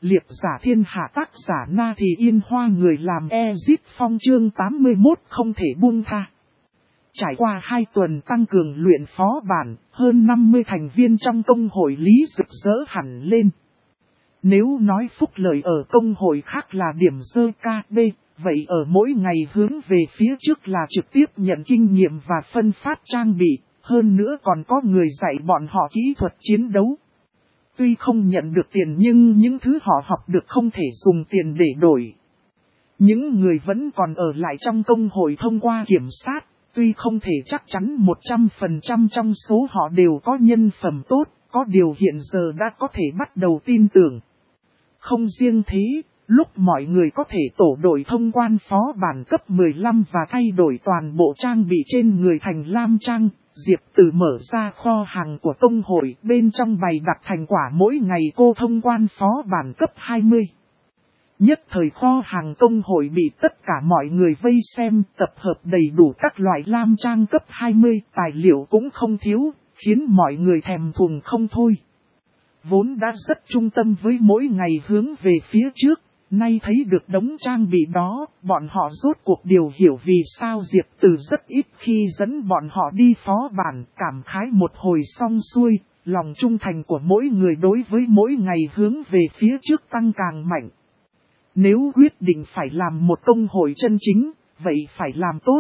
Liệp giả thiên hạ tác giả Na Thì Yên Hoa người làm Ezit Phong chương 81 không thể buông tha. Trải qua 2 tuần tăng cường luyện phó bản, hơn 50 thành viên trong công hội lý rực rỡ hẳn lên. Nếu nói phúc lợi ở công hội khác là điểm dơ KB, vậy ở mỗi ngày hướng về phía trước là trực tiếp nhận kinh nghiệm và phân phát trang bị, hơn nữa còn có người dạy bọn họ kỹ thuật chiến đấu. Tuy không nhận được tiền nhưng những thứ họ học được không thể dùng tiền để đổi. Những người vẫn còn ở lại trong công hội thông qua kiểm soát, tuy không thể chắc chắn 100% trong số họ đều có nhân phẩm tốt, có điều hiện giờ đã có thể bắt đầu tin tưởng. Không riêng thế, lúc mọi người có thể tổ đội thông quan phó bản cấp 15 và thay đổi toàn bộ trang bị trên người thành lam trang, Diệp Tử mở ra kho hàng của công hội, bên trong bày đặt thành quả mỗi ngày cô thông quan phó bản cấp 20. Nhất thời kho hàng công hội bị tất cả mọi người vây xem, tập hợp đầy đủ các loại lam trang cấp 20, tài liệu cũng không thiếu, khiến mọi người thèm thuồng không thôi. Vốn đã rất trung tâm với mỗi ngày hướng về phía trước, nay thấy được đống trang bị đó, bọn họ rốt cuộc điều hiểu vì sao Diệp Tử rất ít khi dẫn bọn họ đi phó bản, cảm khái một hồi xong xuôi, lòng trung thành của mỗi người đối với mỗi ngày hướng về phía trước tăng càng mạnh. Nếu quyết định phải làm một công hội chân chính, vậy phải làm tốt.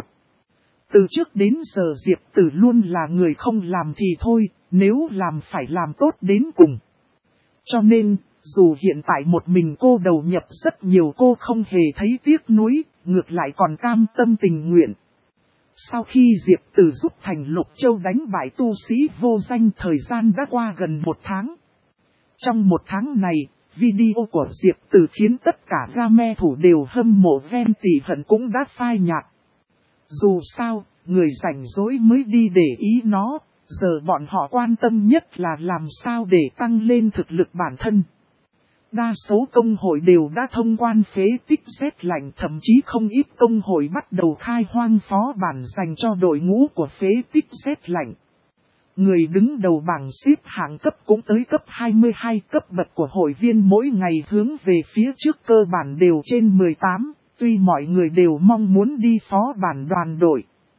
Từ trước đến giờ Diệp Tử luôn là người không làm thì thôi, nếu làm phải làm tốt đến cùng. Cho nên, dù hiện tại một mình cô đầu nhập rất nhiều cô không hề thấy tiếc nuối, ngược lại còn cam tâm tình nguyện. Sau khi Diệp Tử giúp Thành Lục Châu đánh bại tu sĩ vô danh, thời gian đã qua gần 1 tháng. Trong 1 tháng này, video của Diệp Tử khiến tất cả game thủ đều hâm mộ ghen tị hận cũng đã phai nhạt. Dù sao, người rảnh rỗi mới đi để ý nó, giờ bọn họ quan tâm nhất là làm sao để tăng lên thực lực bản thân. Đa số công hội đều đã thông quan phế tích rét lạnh, thậm chí không ít công hội bắt đầu khai hoang phó bản dành cho đội ngũ của phế tích rét lạnh. Người đứng đầu bảng xếp hạng cấp cũng tới cấp 22, cấp bậc của hội viên mỗi ngày hướng về phía trước cơ bản đều trên 18, tuy mọi người đều mong muốn đi phó bản đoàn đội.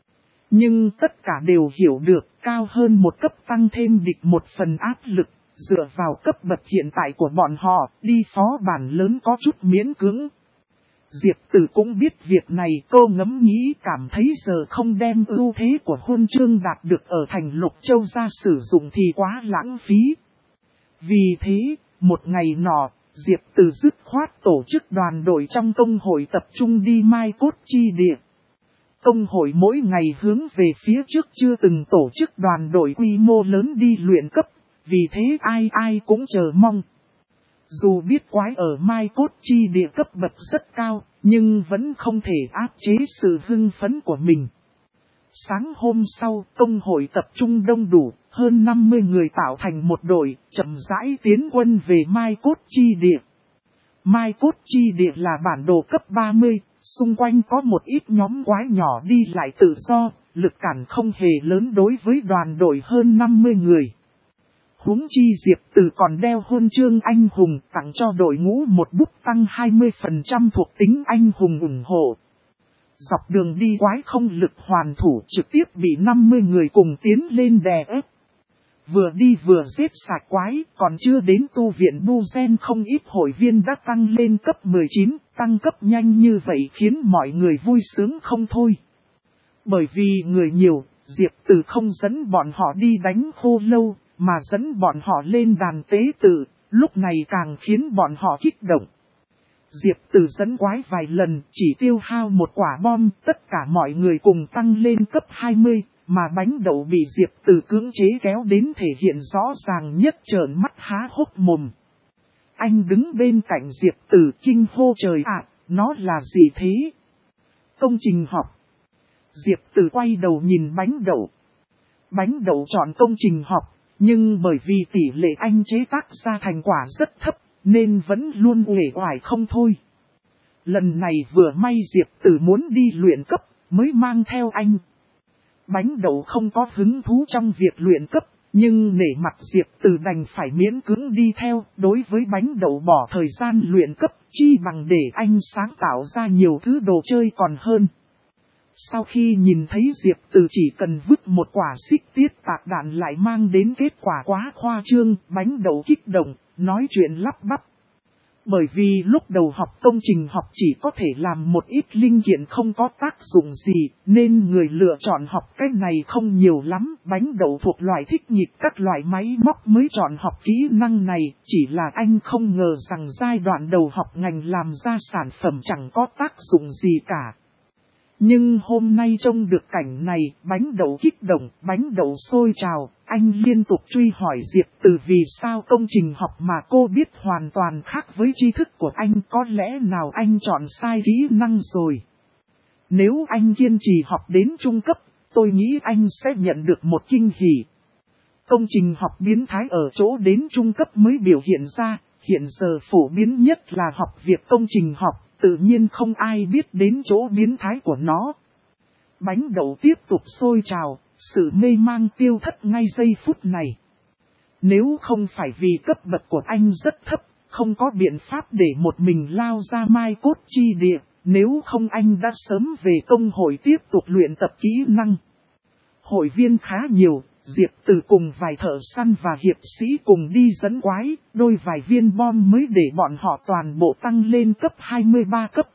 Nhưng tất cả đều hiểu được cao hơn một cấp tăng thêm địch một phần áp lực, dựa vào cấp bậc hiện tại của bọn họ, đi phó bản lớn có chút miễn cưỡng. Diệp Tử cũng biết việc này, cô ngẫm nghĩ cảm thấy giờ không đem ưu thế của huân chương đạt được ở Thành Lục Châu ra sử dụng thì quá lãng phí. Vì thế, một ngày nọ, Diệp Tử dứt khoát tổ chức đoàn đội trong công hội tập trung đi Mai Cốt Chi Địa. Công hội mỗi ngày hướng về phía trước chưa từng tổ chức đoàn đội quy mô lớn đi luyện cấp, vì thế ai ai cũng chờ mong. Dù biết quái ở Mai Cốt Chi Địa cấp bậc rất cao, nhưng vẫn không thể áp chế sự hưng phấn của mình. Sáng hôm sau, công hội tập trung đông đủ, hơn 50 người tạo thành một đội, chậm rãi tiến quân về Mai Cốt Chi Địa. Mai Cốt Chi Địa là bản đồ cấp 30, xung quanh có một ít nhóm quái nhỏ đi lại tự do, lực cản không hề lớn đối với đoàn đội hơn 50 người. Huống chi Diệp Tử còn đeo huân chương anh hùng tặng cho đội ngũ một bút tăng 20% thuộc tính anh hùng ủng hộ. Dọc đường đi quái không lực hoàn thủ trực tiếp bị 50 người cùng tiến lên đè ép. Vừa đi vừa giết sạch quái, còn chưa đến tu viện Bu Gen không ít hội viên đã tăng lên cấp 19, tăng cấp nhanh như vậy khiến mọi người vui sướng không thôi. Bởi vì người nhiều, Diệp Tử không dẫn bọn họ đi đánh khô lâu, mà dẫn bọn họ lên đàn tế tự, lúc này càng khiến bọn họ kích động. Diệp Tử dẫn quái vài lần, chỉ tiêu hao một quả bom, tất cả mọi người cùng tăng lên cấp 20, mà bánh đậu bị Diệp Tử cưỡng chế kéo đến thể hiện rõ ràng nhất, trợn mắt há hốc mồm. Anh đứng bên cạnh Diệp Tử kinh hô trời ạ, nó là gì thế? Công trình học. Diệp Tử quay đầu nhìn bánh đậu. Bánh đậu chọn công trình học, nhưng bởi vì tỷ lệ anh chế tác ra thành quả rất thấp, nên vẫn luôn uể oải không thôi. Lần này vừa may Diệp Tử muốn đi luyện cấp, mới mang theo anh. Bánh đậu không có hứng thú trong việc luyện cấp, Nhưng nể mặt Diệp Từ đành phải miễn cưỡng đi theo, đối với bánh đậu bỏ thời gian luyện cấp chi bằng để anh sáng tạo ra nhiều thứ đồ chơi còn hơn. Sau khi nhìn thấy Diệp Từ chỉ cần vứt một quả xích tiết tạc đạn lại mang đến kết quả quá khoa trương, bánh đậu kích động, nói chuyện lắp bắp. Bởi vì lúc đầu học công trình học chỉ có thể làm một ít linh kiện không có tác dụng gì, nên người lựa chọn học cái này không nhiều lắm. Bánh đậu thuộc loại thích nhịp các loại máy móc mới chọn học kỹ năng này, chỉ là anh không ngờ rằng giai đoạn đầu học ngành làm ra sản phẩm chẳng có tác dụng gì cả. Nhưng hôm nay trông được cảnh này, bánh đậu kích động, bánh đậu sôi trào, anh liên tục truy hỏi Diệp Từ vì sao công trình học mà cô biết hoàn toàn khác với tri thức của anh, có lẽ nào anh chọn sai kỹ năng rồi. Nếu anh kiên trì học đến trung cấp, tôi nghĩ anh sẽ nhận được một kinh hỉ. Công trình học biến thái ở chỗ đến trung cấp mới biểu hiện ra, hiện giờ phổ biến nhất là học việc công trình học. Tự nhiên không ai biết đến chỗ biến thái của nó. Bánh đậu tiếp tục sôi trào, sự mê mang tiêu thất ngay giây phút này. Nếu không phải vì cấp bậc của anh rất thấp, không có biện pháp để một mình lao ra mai cốt chi địa, nếu không anh đã sớm về công hội tiếp tục luyện tập kỹ năng. Hội viên khá nhiều. Diệp Từ cùng vài thợ săn và hiệp sĩ cùng đi dẫn quái, đôi vài viên bom mới để bọn họ toàn bộ tăng lên cấp 23 cấp.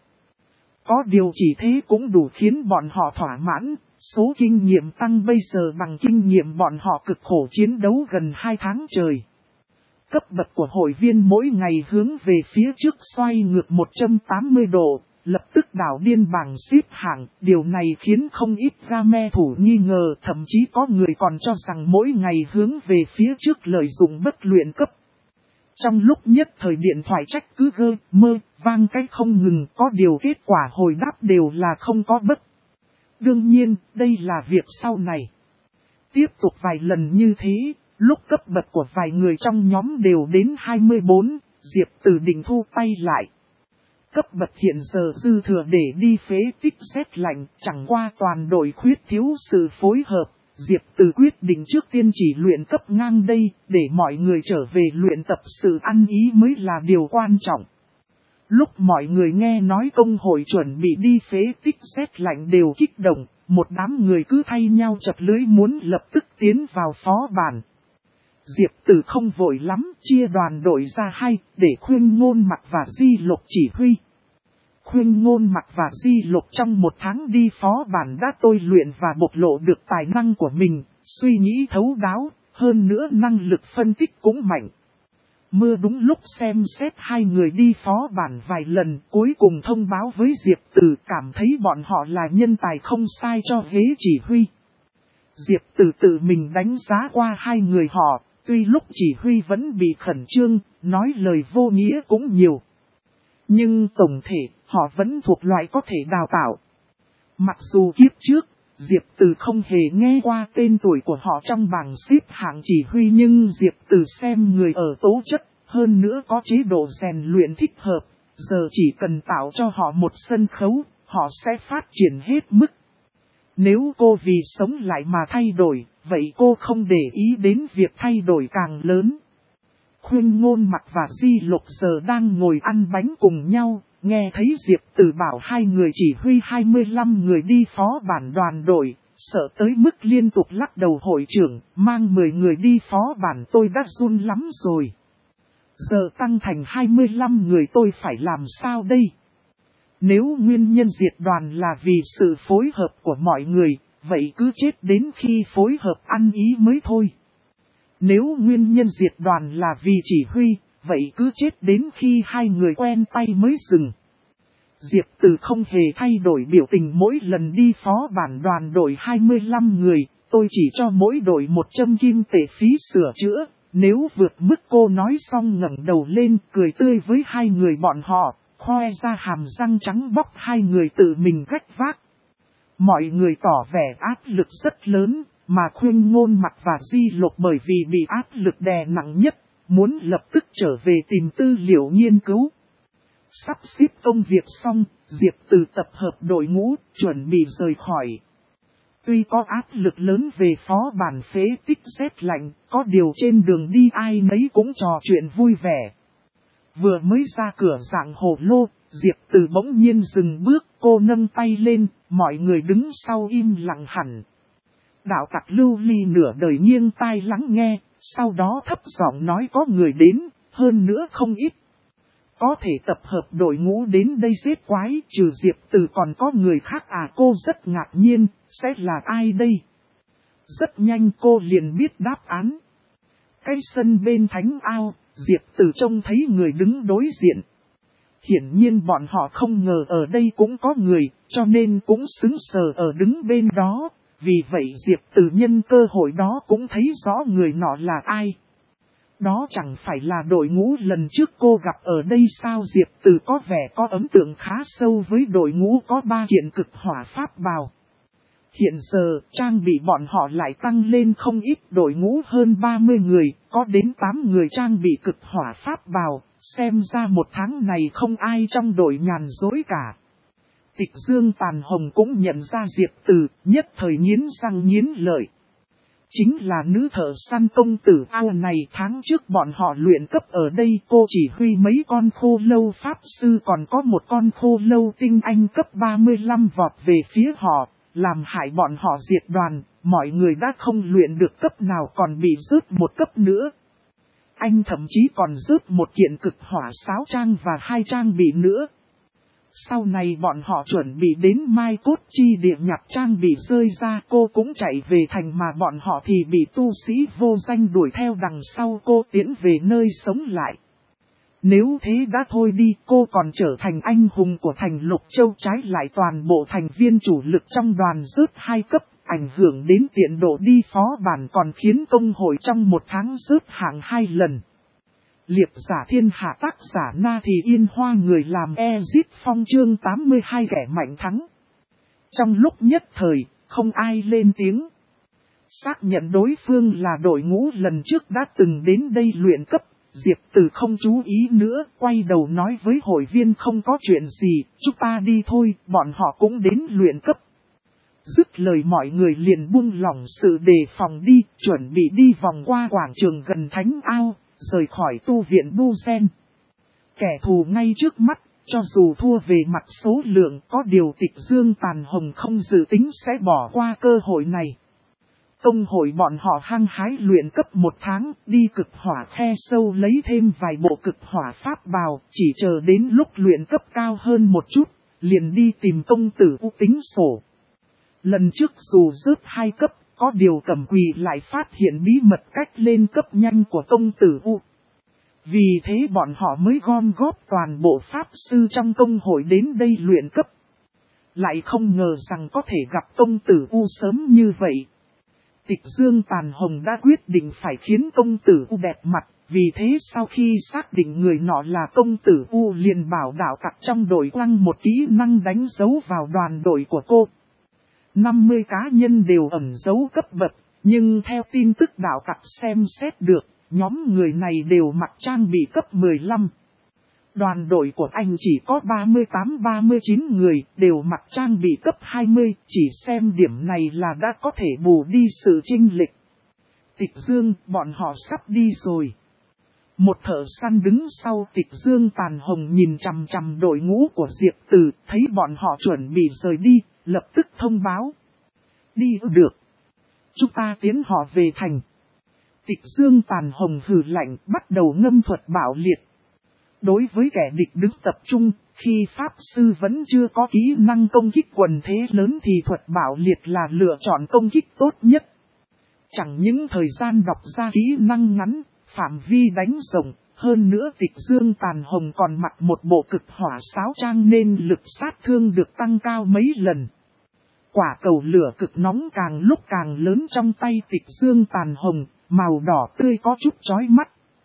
Có điều chỉ thế cũng đủ khiến bọn họ thỏa mãn, số kinh nghiệm tăng bây giờ bằng kinh nghiệm bọn họ cực khổ chiến đấu gần 2 tháng trời. Cấp bậc của hội viên mỗi ngày hướng về phía trước xoay ngược 180 độ. Lập tức đảo điên bảng xếp hạng, điều này khiến không ít game thủ nghi ngờ, thậm chí có người còn cho rằng mỗi ngày hướng về phía trước lợi dụng bất luyện cấp. Trong lúc nhất thời điện thoại trách cứ gơ, mơ, vang cách không ngừng, có điều kết quả hồi đáp đều là không có bất. Đương nhiên, đây là việc sau này. Tiếp tục vài lần như thế, lúc cấp bậc của vài người trong nhóm đều đến 24, Diệp Từ định thu tay lại. Cấp bậc hiện giờ dư thừa để đi phế tích rét lạnh, chẳng qua toàn đội khuyết thiếu sự phối hợp. Diệp Từ quyết định trước tiên chỉ luyện cấp ngang đây, để mọi người trở về luyện tập sự ăn ý mới là điều quan trọng. Lúc mọi người nghe nói công hội chuẩn bị đi phế tích rét lạnh đều kích động, một đám người cứ thay nhau chập lưới muốn lập tức tiến vào phó bản. Diệp Từ không vội lắm, chia đoàn đội ra hai, để Khuyên Ngôn Mặc và Di Lục chỉ huy. Khuyên Ngôn Mặc và Di Lục trong một tháng đi phó bản đã tôi luyện và bộc lộ được tài năng của mình, suy nghĩ thấu đáo, hơn nữa năng lực phân tích cũng mạnh. Mưa đúng lúc xem xét hai người đi phó bản vài lần, cuối cùng thông báo với Diệp Từ, cảm thấy bọn họ là nhân tài không sai cho ghế chỉ huy. Diệp Từ tự mình đánh giá qua hai người họ, tuy lúc chỉ huy vẫn bị khẩn trương, nói lời vô nghĩa cũng nhiều. Nhưng tổng thể, họ vẫn thuộc loại có thể đào tạo. Mặc dù kiếp trước, Diệp Từ không hề nghe qua tên tuổi của họ trong bảng xếp hạng chỉ huy, nhưng Diệp Từ xem người ở tố chất, hơn nữa có chế độ rèn luyện thích hợp, giờ chỉ cần tạo cho họ một sân khấu, họ sẽ phát triển hết mức. Nếu cô vì sống lại mà thay đổi, vậy cô không để ý đến việc thay đổi càng lớn. Khuyên Ngôn Mặc và Di Lục giờ đang ngồi ăn bánh cùng nhau, nghe thấy Diệp Từ bảo hai người chỉ huy 25 người đi phó bản đoàn đội, sợ tới mức liên tục lắc đầu. Hội trưởng, mang 10 người đi phó bản tôi đã run lắm rồi. Giờ tăng thành 25 người tôi phải làm sao đây? Nếu nguyên nhân diệt đoàn là vì sự phối hợp của mọi người, vậy cứ chết đến khi phối hợp ăn ý mới thôi. Nếu nguyên nhân diệt đoàn là vì chỉ huy, vậy cứ chết đến khi hai người quen tay mới dừng. Diệp Từ không hề thay đổi biểu tình mỗi lần đi phó bản đoàn đội 25 người, tôi chỉ cho mỗi đội 100 kim tệ phí sửa chữa. Nếu vượt mức cô nói xong ngẩng đầu lên cười tươi với hai người bọn họ, khoe ra hàm răng trắng bóc hai người tự mình gánh vác. Mọi người tỏ vẻ áp lực rất lớn, mà Khuyên Ngôn Mặc và Di Lục bởi vì bị áp lực đè nặng nhất, muốn lập tức trở về tìm tư liệu nghiên cứu. Sắp xếp công việc xong, Diệp Từ tập hợp đội ngũ, chuẩn bị rời khỏi. Tuy có áp lực lớn về phó bản phế tích rét lạnh, có điều trên đường đi ai nấy cũng trò chuyện vui vẻ. Vừa mới ra cửa dạng hồ lô, Diệp Từ bỗng nhiên dừng bước, cô nâng tay lên, mọi người đứng sau im lặng hẳn. Đạo tặc Lưu Ly nửa đời nghiêng tai lắng nghe, sau đó thấp giọng nói có người đến, hơn nữa không ít. Có thể tập hợp đội ngũ đến đây giết quái, trừ Diệp Từ còn có người khác à? Cô rất ngạc nhiên, sẽ là ai đây? Rất nhanh cô liền biết đáp án. Cái sân bên thánh ao, Diệp Từ trông thấy người đứng đối diện. Hiển nhiên bọn họ không ngờ ở đây cũng có người, cho nên cũng sững sờ ở đứng bên đó. Vì vậy Diệp Từ nhân cơ hội đó cũng thấy rõ người nọ là ai. Đó chẳng phải là đội ngũ lần trước cô gặp ở đây sao? Diệp Từ có vẻ có ấn tượng khá sâu với đội ngũ có 3 kiện cực hỏa pháp bào. Hiện giờ, trang bị bọn họ lại tăng lên không ít, đội ngũ hơn 30 người, có đến 8 người trang bị cực hỏa pháp bào, xem ra một tháng này không ai trong đội nhàn dối cả. Tịch Dương Tàn Hồng cũng nhận ra Diệp Từ, nhất thời nghiến răng nghiến lợi. Chính là nữ thợ săn công tử ao này, tháng trước bọn họ luyện cấp ở đây, cô chỉ huy mấy con khô lâu pháp sư, còn có một con khô lâu tinh anh cấp 35 vọt về phía họ, làm hại bọn họ diệt đoàn, mọi người đã không luyện được cấp nào còn bị rớt một cấp nữa. Anh thậm chí còn rớt một kiện cực hỏa 6 trang và 2 trang bị nữa. Sau này bọn họ chuẩn bị đến Mai Cốt Chi địa nhặt trang bị rơi ra, cô cũng chạy về thành mà bọn họ thì bị tu sĩ vô danh đuổi theo đằng sau cô tiến về nơi sống lại. Nếu thế đã thôi đi, cô còn trở thành anh hùng của thành Lục Châu, trái lại toàn bộ thành viên chủ lực trong đoàn rớt 2 cấp, ảnh hưởng đến tiện độ đi phó bản, còn khiến công hội trong một tháng rớt hạng 2 lần. Liệp giả thiên hạ, tác giả Na Thì Yên Hoa, người làm Exit Phong, chương 82 kẻ mạnh thắng. Trong lúc nhất thời, không ai lên tiếng. Xác nhận đối phương là đội ngũ lần trước đã từng đến đây luyện cấp, Diệp Từ không chú ý nữa, quay đầu nói với hội viên không có chuyện gì, chúng ta đi thôi, bọn họ cũng đến luyện cấp. Dứt lời mọi người liền buông lỏng sự đề phòng đi, chuẩn bị đi vòng qua quảng trường gần thánh ao, rời khỏi tu viện Bu Sen. Kẻ thù ngay trước mắt, cho dù thua về mặt số lượng, có điều Tịch Dương Tàn Hồng không dự tính sẽ bỏ qua cơ hội này. Công hội bọn họ hăng hái luyện cấp một tháng, đi cực hỏa khe sâu lấy thêm vài bộ cực hỏa pháp bào, chỉ chờ đến lúc luyện cấp cao hơn một chút, liền đi tìm công tử U tính sổ. Lần trước dù rớt 2 cấp, có điều Cẩm Quỳ lại phát hiện bí mật cách lên cấp nhanh của công tử U. Vì thế bọn họ mới gom góp toàn bộ pháp sư trong công hội đến đây luyện cấp. Lại không ngờ rằng có thể gặp công tử U sớm như vậy. Tịch Dương Tàn Hồng đã quyết định phải khiến công tử U đẹp mặt, vì thế sau khi xác định người nọ là công tử U liền bảo đạo tặc trong đội quăng một kỹ năng đánh dấu vào đoàn đội của cô. 50 cá nhân đều ẩn dấu cấp bậc, nhưng theo tin tức đạo tặc xem xét được, nhóm người này đều mặc trang bị cấp 15. Đoàn đội của anh chỉ có 38-39 người, đều mặc trang bị cấp 20, chỉ xem điểm này là đã có thể bù đi sự chênh lệch. Tịch Dương, bọn họ sắp đi rồi. Một thợ săn đứng sau Tịch Dương Tàn Hồng nhìn chằm chằm đội ngũ của Diệp Từ, thấy bọn họ chuẩn bị rời đi, lập tức thông báo. Đi được. Chúng ta tiến họ về thành. Tịch Dương Tàn Hồng hừ lạnh, bắt đầu ngâm thuật bạo liệt. Đối với kẻ địch đứng tập trung, khi Pháp Sư vẫn chưa có kỹ năng công kích quần thế lớn thì thuật bạo liệt là lựa chọn công kích tốt nhất. Chẳng những thời gian đọc ra kỹ năng ngắn, phạm vi đánh rộng, hơn nữa Tịch Dương Tàn Hồng còn mặc một bộ cực hỏa 6 trang nên lực sát thương được tăng cao mấy lần. Quả cầu lửa cực nóng càng lúc càng lớn trong tay Tịch Dương Tàn Hồng, màu đỏ tươi có chút chói mắt.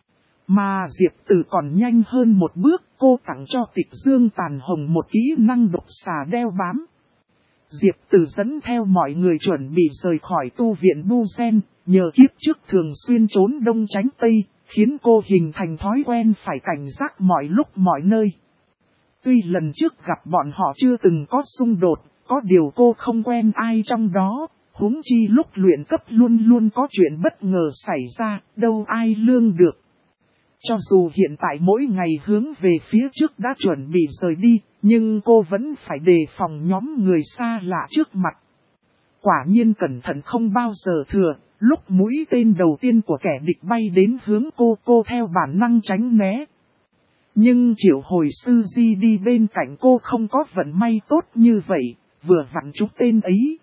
Mà Diệp Từ còn nhanh hơn một bước, cô tặng cho Tịch Dương Tàn Hồng một kỹ năng độc xà đeo bám. Diệp Từ dẫn theo mọi người chuẩn bị rời khỏi tu viện Bu Sen, nhờ kiếp trước thường xuyên trốn đông tránh tây, khiến cô hình thành thói quen phải cảnh giác mọi lúc mọi nơi. Tuy lần trước gặp bọn họ chưa từng có xung đột, có điều cô không quen ai trong đó, Huống chi lúc luyện cấp luôn luôn có chuyện bất ngờ xảy ra, đâu ai lương được. Cho dù hiện tại mỗi ngày hướng về phía trước đã chuẩn bị rời đi, nhưng cô vẫn phải đề phòng nhóm người xa lạ trước mặt. Quả nhiên cẩn thận không bao giờ thừa, lúc mũi tên đầu tiên của kẻ địch bay đến hướng cô theo bản năng tránh né. Nhưng triệu hồi sư Di đi bên cạnh cô không có vận may tốt như vậy, vừa vặn trúng tên ấy.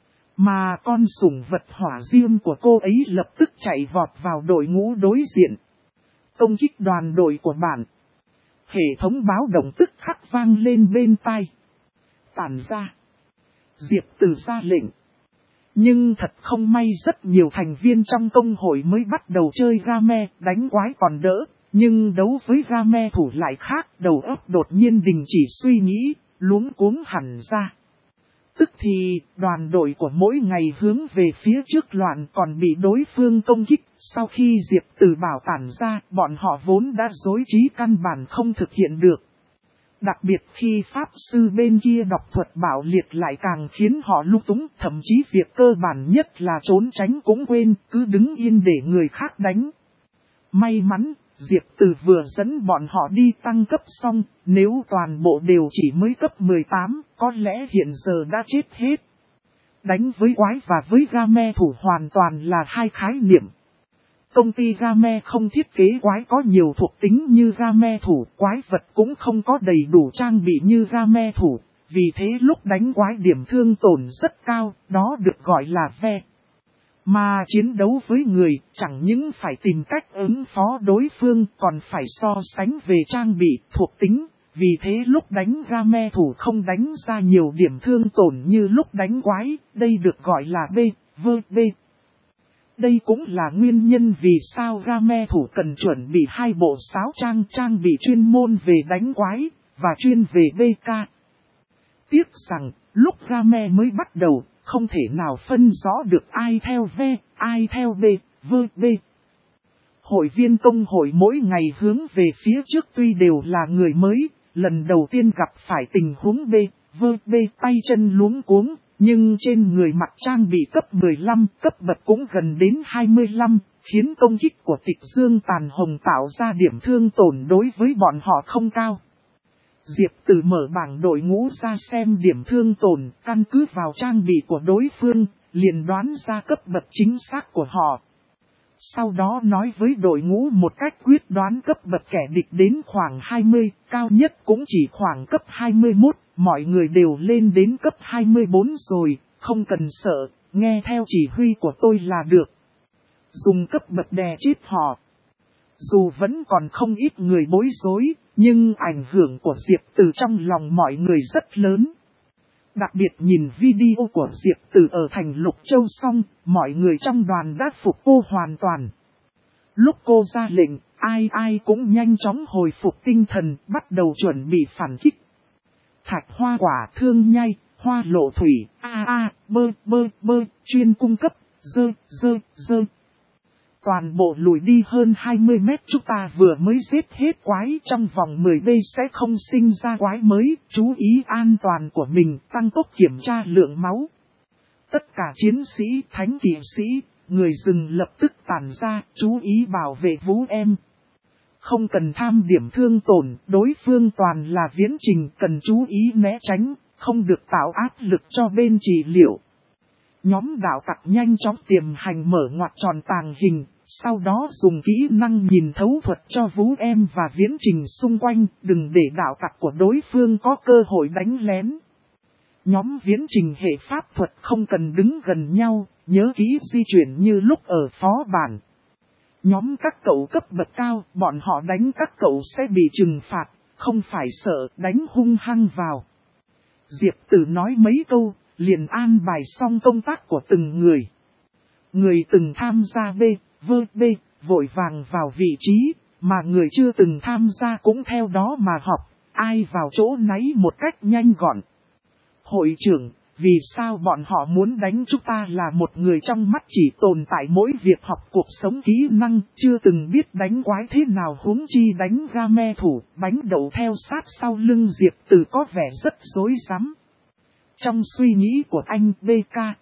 Mà con sủng vật hỏa diêm của cô ấy lập tức chạy vọt vào đội ngũ đối diện. Công kích đoàn đội của bạn. Hệ thống báo động tức khắc vang lên bên tai. Tản ra. Diệp Từ ra lệnh. Nhưng thật không may rất nhiều thành viên trong công hội mới bắt đầu chơi game, đánh quái còn đỡ. Nhưng đấu với game thủ lại khác, đầu óc đột nhiên đình chỉ suy nghĩ, luống cuống hẳn ra. Tức thì, đoàn đội của mỗi ngày hướng về phía trước loạn còn bị đối phương công kích. Sau khi Diệp Từ bảo tản ra, bọn họ vốn đã rối trí căn bản không thực hiện được. Đặc biệt khi Pháp Sư bên kia đọc thuật bảo liệt lại càng khiến họ lung túng. Thậm chí việc cơ bản nhất là trốn tránh cũng quên, cứ đứng yên để người khác đánh. May mắn, Diệp Từ vừa dẫn bọn họ đi tăng cấp xong, nếu toàn bộ đều chỉ mới cấp 18, có lẽ hiện giờ đã chết hết. Đánh với quái và với game thủ hoàn toàn là hai khái niệm. Công ty game không thiết kế quái có nhiều thuộc tính như game thủ, quái vật cũng không có đầy đủ trang bị như game thủ, vì thế lúc đánh quái điểm thương tổn rất cao, đó được gọi là ve. Mà chiến đấu với người, chẳng những phải tìm cách ứng phó đối phương còn phải so sánh về trang bị, thuộc tính. Vì thế lúc đánh game thủ không đánh ra nhiều điểm thương tổn như lúc đánh quái, đây được gọi là B. Đây cũng là nguyên nhân vì sao game thủ cần chuẩn bị hai bộ sáo trang bị chuyên môn về đánh quái, và chuyên về BK. Tiếc rằng, lúc game mới bắt đầu, không thể nào phân rõ được ai theo V, ai theo B. Hội viên công hội mỗi ngày hướng về phía trước tuy đều là người mới, lần đầu tiên gặp phải tình huống B, tay chân luống cuống, nhưng trên người mặc trang bị cấp 15, cấp bậc cũng gần đến 25, khiến công kích của Tịch Dương Tàn Hồng tạo ra điểm thương tổn đối với bọn họ không cao. Diệp Từ mở bảng đội ngũ ra xem điểm thương tổn, căn cứ vào trang bị của đối phương, liền đoán ra cấp bậc chính xác của họ. Sau đó nói với đội ngũ một cách quyết đoán cấp bậc kẻ địch đến khoảng 20, cao nhất cũng chỉ khoảng cấp 21, mọi người đều lên đến cấp 24 rồi, không cần sợ, nghe theo chỉ huy của tôi là được. Dùng cấp bậc đè chết họ. Dù vẫn còn không ít người bối rối, nhưng ảnh hưởng của Diệp Từ trong lòng mọi người rất lớn. Đặc biệt nhìn video của Diệp Từ ở thành Lục Châu xong, mọi người trong đoàn đã phục cô hoàn toàn. Lúc cô ra lệnh, ai cũng nhanh chóng hồi phục tinh thần, bắt đầu chuẩn bị phản kích. Thạch hoa quả thương nhai, hoa lộ thủy, bơ, chuyên cung cấp, dơ. Toàn bộ lùi đi hơn 20 mét, chúng ta vừa mới giết hết quái, trong vòng 10 giây sẽ không sinh ra quái mới, chú ý an toàn của mình, tăng tốc kiểm tra lượng máu. Tất cả chiến sĩ, thánh kỵ sĩ, người rừng lập tức tản ra, chú ý bảo vệ vũ em. Không cần tham điểm thương tổn, đối phương toàn là viễn trình, cần chú ý né tránh, không được tạo áp lực cho bên trị liệu. Nhóm đạo tặc nhanh chóng tiềm hành mở ngoặc tròn tàng hình, sau đó dùng kỹ năng nhìn thấu thuật cho vũ em và viễn trình xung quanh, đừng để đạo tặc của đối phương có cơ hội đánh lén. Nhóm viễn trình hệ pháp thuật không cần đứng gần nhau, nhớ kỹ di chuyển như lúc ở phó bản. Nhóm các cậu cấp bậc cao, bọn họ đánh các cậu sẽ bị trừng phạt, không phải sợ, đánh hung hăng vào. Diệp Từ nói mấy câu, liền an bài xong công tác của từng người. Người từng tham gia B, vội vàng vào vị trí, mà người chưa từng tham gia cũng theo đó mà học, ai vào chỗ nấy một cách nhanh gọn. Hội trưởng, vì sao bọn họ muốn đánh chúng ta là một người trong mắt chỉ tồn tại mỗi việc học cuộc sống kỹ năng, chưa từng biết đánh quái thế nào huống chi đánh game thủ, bánh đậu theo sát sau lưng Diệp Từ có vẻ rất rối rắm. Trong suy nghĩ của anh BK,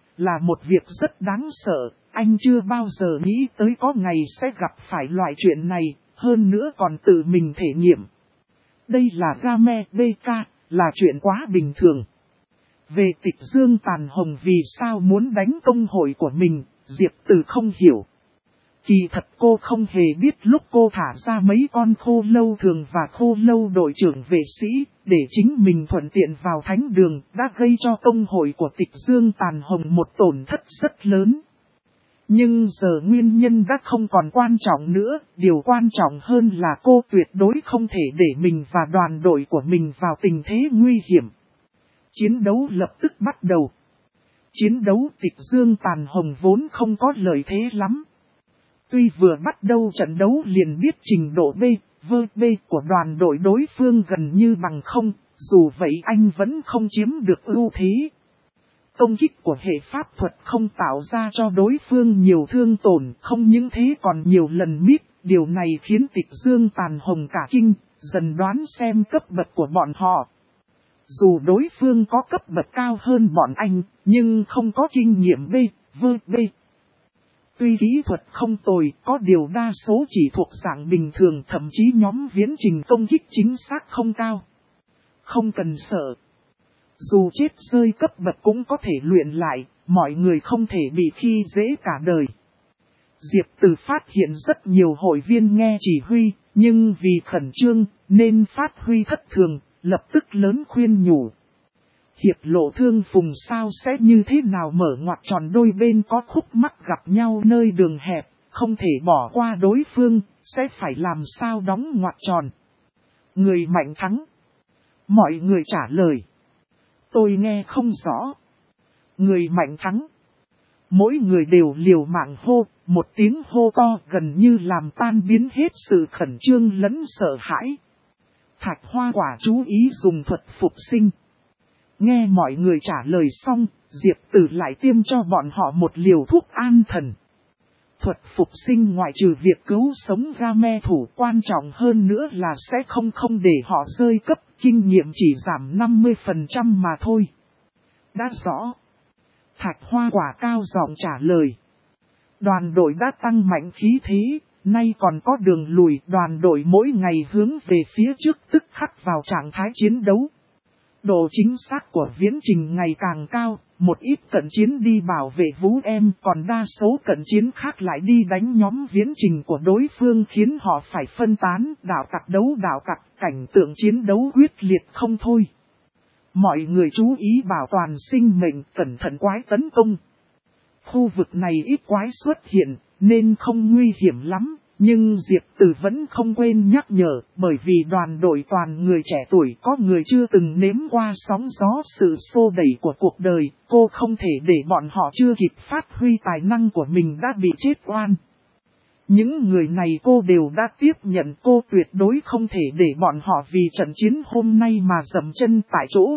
Là một việc rất đáng sợ, anh chưa bao giờ nghĩ tới có ngày sẽ gặp phải loại chuyện này, hơn nữa còn tự mình thể nghiệm. Đây là Game BK, là chuyện quá bình thường. Về Tịch Dương Tàn Hồng vì sao muốn đánh công hội của mình, Diệp Từ không hiểu. Kỳ thật cô không hề biết lúc cô thả ra mấy con khô lâu thường và khô lâu đội trưởng vệ sĩ, để chính mình thuận tiện vào thánh đường, đã gây cho công hội của Tịch Dương Tàn Hồng một tổn thất rất lớn. Nhưng giờ nguyên nhân đã không còn quan trọng nữa, điều quan trọng hơn là cô tuyệt đối không thể để mình và đoàn đội của mình vào tình thế nguy hiểm. Chiến đấu lập tức bắt đầu. Chiến đấu Tịch Dương Tàn Hồng vốn không có lợi thế lắm. Tuy vừa bắt đầu trận đấu liền biết trình độ B của đoàn đội đối phương gần như bằng không, dù vậy anh vẫn không chiếm được ưu thế. Công kích của hệ pháp thuật không tạo ra cho đối phương nhiều thương tổn, không những thế còn nhiều lần mít, điều này khiến Tịch Dương Tàn Hồng cả kinh, dần đoán xem cấp bậc của bọn họ. Dù đối phương có cấp bậc cao hơn bọn anh, nhưng không có kinh nghiệm B. Tuy kỹ thuật không tồi, có điều đa số chỉ thuộc dạng bình thường, thậm chí nhóm viễn trình công kích chính xác không cao. Không cần sợ. Dù chết rơi cấp bậc cũng có thể luyện lại, mọi người không thể bị khi dễ cả đời. Diệp Từ phát hiện rất nhiều hội viên nghe chỉ huy, nhưng vì khẩn trương nên phát huy thất thường, lập tức lớn khuyên nhủ. Hiệp lộ thương phùng sao sẽ như thế nào mở ngoặc tròn đôi bên có khúc mắc gặp nhau nơi đường hẹp, không thể bỏ qua đối phương, sẽ phải làm sao đóng ngoặc tròn. Người mạnh thắng. Mọi người trả lời. Tôi nghe không rõ. Người mạnh thắng. Mỗi người đều liều mạng hô, một tiếng hô to gần như làm tan biến hết sự khẩn trương lẫn sợ hãi. Thạch Hoa Quả chú ý dùng thuật phục sinh. Nghe mọi người trả lời xong, Diệp Tử lại tiêm cho bọn họ một liều thuốc an thần. Thuật phục sinh ngoại trừ việc cứu sống Game thủ, quan trọng hơn nữa là sẽ không để họ rơi cấp, kinh nghiệm chỉ giảm 50% mà thôi. Đã rõ. Thạch Hoa Quả cao giọng trả lời. Đoàn đội đã tăng mạnh khí thế, nay còn có đường lùi, đoàn đội mỗi ngày hướng về phía trước tức khắc vào trạng thái chiến đấu. Độ chính xác của viễn trình ngày càng cao, một ít cận chiến đi bảo vệ Vũ Em, còn đa số cận chiến khác lại đi đánh nhóm viễn trình của đối phương khiến họ phải phân tán, đạo tặc đấu đạo tặc, cảnh tượng chiến đấu quyết liệt không thôi. Mọi người chú ý bảo toàn sinh mệnh, cẩn thận quái tấn công. Khu vực này ít quái xuất hiện, nên không nguy hiểm lắm. Nhưng Diệp Tử vẫn không quên nhắc nhở, bởi vì đoàn đội toàn người trẻ tuổi, có người chưa từng nếm qua sóng gió sự xô đẩy của cuộc đời, cô không thể để bọn họ chưa kịp phát huy tài năng của mình đã bị chết oan. Những người này cô đều đã tiếp nhận, cô tuyệt đối không thể để bọn họ vì trận chiến hôm nay mà dậm chân tại chỗ.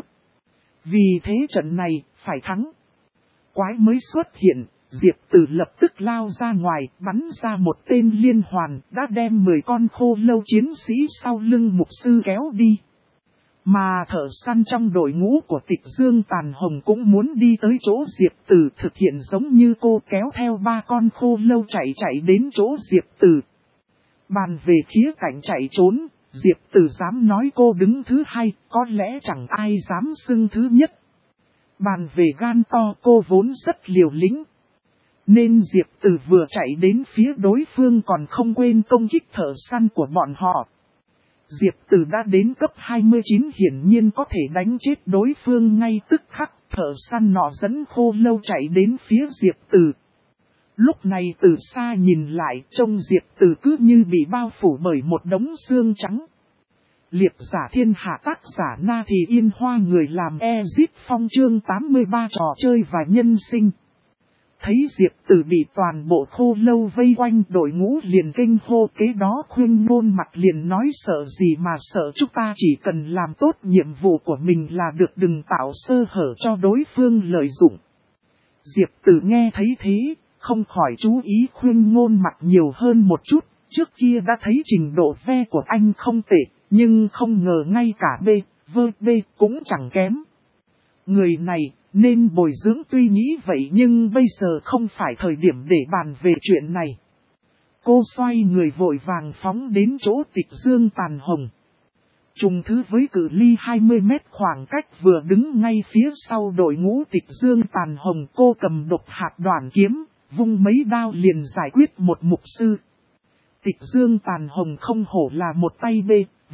Vì thế trận này, phải thắng. Quái mới xuất hiện. Diệp Tử lập tức lao ra ngoài, bắn ra một tên liên hoàn, đã đem 10 con khô lâu chiến sĩ sau lưng mục sư kéo đi. Mà thợ săn trong đội ngũ của Tịch Dương Tàn Hồng cũng muốn đi tới chỗ Diệp Tử, thực hiện giống như cô kéo theo 3 con khô lâu chạy đến chỗ Diệp Tử. Bàn về khía cạnh chạy trốn, Diệp Tử dám nói cô đứng thứ 2, có lẽ chẳng ai dám xưng thứ nhất. Bàn về gan to, cô vốn rất liều lĩnh. Nên Diệp Tử vừa chạy đến phía đối phương còn không quên công kích thợ săn của bọn họ. Diệp Tử đã đến cấp 29, hiển nhiên có thể đánh chết đối phương ngay tức khắc. Thợ săn nọ dẫn khô lâu chạy đến phía Diệp Tử. Lúc này từ xa nhìn lại, trông Diệp Tử cứ như bị bao phủ bởi một đống xương trắng. Liệp giả thiên hạ, tác giả Na Thì Yên Hoa, người làm Exit Phong, chương 83 trò chơi và nhân sinh. Thấy Diệp Tử bị toàn bộ khô lâu vây quanh, đội ngũ liền kinh hô, kế đó Khuyên Ngôn mặt liền nói sợ gì mà sợ, chúng ta chỉ cần làm tốt nhiệm vụ của mình là được, đừng tạo sơ hở cho đối phương lợi dụng. Diệp Tử nghe thấy thế, không khỏi chú ý Khuyên Ngôn mặt nhiều hơn một chút, trước kia đã thấy trình độ ve của anh không tệ, nhưng không ngờ ngay cả B cũng chẳng kém. Người này, Nên bồi dưỡng tuy nghĩ vậy nhưng bây giờ không phải thời điểm để bàn về chuyện này. Cô xoay người vội vàng phóng đến chỗ Tịch Dương Tàn Hồng. Trùng thứ với cự ly 20 mét khoảng cách vừa đứng ngay phía sau đội ngũ Tịch Dương Tàn Hồng, cô cầm độc hạt đoản kiếm, vung mấy đao liền giải quyết một mục sư. Tịch Dương Tàn Hồng không hổ là một tay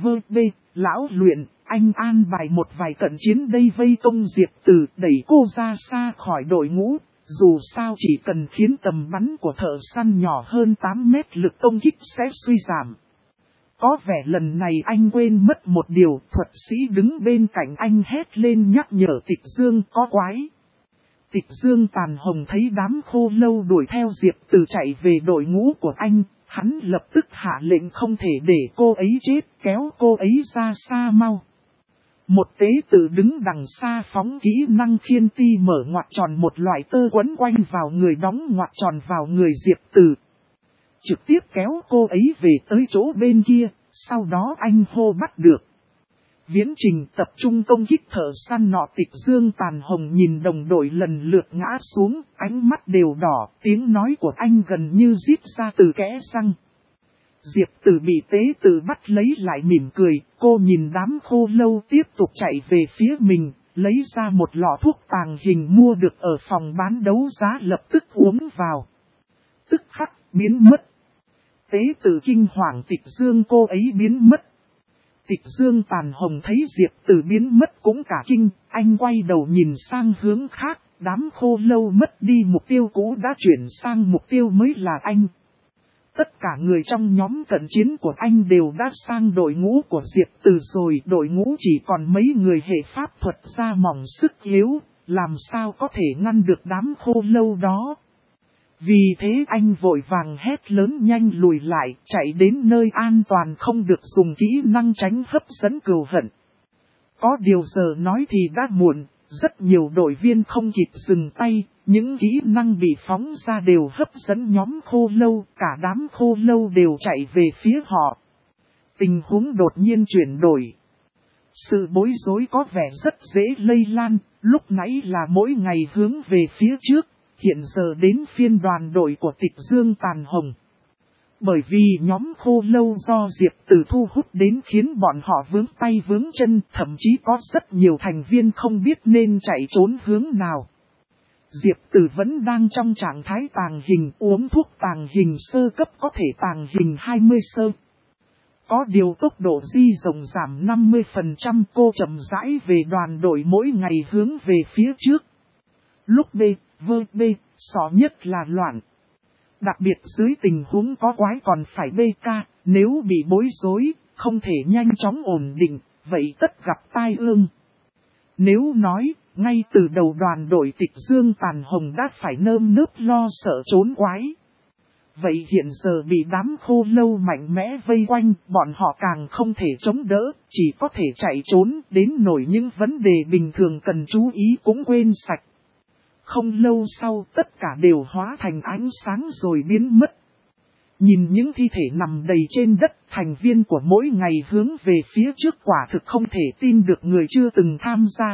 lão luyện, anh an bài một vài trận chiến đây vây công Diệp Tử, đẩy cô ra xa khỏi đội ngũ. Dù sao chỉ cần khiến tầm bắn của thợ săn nhỏ hơn 8 mét, lực công kích sẽ suy giảm. Có vẻ lần này anh quên mất một điều, thuật sĩ đứng bên cạnh anh hét lên nhắc nhở Tịch Dương có quái. Tịch Dương Tàn Hồng thấy đám khô lâu đuổi theo Diệp Tử chạy về đội ngũ của anh, hắn lập tức hạ lệnh không thể để cô ấy chết, kéo cô ấy ra xa mau. Một tế tử đứng đằng xa phóng kỹ năng khiên ti mở ngoặc tròn, một loại tơ quấn quanh vào người đóng ngoặc tròn vào người Diệp Tử. Trực tiếp kéo cô ấy về tới chỗ bên kia, sau đó anh hô bắt được. Viễn trình tập trung công kích thợ săn nọ. Tịch Dương Tàn Hồng nhìn đồng đội lần lượt ngã xuống, ánh mắt đều đỏ, tiếng nói của anh gần như rít ra từ kẽ răng. Diệp Tử bị tế tử bắt lấy lại mỉm cười, cô nhìn đám khô lâu tiếp tục chạy về phía mình, lấy ra một lọ thuốc tàng hình mua được ở phòng bán đấu giá, lập tức uống vào. Tức khắc biến mất. Tế tử kinh hoàng Tịch Dương, cô ấy biến mất. Tịch Dương Tàn Hồng thấy Diệp Tử biến mất cũng cả kinh, anh quay đầu nhìn sang hướng khác, đám khô lâu mất đi mục tiêu cũ đã chuyển sang mục tiêu mới là anh. Tất cả người trong nhóm cận chiến của anh đều đã sang đội ngũ của Diệp Tử rồi, đội ngũ chỉ còn mấy người hệ pháp thuật ra mỏng sức yếu, làm sao có thể ngăn được đám khô lâu đó. Vì thế anh vội vàng hét lớn nhanh lùi lại, chạy đến nơi an toàn, không được dùng kỹ năng tránh hấp dẫn cừu hận. Có điều giờ nói thì đã muộn, rất nhiều đội viên không kịp dừng tay, những kỹ năng bị phóng ra đều hấp dẫn nhóm khô lâu, cả đám khô lâu đều chạy về phía họ. Tình huống đột nhiên chuyển đổi. Sự bối rối có vẻ rất dễ lây lan, lúc nãy là mỗi ngày hướng về phía trước. Hiện giờ đến phiên đoàn đội của Tịch Dương Tàn Hồng. Bởi vì nhóm khô lâu do Diệp Tử thu hút đến khiến bọn họ vướng tay vướng chân, thậm chí có rất nhiều thành viên không biết nên chạy trốn hướng nào. Diệp Tử vẫn đang trong trạng thái tàng hình, uống thuốc tàng hình sơ cấp có thể tàng hình 20 sơ. Có điều tốc độ di rộng giảm 50%, cô chậm rãi về đoàn đội mỗi ngày hướng về phía trước. Lúc sợ nhất là loạn. Đặc biệt dưới tình huống có quái còn phải BK, nếu bị bối rối, không thể nhanh chóng ổn định, vậy tất gặp tai ương. Nếu nói, ngay từ đầu đoàn đội Tịch Dương Tàn Hồng đã phải nơm nớp lo sợ trốn quái. Vậy hiện giờ bị đám khô lâu mạnh mẽ vây quanh, bọn họ càng không thể chống đỡ, chỉ có thể chạy trốn, đến nổi những vấn đề bình thường cần chú ý cũng quên sạch. Không lâu sau tất cả đều hóa thành ánh sáng rồi biến mất. Nhìn những thi thể nằm đầy trên đất, thành viên của mỗi ngày hướng về phía trước quả thực không thể tin được người chưa từng tham gia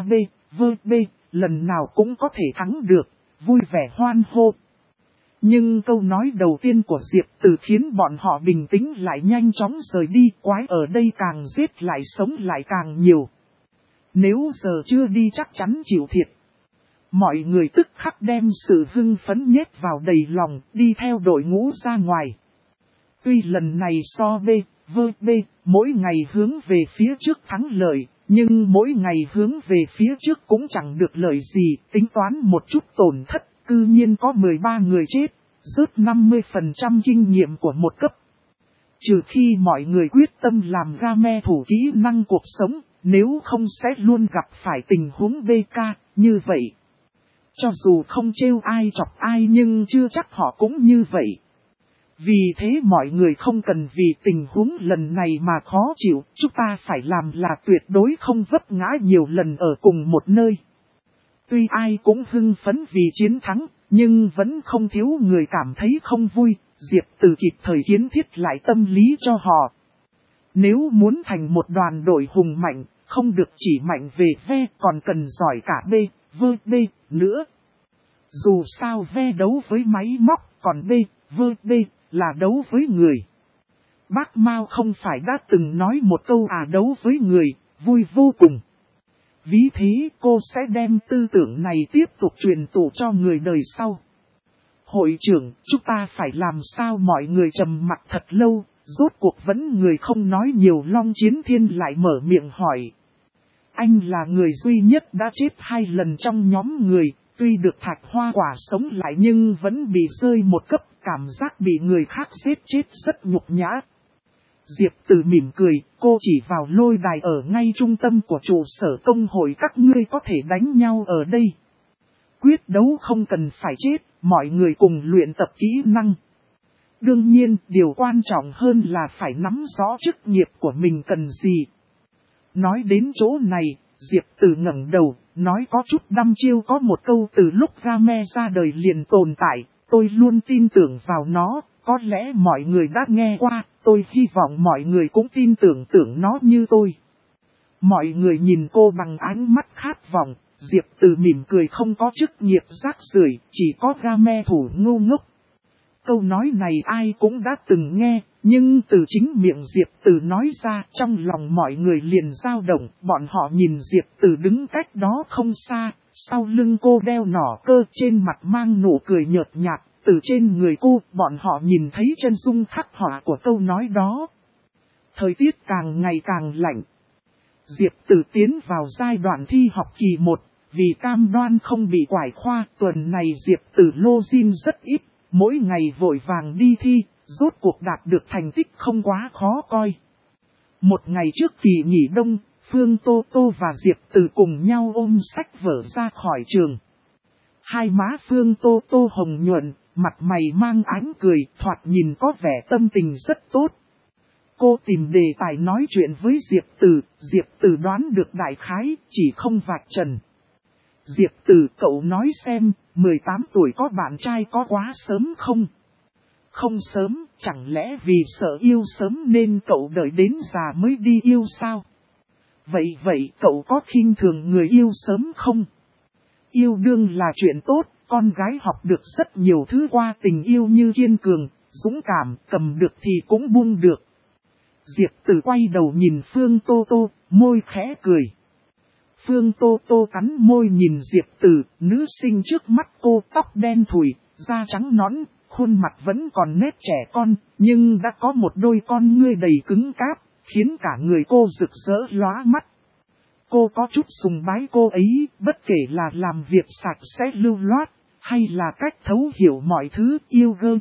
lần nào cũng có thể thắng được, vui vẻ hoan hô. Nhưng câu nói đầu tiên của Diệp Tử khiến bọn họ bình tĩnh lại, nhanh chóng rời đi, quái ở đây càng giết lại sống lại càng nhiều. Nếu giờ chưa đi chắc chắn chịu thiệt. Mọi người tức khắc đem sự hưng phấn nhét vào đầy lòng, đi theo đội ngũ ra ngoài. Tuy lần này so mỗi ngày hướng về phía trước thắng lợi, nhưng mỗi ngày hướng về phía trước cũng chẳng được lợi gì, tính toán một chút tổn thất, cư nhiên có 13 người chết, rớt 50% kinh nghiệm của một cấp. Trừ khi mọi người quyết tâm làm game thủ kỹ năng cuộc sống, nếu không sẽ luôn gặp phải tình huống BK, như vậy. Cho dù không trêu ai chọc ai nhưng chưa chắc họ cũng như vậy. Vì thế mọi người không cần vì tình huống lần này mà khó chịu, chúng ta phải làm là tuyệt đối không vấp ngã nhiều lần ở cùng một nơi. Tuy ai cũng hưng phấn vì chiến thắng, nhưng vẫn không thiếu người cảm thấy không vui, Diệp Tử kịp thời kiến thiết lại tâm lý cho họ. Nếu muốn thành một đoàn đội hùng mạnh, không được chỉ mạnh về ve còn cần giỏi cả D nữa. Dù sao ve đấu với máy móc, còn D là đấu với người. Bác Mao không phải đã từng nói một câu đấu với người, vui vô cùng. Ví thế cô sẽ đem tư tưởng này tiếp tục truyền tụ cho người đời sau. Hội trưởng, chúng ta phải làm sao? Mọi người trầm mặc thật lâu, rốt cuộc vẫn người không nói nhiều. Long Chiến Thiên lại mở miệng hỏi. Anh là người duy nhất đã chết 2 lần trong nhóm người, tuy được Thạch Hoa Quả sống lại nhưng vẫn bị rơi một cấp, cảm giác bị người khác giết chết rất nhục nhã. Diệp Tử mỉm cười, cô chỉ vào lôi đài ở ngay trung tâm của trụ sở công hội, các ngươi có thể đánh nhau ở đây. Quyết đấu không cần phải chết, mọi người cùng luyện tập kỹ năng. Đương nhiên, điều quan trọng hơn là phải nắm rõ chức nghiệp của mình cần gì. Nói đến chỗ này, Diệp Tử ngẩng đầu, nói có chút đăm chiêu, có một câu từ lúc Game ra đời liền tồn tại, tôi luôn tin tưởng vào nó, có lẽ mọi người đã nghe qua, tôi hy vọng mọi người cũng tin tưởng nó như tôi. Mọi người nhìn cô bằng ánh mắt khát vọng, Diệp Tử mỉm cười, không có chức nghiệp rác rưởi, chỉ có Game thủ ngu ngốc. Câu nói này ai cũng đã từng nghe, nhưng từ chính miệng Diệp Tử nói ra, trong lòng mọi người liền dao động. Bọn họ nhìn Diệp Tử đứng cách đó không xa, sau lưng cô đeo nỏ cơ, trên mặt mang nụ cười nhợt nhạt. Từ trên người cô, bọn họ nhìn thấy chân dung khắc họa của câu nói đó. Thời tiết càng ngày càng lạnh. Diệp Tử tiến vào giai đoạn thi học kỳ 1, vì cam đoan không bị quải khoa, tuần này Diệp Tử lô zin rất ít. Mỗi ngày vội vàng đi thi, rốt cuộc đạt được thành tích không quá khó coi. Một ngày trước kỳ nghỉ đông, Phương Tô Tô và Diệp Tử cùng nhau ôm sách vở ra khỏi trường. Hai má Phương Tô Tô hồng nhuận, mặt mày mang ánh cười, thoạt nhìn có vẻ tâm tình rất tốt. Cô tìm đề tài nói chuyện với Diệp Tử đoán được đại khái, chỉ không vạch trần. Diệp Tử, cậu nói xem, 18 tuổi có bạn trai có quá sớm không? Không sớm, chẳng lẽ vì sợ yêu sớm nên cậu đợi đến già mới đi yêu sao? Vậy cậu có khinh thường người yêu sớm không? Yêu đương là chuyện tốt, con gái học được rất nhiều thứ qua tình yêu như kiên cường, dũng cảm, cầm được thì cũng buông được. Diệp Tử quay đầu nhìn Phương Tô Tô, môi khẽ cười. Phương Tô Tô cắn môi nhìn Diệp Tử, nữ sinh trước mắt cô tóc đen thùi, da trắng nõn, khuôn mặt vẫn còn nét trẻ con, nhưng đã có một đôi con ngươi đầy cứng cáp, khiến cả người cô rực rỡ lóa mắt. Cô có chút sùng bái cô ấy, bất kể là làm việc sạch sẽ lưu loát, hay là cách thấu hiểu mọi thứ, yêu gơ,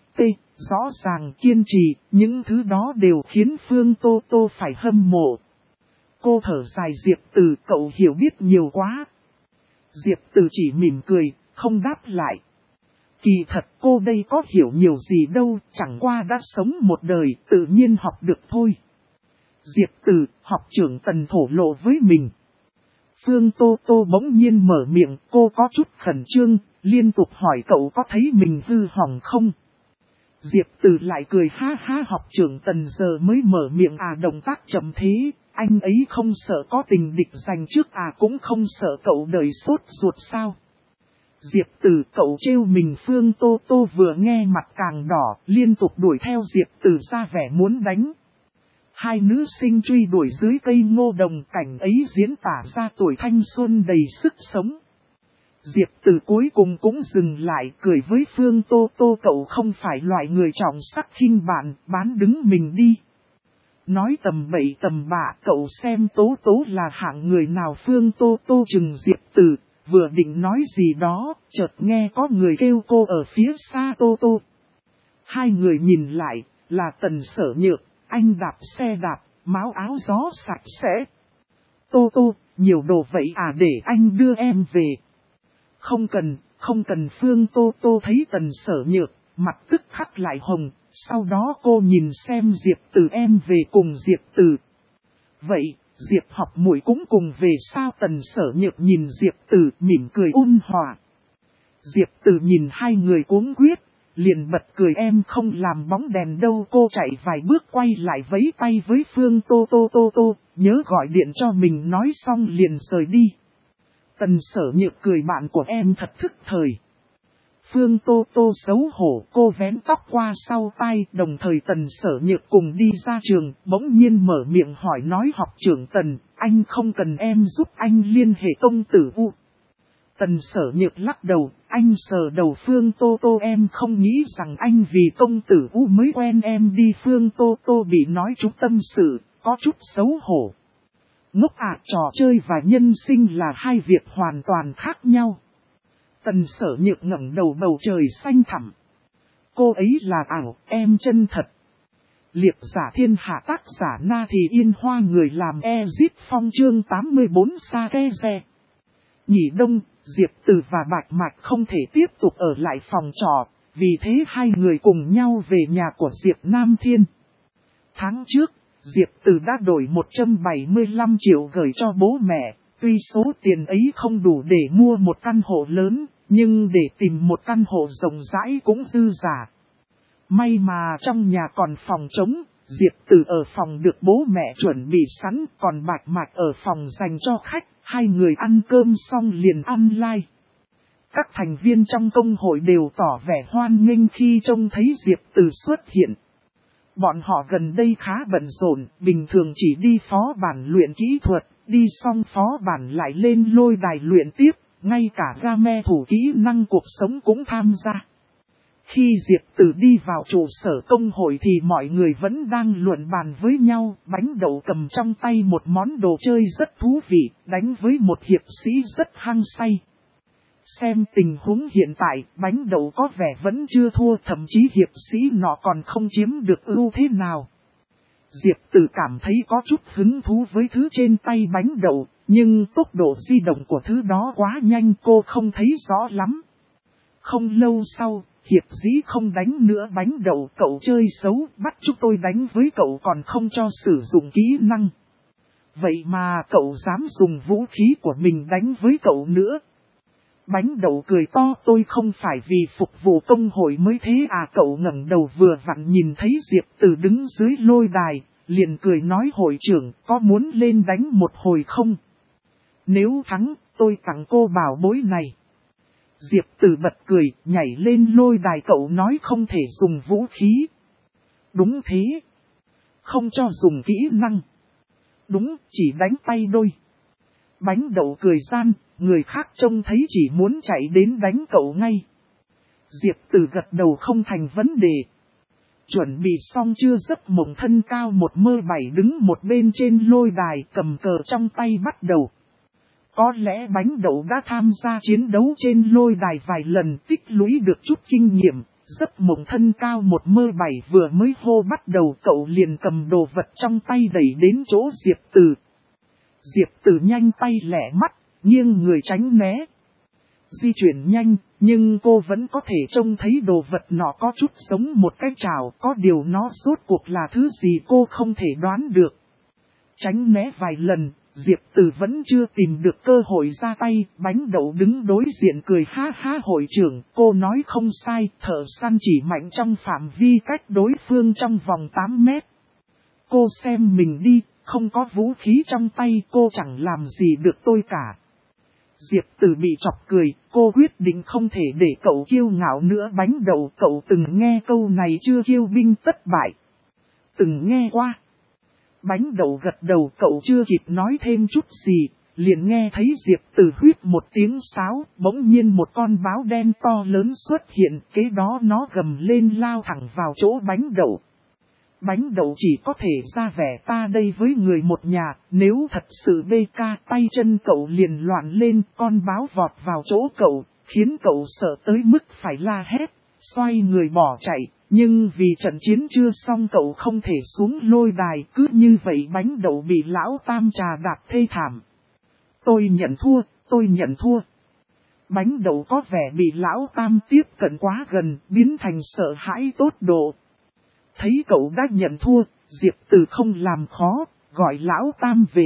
rõ ràng kiên trì, những thứ đó đều khiến Phương Tô Tô phải hâm mộ. Cô thở dài, Diệp Tử, cậu hiểu biết nhiều quá. Diệp Tử chỉ mỉm cười, không đáp lại. Kỳ thật cô đây có hiểu nhiều gì đâu, chẳng qua đã sống một đời, tự nhiên học được thôi. Diệp Tử, học trưởng Tần thổ lộ với mình. Phương Tô Tô bỗng nhiên mở miệng, cô có chút khẩn trương, liên tục hỏi cậu có thấy mình hư hỏng không? Diệp Tử lại cười ha ha, học trưởng Tần giờ mới mở miệng động tác chậm thế, anh ấy không sợ có tình địch giành trước cũng không sợ cậu đời sốt ruột sao? Diệp Tử, cậu trêu mình. Phương Tô Tô vừa nghe mặt càng đỏ, liên tục đuổi theo Diệp Tử ra vẻ muốn đánh. Hai nữ sinh truy đuổi dưới cây ngô đồng, cảnh ấy diễn tả ra tuổi thanh xuân đầy sức sống. Diệp Tử cuối cùng cũng dừng lại, cười với Phương Tô Tô, cậu không phải loại người trọng sắc khinh bạn, bán đứng mình đi. Nói tầm bậy tầm bạ, cậu xem Tố Tố là hạng người nào? Phương Tô Tô trừng Diệp Tử, vừa định nói gì đó, chợt nghe có người kêu cô ở phía xa. Tô Tô. Hai người nhìn lại, là Tần Sở Nhược, anh đạp xe đạp, máu áo gió sạch sẽ. Tô Tô, nhiều đồ vậy để anh đưa em về. Không cần. Phương Tô Tô thấy Tần Sở Nhược, mặt tức khắc lại hồng, sau đó cô nhìn xem Diệp Tử, em về cùng Diệp Tử. Vậy, Diệp học muội cũng cùng về sao? Tần Sở Nhược nhìn Diệp Tử, mỉm cười ôn hòa. Diệp Tử nhìn hai người cuống quyết, liền bật cười, em không làm bóng đèn đâu. Cô chạy vài bước quay lại vẫy tay với Phương Tô Tô, nhớ gọi điện cho mình, nói xong liền rời đi. Tần Sở Nhược cười, bạn của em thật thức thời. Phương Tô Tô xấu hổ, cô vén tóc qua sau tai, đồng thời Tần Sở Nhược cùng đi ra trường, bỗng nhiên mở miệng hỏi nói học trưởng Tần, anh không cần em giúp anh liên hệ công tử U. Tần Sở Nhược lắc đầu, anh sờ đầu Phương Tô Tô, em không nghĩ rằng anh vì công tử U mới quen em đi. Phương Tô Tô bị nói trúng tâm sự, có chút xấu hổ. Ngốc ạ, trò chơi và nhân sinh là hai việc hoàn toàn khác nhau. Tần Sở Nhược ngẩng đầu, bầu trời xanh thẳm. Cô ấy là ảo, em chân thật. Liệp giả thiên hạ, tác giả Na Thì Yên Hoa, người làm Ezit Phong, chương 84 Sa-ke-ze. Nhị Đông, Diệp Từ và Bạch Mạch không thể tiếp tục ở lại phòng trọ, vì thế hai người cùng nhau về nhà của Diệp Nam Thiên. Tháng trước, Diệp Từ đã đổi 175 triệu gửi cho bố mẹ, tuy số tiền ấy không đủ để mua một căn hộ lớn, nhưng để tìm một căn hộ rộng rãi cũng dư giả. May mà trong nhà còn phòng trống, Diệp Từ ở phòng được bố mẹ chuẩn bị sẵn, còn Bạch Mạch ở phòng dành cho khách, hai người ăn cơm xong liền ăn like. Các thành viên trong công hội đều tỏ vẻ hoan nghênh khi trông thấy Diệp Từ xuất hiện. Bọn họ gần đây khá bận rộn, bình thường chỉ đi phó bản luyện kỹ thuật, đi xong phó bản lại lên lôi đài luyện tiếp, ngay cả game thủ kỹ năng cuộc sống cũng tham gia. Khi Diệp Từ đi vào trụ sở công hội thì mọi người vẫn đang luận bàn với nhau, Bánh Đậu cầm trong tay một món đồ chơi rất thú vị, đánh với một hiệp sĩ rất hăng say. Xem tình huống hiện tại, Bánh Đậu có vẻ vẫn chưa thua, thậm chí hiệp sĩ nọ còn không chiếm được ưu thế nào. Diệp Từ cảm thấy có chút hứng thú với thứ trên tay Bánh Đậu, nhưng tốc độ di động của thứ đó quá nhanh, cô không thấy rõ lắm. Không lâu sau, hiệp sĩ không đánh nữa. Bánh Đậu, cậu chơi xấu, bắt chúng tôi đánh với cậu còn không cho sử dụng kỹ năng. Vậy mà cậu dám dùng vũ khí của mình đánh với cậu nữa. Bánh Đậu cười to, tôi không phải vì phục vụ công hội mới thế à. Cậu ngẩng đầu vừa vặn nhìn thấy Diệp Từ đứng dưới lôi đài, liền cười nói, hội trưởng có muốn lên đánh một hồi không? Nếu thắng, tôi tặng cô bảo bối này. Diệp Từ bật cười, nhảy lên lôi đài. Cậu nói không thể dùng vũ khí. Đúng thế. Không cho dùng kỹ năng. Đúng, chỉ đánh tay đôi. Bánh Đậu cười gian, người khác trông thấy chỉ muốn chạy đến đánh cậu ngay. Diệp Từ gật đầu, không thành vấn đề. Chuẩn bị xong chưa? Giấc mộng thân cao 1m7 đứng một bên trên lôi đài, cầm cờ trong tay bắt đầu. Có lẽ Bánh Đậu đã tham gia chiến đấu trên lôi đài vài lần, tích lũy được chút kinh nghiệm. Giấc mộng thân cao 1m7 vừa mới hô bắt đầu, cậu liền cầm đồ vật trong tay đẩy đến chỗ Diệp Từ. Diệp Từ nhanh tay lẹ mắt, nghiêng người tránh né. Di chuyển nhanh, nhưng cô vẫn có thể trông thấy đồ vật nọ có chút giống một cái trảo, có điều nó rốt cuộc là thứ gì cô không thể đoán được. Tránh né vài lần, Diệp Từ vẫn chưa tìm được cơ hội ra tay. Bánh Đậu đứng đối diện cười ha ha, hội trưởng, cô nói không sai, thợ săn chỉ mạnh trong phạm vi cách đối phương trong vòng 8 mét. Cô xem mình đi, không có vũ khí trong tay cô chẳng làm gì được tôi cả. Diệp Từ bị chọc cười, cô quyết định không thể để cậu kiêu ngạo nữa. Bánh Đậu, cậu từng nghe câu này chưa? Kiêu binh tất bại. Từng nghe qua. Bánh Đậu gật đầu, cậu chưa kịp nói thêm chút gì, liền nghe thấy Diệp Từ huýt một tiếng sáo, bỗng nhiên một con báo đen to lớn xuất hiện, kế đó nó gầm lên lao thẳng vào chỗ Bánh Đậu. Bánh Đậu chỉ có thể ra vẻ ta đây với người một nhà, nếu thật sự BK, tay chân cậu liền loạn lên, con báo vọt vào chỗ cậu, khiến cậu sợ tới mức phải la hét, xoay người bỏ chạy, nhưng vì trận chiến chưa xong cậu không thể xuống lôi đài, cứ như vậy Bánh Đậu bị lão tam trà đạp thê thảm. Tôi nhận thua, tôi nhận thua. Bánh Đậu có vẻ bị lão tam tiếp cận quá gần, biến thành sợ hãi tột độ. Thấy cậu đã nhận thua, Diệp Từ không làm khó, gọi lão tam về.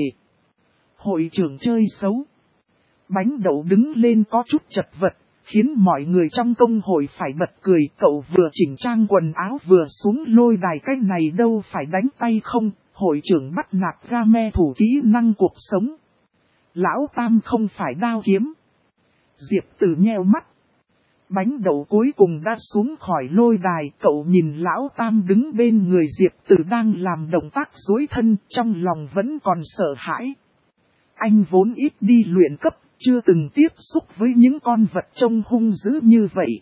Hội trưởng chơi xấu. Bánh Đậu đứng lên có chút chật vật, khiến mọi người trong công hội phải bật cười. Cậu vừa chỉnh trang quần áo vừa xuống lôi đài, cái này đâu phải đánh tay không, hội trưởng bắt nạt game thủ kỹ năng cuộc sống. Lão Tam không phải đao kiếm. Diệp Tử nheo mắt. Bánh đậu cuối cùng đã xuống khỏi lôi đài, cậu nhìn Lão Tam đứng bên người Diệp Tử đang làm động tác duỗi thân, trong lòng vẫn còn sợ hãi. Anh vốn ít đi luyện cấp, chưa từng tiếp xúc với những con vật trông hung dữ như vậy.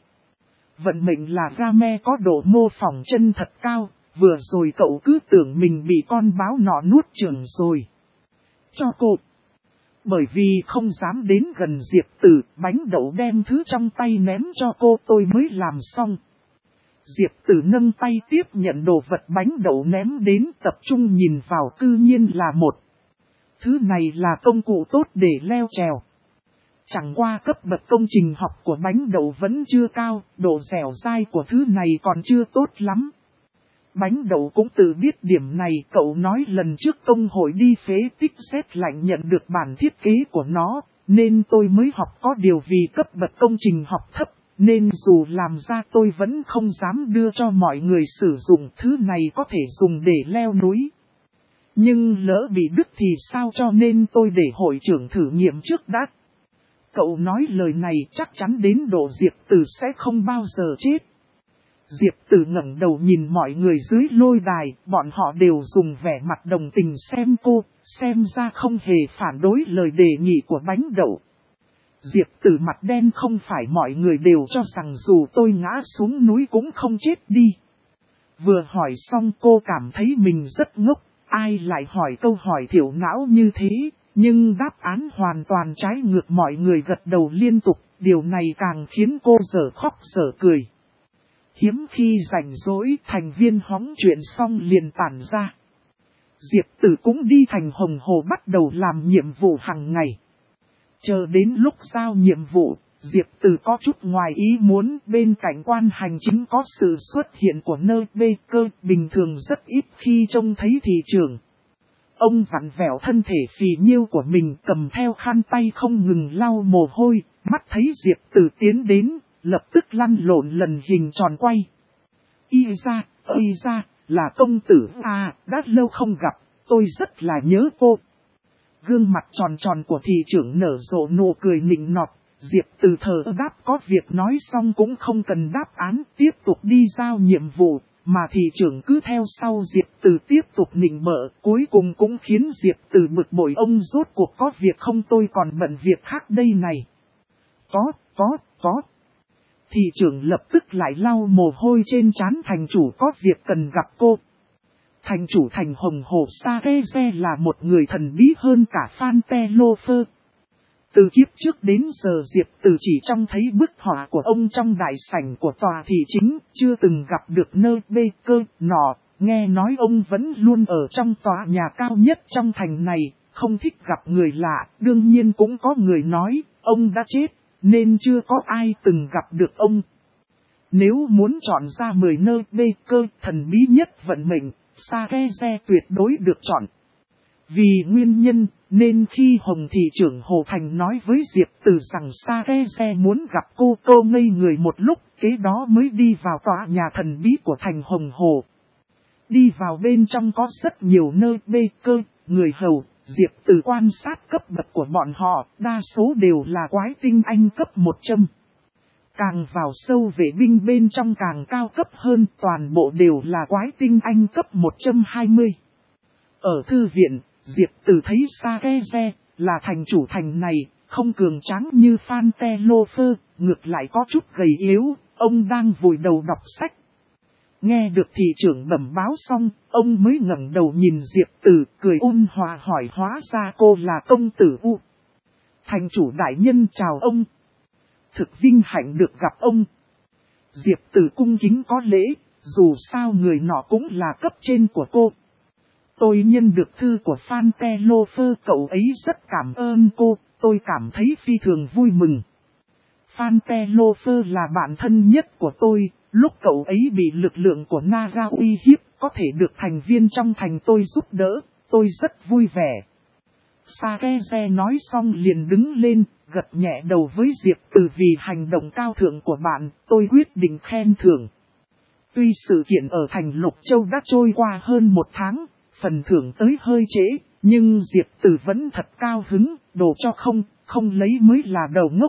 Vận mệnh là Game có độ mô phỏng chân thật cao, vừa rồi cậu cứ tưởng mình bị con báo nọ nuốt chửng rồi. Cho cô. Bởi vì không dám đến gần Diệp Tử, bánh đậu đem thứ trong tay ném cho cô tôi mới làm xong. Diệp Tử nâng tay tiếp nhận đồ vật bánh đậu ném đến, tập trung nhìn vào, cư nhiên là một. Thứ này là công cụ tốt để leo trèo. Chẳng qua cấp bậc công trình học của bánh đậu vẫn chưa cao, độ dẻo dai của thứ này còn chưa tốt lắm. Bánh đậu cũng tự biết điểm này, cậu nói lần trước công hội đi phế tích xét lạnh nhận được bản thiết kế của nó, nên tôi mới học, có điều vì cấp bậc công trình học thấp, nên dù làm ra tôi vẫn không dám đưa cho mọi người sử dụng, thứ này có thể dùng để leo núi. Nhưng lỡ bị đứt thì sao, cho nên tôi để hội trưởng thử nghiệm trước đã. Cậu nói lời này chắc chắn đến độ Diệp Tử sẽ không bao giờ chết. Diệp Tử ngẩng đầu nhìn mọi người dưới lôi đài, bọn họ đều dùng vẻ mặt đồng tình xem cô, xem ra không hề phản đối lời đề nghị của bánh đậu. Diệp Tử mặt đen, không phải mọi người đều cho rằng dù tôi ngã xuống núi cũng không chết đi. Vừa hỏi xong cô cảm thấy mình rất ngốc, ai lại hỏi câu hỏi thiểu não như thế, nhưng đáp án hoàn toàn trái ngược, mọi người gật đầu liên tục, điều này càng khiến cô dở khóc dở cười. Hiếm khi rảnh rỗi, thành viên hóng chuyện xong liền tản ra. Diệp Tử cũng đi thành Hồng Hồ bắt đầu làm nhiệm vụ hàng ngày. Chờ đến lúc giao nhiệm vụ, Diệp Tử có chút ngoài ý muốn, bên cạnh quan hành chính có sự xuất hiện của nơi bê cơ, bình thường rất ít khi trông thấy thị trưởng. Ông vặn vẹo thân thể phì nhiêu của mình, cầm theo khăn tay không ngừng lau mồ hôi, mắt thấy Diệp Tử tiến đến, lập tức lăn lộn lần hình tròn quay. Y ra, là công tử à, đã lâu không gặp, tôi rất là nhớ cô. Gương mặt tròn tròn của thị trưởng nở rộ nụ cười nịnh nọt, Diệp Tử thờ đáp, có việc nói xong cũng không cần đáp án, tiếp tục đi giao nhiệm vụ, mà thị trưởng cứ theo sau Diệp Tử tiếp tục nịnh bợ, cuối cùng cũng khiến Diệp Tử bực bội, ông rốt cuộc có việc không, tôi còn bận việc khác đây này. Có. Thị trưởng lập tức lại lau mồ hôi trên trán, thành chủ có việc cần gặp cô. Thành chủ thành Hồng Hồ Sareze là một người thần bí hơn cả Phan Telofer. Từ kiếp trước đến giờ Diệp Tử chỉ trông thấy bức họa của ông trong đại sảnh của tòa thị chính, chưa từng gặp được nơi bê cơ nọ, nghe nói ông vẫn luôn ở trong tòa nhà cao nhất trong thành này, không thích gặp người lạ, đương nhiên cũng có người nói, ông đã chết, nên chưa có ai từng gặp được ông. Nếu muốn chọn ra 10 nơi bê cơ thần bí nhất vận mệnh, Sareze tuyệt đối được chọn. Vì nguyên nhân, nên khi Hồng thị trưởng Hồ Thành nói với Diệp Tử rằng Sareze muốn gặp cô ngây người một lúc, kế đó mới đi vào tòa nhà thần bí của thành Hồng Hồ. Đi vào bên trong có rất nhiều nơi bê cơ, người hầu, Diệp Tử quan sát cấp bậc của bọn họ, đa số đều là quái tinh anh cấp 100. Càng vào sâu vệ binh bên trong càng cao cấp hơn, toàn bộ đều là quái tinh anh cấp 120. Ở thư viện, Diệp Tử thấy Sareze là thành chủ thành này, không cường tráng như Phan Telofer, ngược lại có chút gầy yếu, ông đang vùi đầu đọc sách. Nghe được thị trưởng bẩm báo xong, ông mới ngẩng đầu nhìn Diệp Tử, cười ôn hòa hỏi, hóa ra cô là công tử U. Thành chủ đại nhân chào ông. Thực vinh hạnh được gặp ông. Diệp Tử cung kính có lễ, dù sao người nọ cũng là cấp trên của cô. Tôi nhận được thư của Phan Telofer, cậu ấy rất cảm ơn cô, tôi cảm thấy phi thường vui mừng. Phan Telofer là bạn thân nhất của tôi, lúc cậu ấy bị lực lượng của Naga uy hiếp, có thể được thành viên trong thành tôi giúp đỡ, tôi rất vui vẻ. Sareze nói xong liền đứng lên, gật nhẹ đầu với Diệp Tử, vì hành động cao thượng của bạn, tôi quyết định khen thưởng. Tuy sự kiện ở thành Lục Châu đã trôi qua hơn 1 tháng, phần thưởng tới hơi trễ, nhưng Diệp Tử vẫn thật cao hứng, đồ cho không lấy mới là đầu ngốc.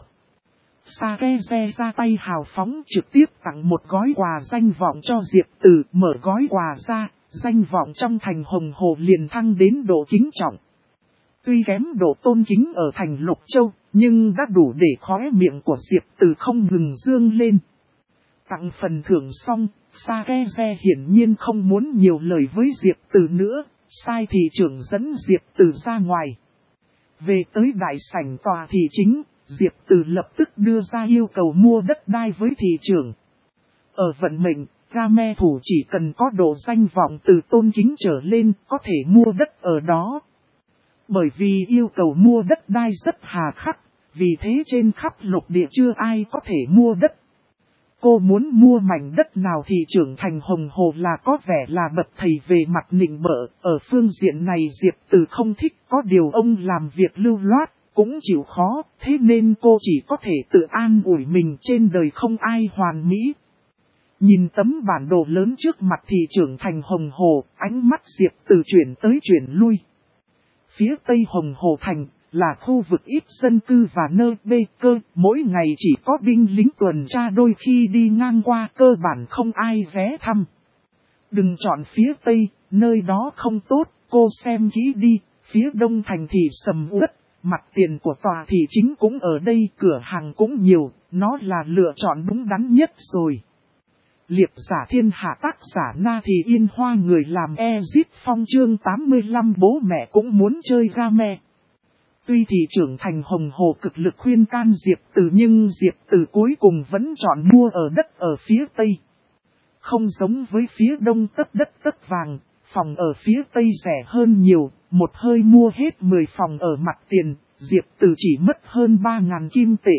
Sakeze ra tay hào phóng trực tiếp tặng một gói quà danh vọng cho Diệp Từ, mở gói quà ra, danh vọng trong thành Hồng Hồ liền thăng đến độ kính trọng. Tuy kém độ tôn kính ở thành Lục Châu, nhưng đã đủ để khóe miệng của Diệp Từ không ngừng dương lên. Tặng phần thưởng xong, Sakeze hiển nhiên không muốn nhiều lời với Diệp Từ nữa, sai thị trưởng dẫn Diệp Từ ra ngoài. Về tới đại sảnh tòa thị chính, Diệp Từ lập tức đưa ra yêu cầu mua đất đai với thị trưởng. Ở vận mệnh, Game thủ chỉ cần có độ danh vọng từ tôn kính trở lên có thể mua đất ở đó. Bởi vì yêu cầu mua đất đai rất hà khắc, vì thế trên khắp lục địa chưa ai có thể mua đất. Cô muốn mua mảnh đất nào thì trưởng thành Hồng Hồ là có vẻ là bậc thầy về mặt nịnh bợ. Ở phương diện này Diệp Từ không thích, có điều ông làm việc lưu loát, cũng chịu khó, thế nên cô chỉ có thể tự an ủi mình trên đời không ai hoàn mỹ. Nhìn tấm bản đồ lớn trước mặt thì trưởng thành Hồng Hồ, ánh mắt Diệp Từ chuyển tới chuyển lui. Phía tây Hồng Hồ Thành là khu vực ít dân cư và nơi bê cơ, mỗi ngày chỉ có binh lính tuần tra, đôi khi đi ngang qua cơ bản không ai ghé thăm. Đừng chọn phía tây, nơi đó không tốt, cô xem kỹ đi, phía đông thành thì sầm uất, mặt tiền của tòa thị chính cũng ở đây, cửa hàng cũng nhiều, nó là lựa chọn đúng đắn nhất rồi. Liệp giả thiên hạ tác giả Na Thì Yên Hoa, người làm Exit Phong chương 85. Bố mẹ cũng muốn chơi game. Tuy thị trưởng thành Hồng Hồ cực lực khuyên can Diệp Từ, nhưng Diệp Từ cuối cùng vẫn chọn mua ở đất ở phía tây. Không giống với phía đông tất đất tất vàng, phòng ở phía tây rẻ hơn nhiều, một hơi mua hết 10 phòng ở mặt tiền, Diệp Từ chỉ mất hơn 3.000 kim tệ.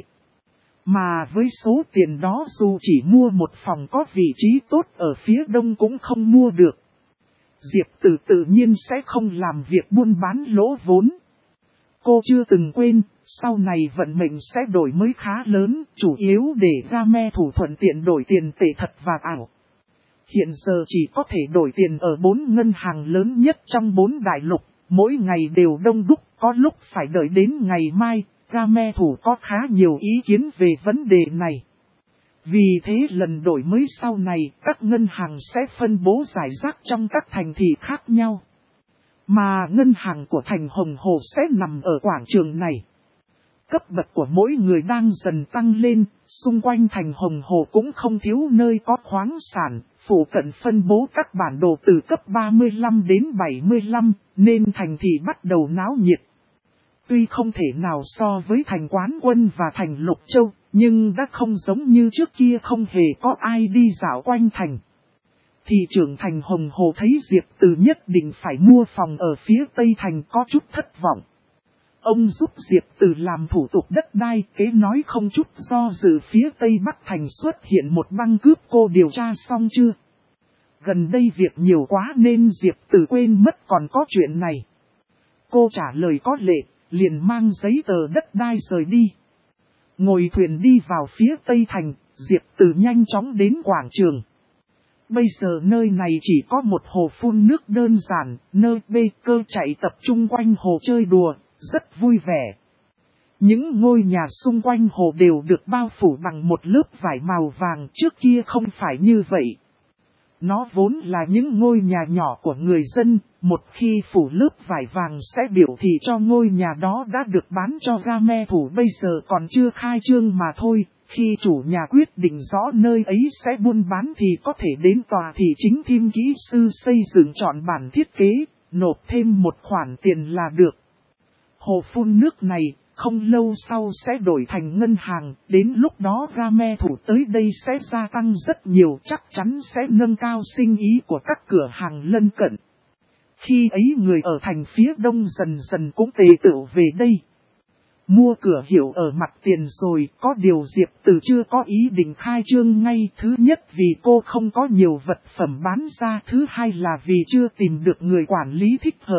Mà với số tiền đó dù chỉ mua một phòng có vị trí tốt ở phía đông cũng không mua được. Diệp Từ tự nhiên sẽ không làm việc buôn bán lỗ vốn. Cô chưa từng quên, sau này vận mệnh sẽ đổi mới khá lớn, chủ yếu để game thủ thuận tiện đổi tiền tệ thật và ảo. Hiện giờ chỉ có thể đổi tiền ở 4 ngân hàng lớn nhất trong 4 đại lục, mỗi ngày đều đông đúc, có lúc phải đợi đến ngày mai. Game thủ có khá nhiều ý kiến về vấn đề này. Vì thế lần đổi mới sau này, các ngân hàng sẽ phân bố rải rác trong các thành thị khác nhau. Mà ngân hàng của thành Hồng Hồ sẽ nằm ở quảng trường này. Cấp bậc của mỗi người đang dần tăng lên, xung quanh thành Hồng Hồ cũng không thiếu nơi có khoáng sản, phụ cận phân bố các bản đồ từ cấp 35 đến 75, nên thành thị bắt đầu náo nhiệt. Tuy không thể nào so với thành Quán Quân và thành Lục Châu, nhưng đã không giống như trước kia không hề có ai đi dạo quanh thành. Thị trưởng thành Hồng Hồ thấy Diệp Từ nhất định phải mua phòng ở phía tây thành có chút thất vọng. Ông giúp Diệp Từ làm thủ tục đất đai, kế nói không chút do dự phía tây bắc thành xuất hiện một băng cướp, cô điều tra xong chưa? Gần đây việc nhiều quá nên Diệp Từ quên mất còn có chuyện này. Cô trả lời có lệ, liền mang giấy tờ đất đai rời đi. Ngồi thuyền đi vào phía tây thành, Diệp Từ nhanh chóng đến quảng trường. Bây giờ nơi này chỉ có một hồ phun nước đơn giản, nơi bê cơ chạy tập trung quanh hồ chơi đùa, rất vui vẻ. Những ngôi nhà xung quanh hồ đều được bao phủ bằng một lớp vải màu vàng, trước kia không phải như vậy. Nó vốn là những ngôi nhà nhỏ của người dân, một khi phủ lớp vải vàng sẽ biểu thị cho ngôi nhà đó đã được bán cho game thủ, bây giờ còn chưa khai trương mà thôi. Khi chủ nhà quyết định rõ nơi ấy sẽ buôn bán thì có thể đến tòa thị chính thêm kỹ sư xây dựng chọn bản thiết kế, nộp thêm một khoản tiền là được. Hồ phun nước này không lâu sau sẽ đổi thành ngân hàng, đến lúc đó game thủ tới đây sẽ gia tăng rất nhiều, chắc chắn sẽ nâng cao sinh ý của các cửa hàng lân cận. Khi ấy người ở thành phía đông dần dần cũng tề tựu về đây. Mua cửa hiệu ở mặt tiền rồi, có điều Diệp Từ chưa có ý định khai trương ngay. Thứ nhất vì cô không có nhiều vật phẩm bán ra, thứ hai là vì chưa tìm được người quản lý thích hợp.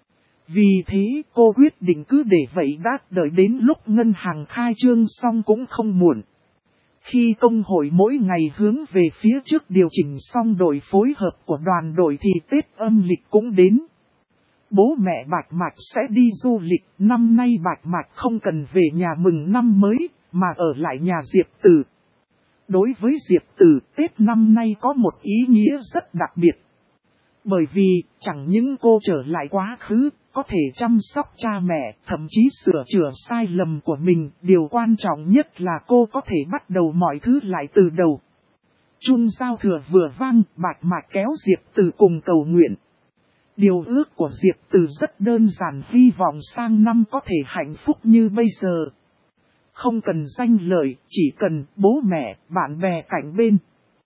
Vì thế cô quyết định cứ để vậy đã, đợi đến lúc ngân hàng khai trương xong cũng không muộn. Khi công hội mỗi ngày hướng về phía trước điều chỉnh xong đội phối hợp của đoàn đội thì Tết âm lịch cũng đến. bố mẹ Bạch Mạch sẽ đi du lịch, năm nay Bạch Mạch không cần về nhà mừng năm mới, mà ở lại nhà Diệp Từ. Đối với Diệp Từ, Tết năm nay có một ý nghĩa rất đặc biệt. Bởi vì, chẳng những cô trở lại quá khứ, có thể chăm sóc cha mẹ, thậm chí sửa chữa sai lầm của mình, điều quan trọng nhất là cô có thể bắt đầu mọi thứ lại từ đầu. Chuông giao thừa vừa vang, Bạch Mạch kéo Diệp Từ cùng cầu nguyện. Điều ước của Diệp Từ rất đơn giản, hy vọng sang năm có thể hạnh phúc như bây giờ. Không cần danh lợi, chỉ cần bố mẹ, bạn bè cạnh bên.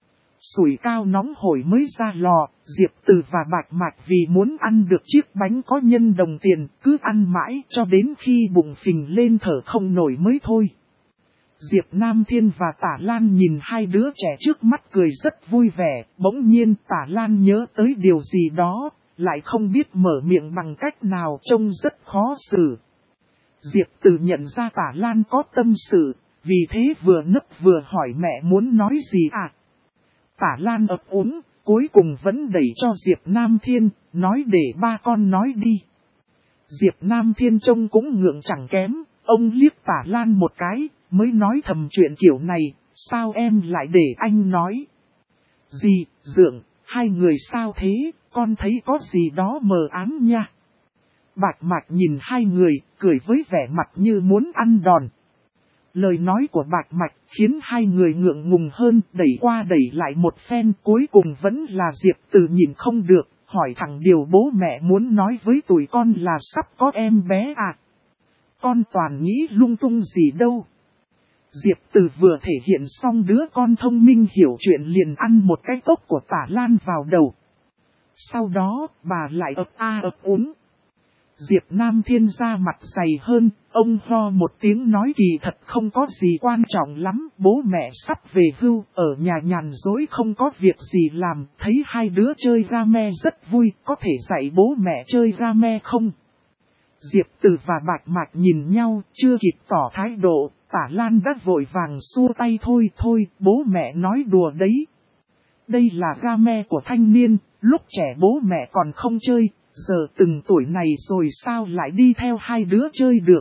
Sủi cao nóng hổi mới ra lò, Diệp Từ và Bạch Mạch vì muốn ăn được chiếc bánh có nhân đồng tiền, cứ ăn mãi cho đến khi bụng phình lên thở không nổi mới thôi. Diệp Nam Thiên và Tả Lan nhìn hai đứa trẻ trước mắt cười rất vui vẻ, bỗng nhiên Tả Lan nhớ tới điều gì đó, lại không biết mở miệng bằng cách nào, trông rất khó xử. Diệp Từ nhận ra Tả Lan có tâm sự, vì thế vừa nức vừa hỏi mẹ muốn nói gì à? Tả Lan ấp úng, cuối cùng vẫn đẩy cho Diệp Nam Thiên, nói để ba con nói đi. Diệp Nam Thiên trông cũng ngượng chẳng kém, ông liếc Tả Lan một cái, mới nói thầm chuyện kiểu này, sao em lại để anh nói? Gì, Dượng, hai người sao thế, con thấy có gì đó mờ ám nha. Bạch Mạch nhìn hai người, cười với vẻ mặt như muốn ăn đòn. Lời nói của Bạch Mạch khiến hai người ngượng ngùng hơn, đẩy qua đẩy lại một phen, cuối cùng vẫn là Diệp Từ nhìn không được, hỏi thẳng điều bố mẹ muốn nói với tụi con là sắp có em bé à. Con toàn nghĩ lung tung gì đâu. Diệp Từ vừa thể hiện xong đứa con thông minh hiểu chuyện liền ăn một cái cốc của Tả Lan vào đầu. Sau đó, bà lại ấp a ấp úng. Diệp Nam Thiên ra mặt dày hơn, ông ho một tiếng nói kỳ thật không có gì quan trọng lắm, bố mẹ sắp về hưu, ở nhà nhàn dối không có việc gì làm, thấy hai đứa chơi game rất vui, có thể dạy bố mẹ chơi game không? Diệp Từ và Bạch Mạch nhìn nhau, chưa kịp tỏ thái độ, Tả Lan đã vội vàng xua tay thôi, bố mẹ nói đùa đấy. Đây là game của thanh niên, lúc trẻ bố mẹ còn không chơi. Giờ từng tuổi này rồi sao lại đi theo hai đứa chơi được?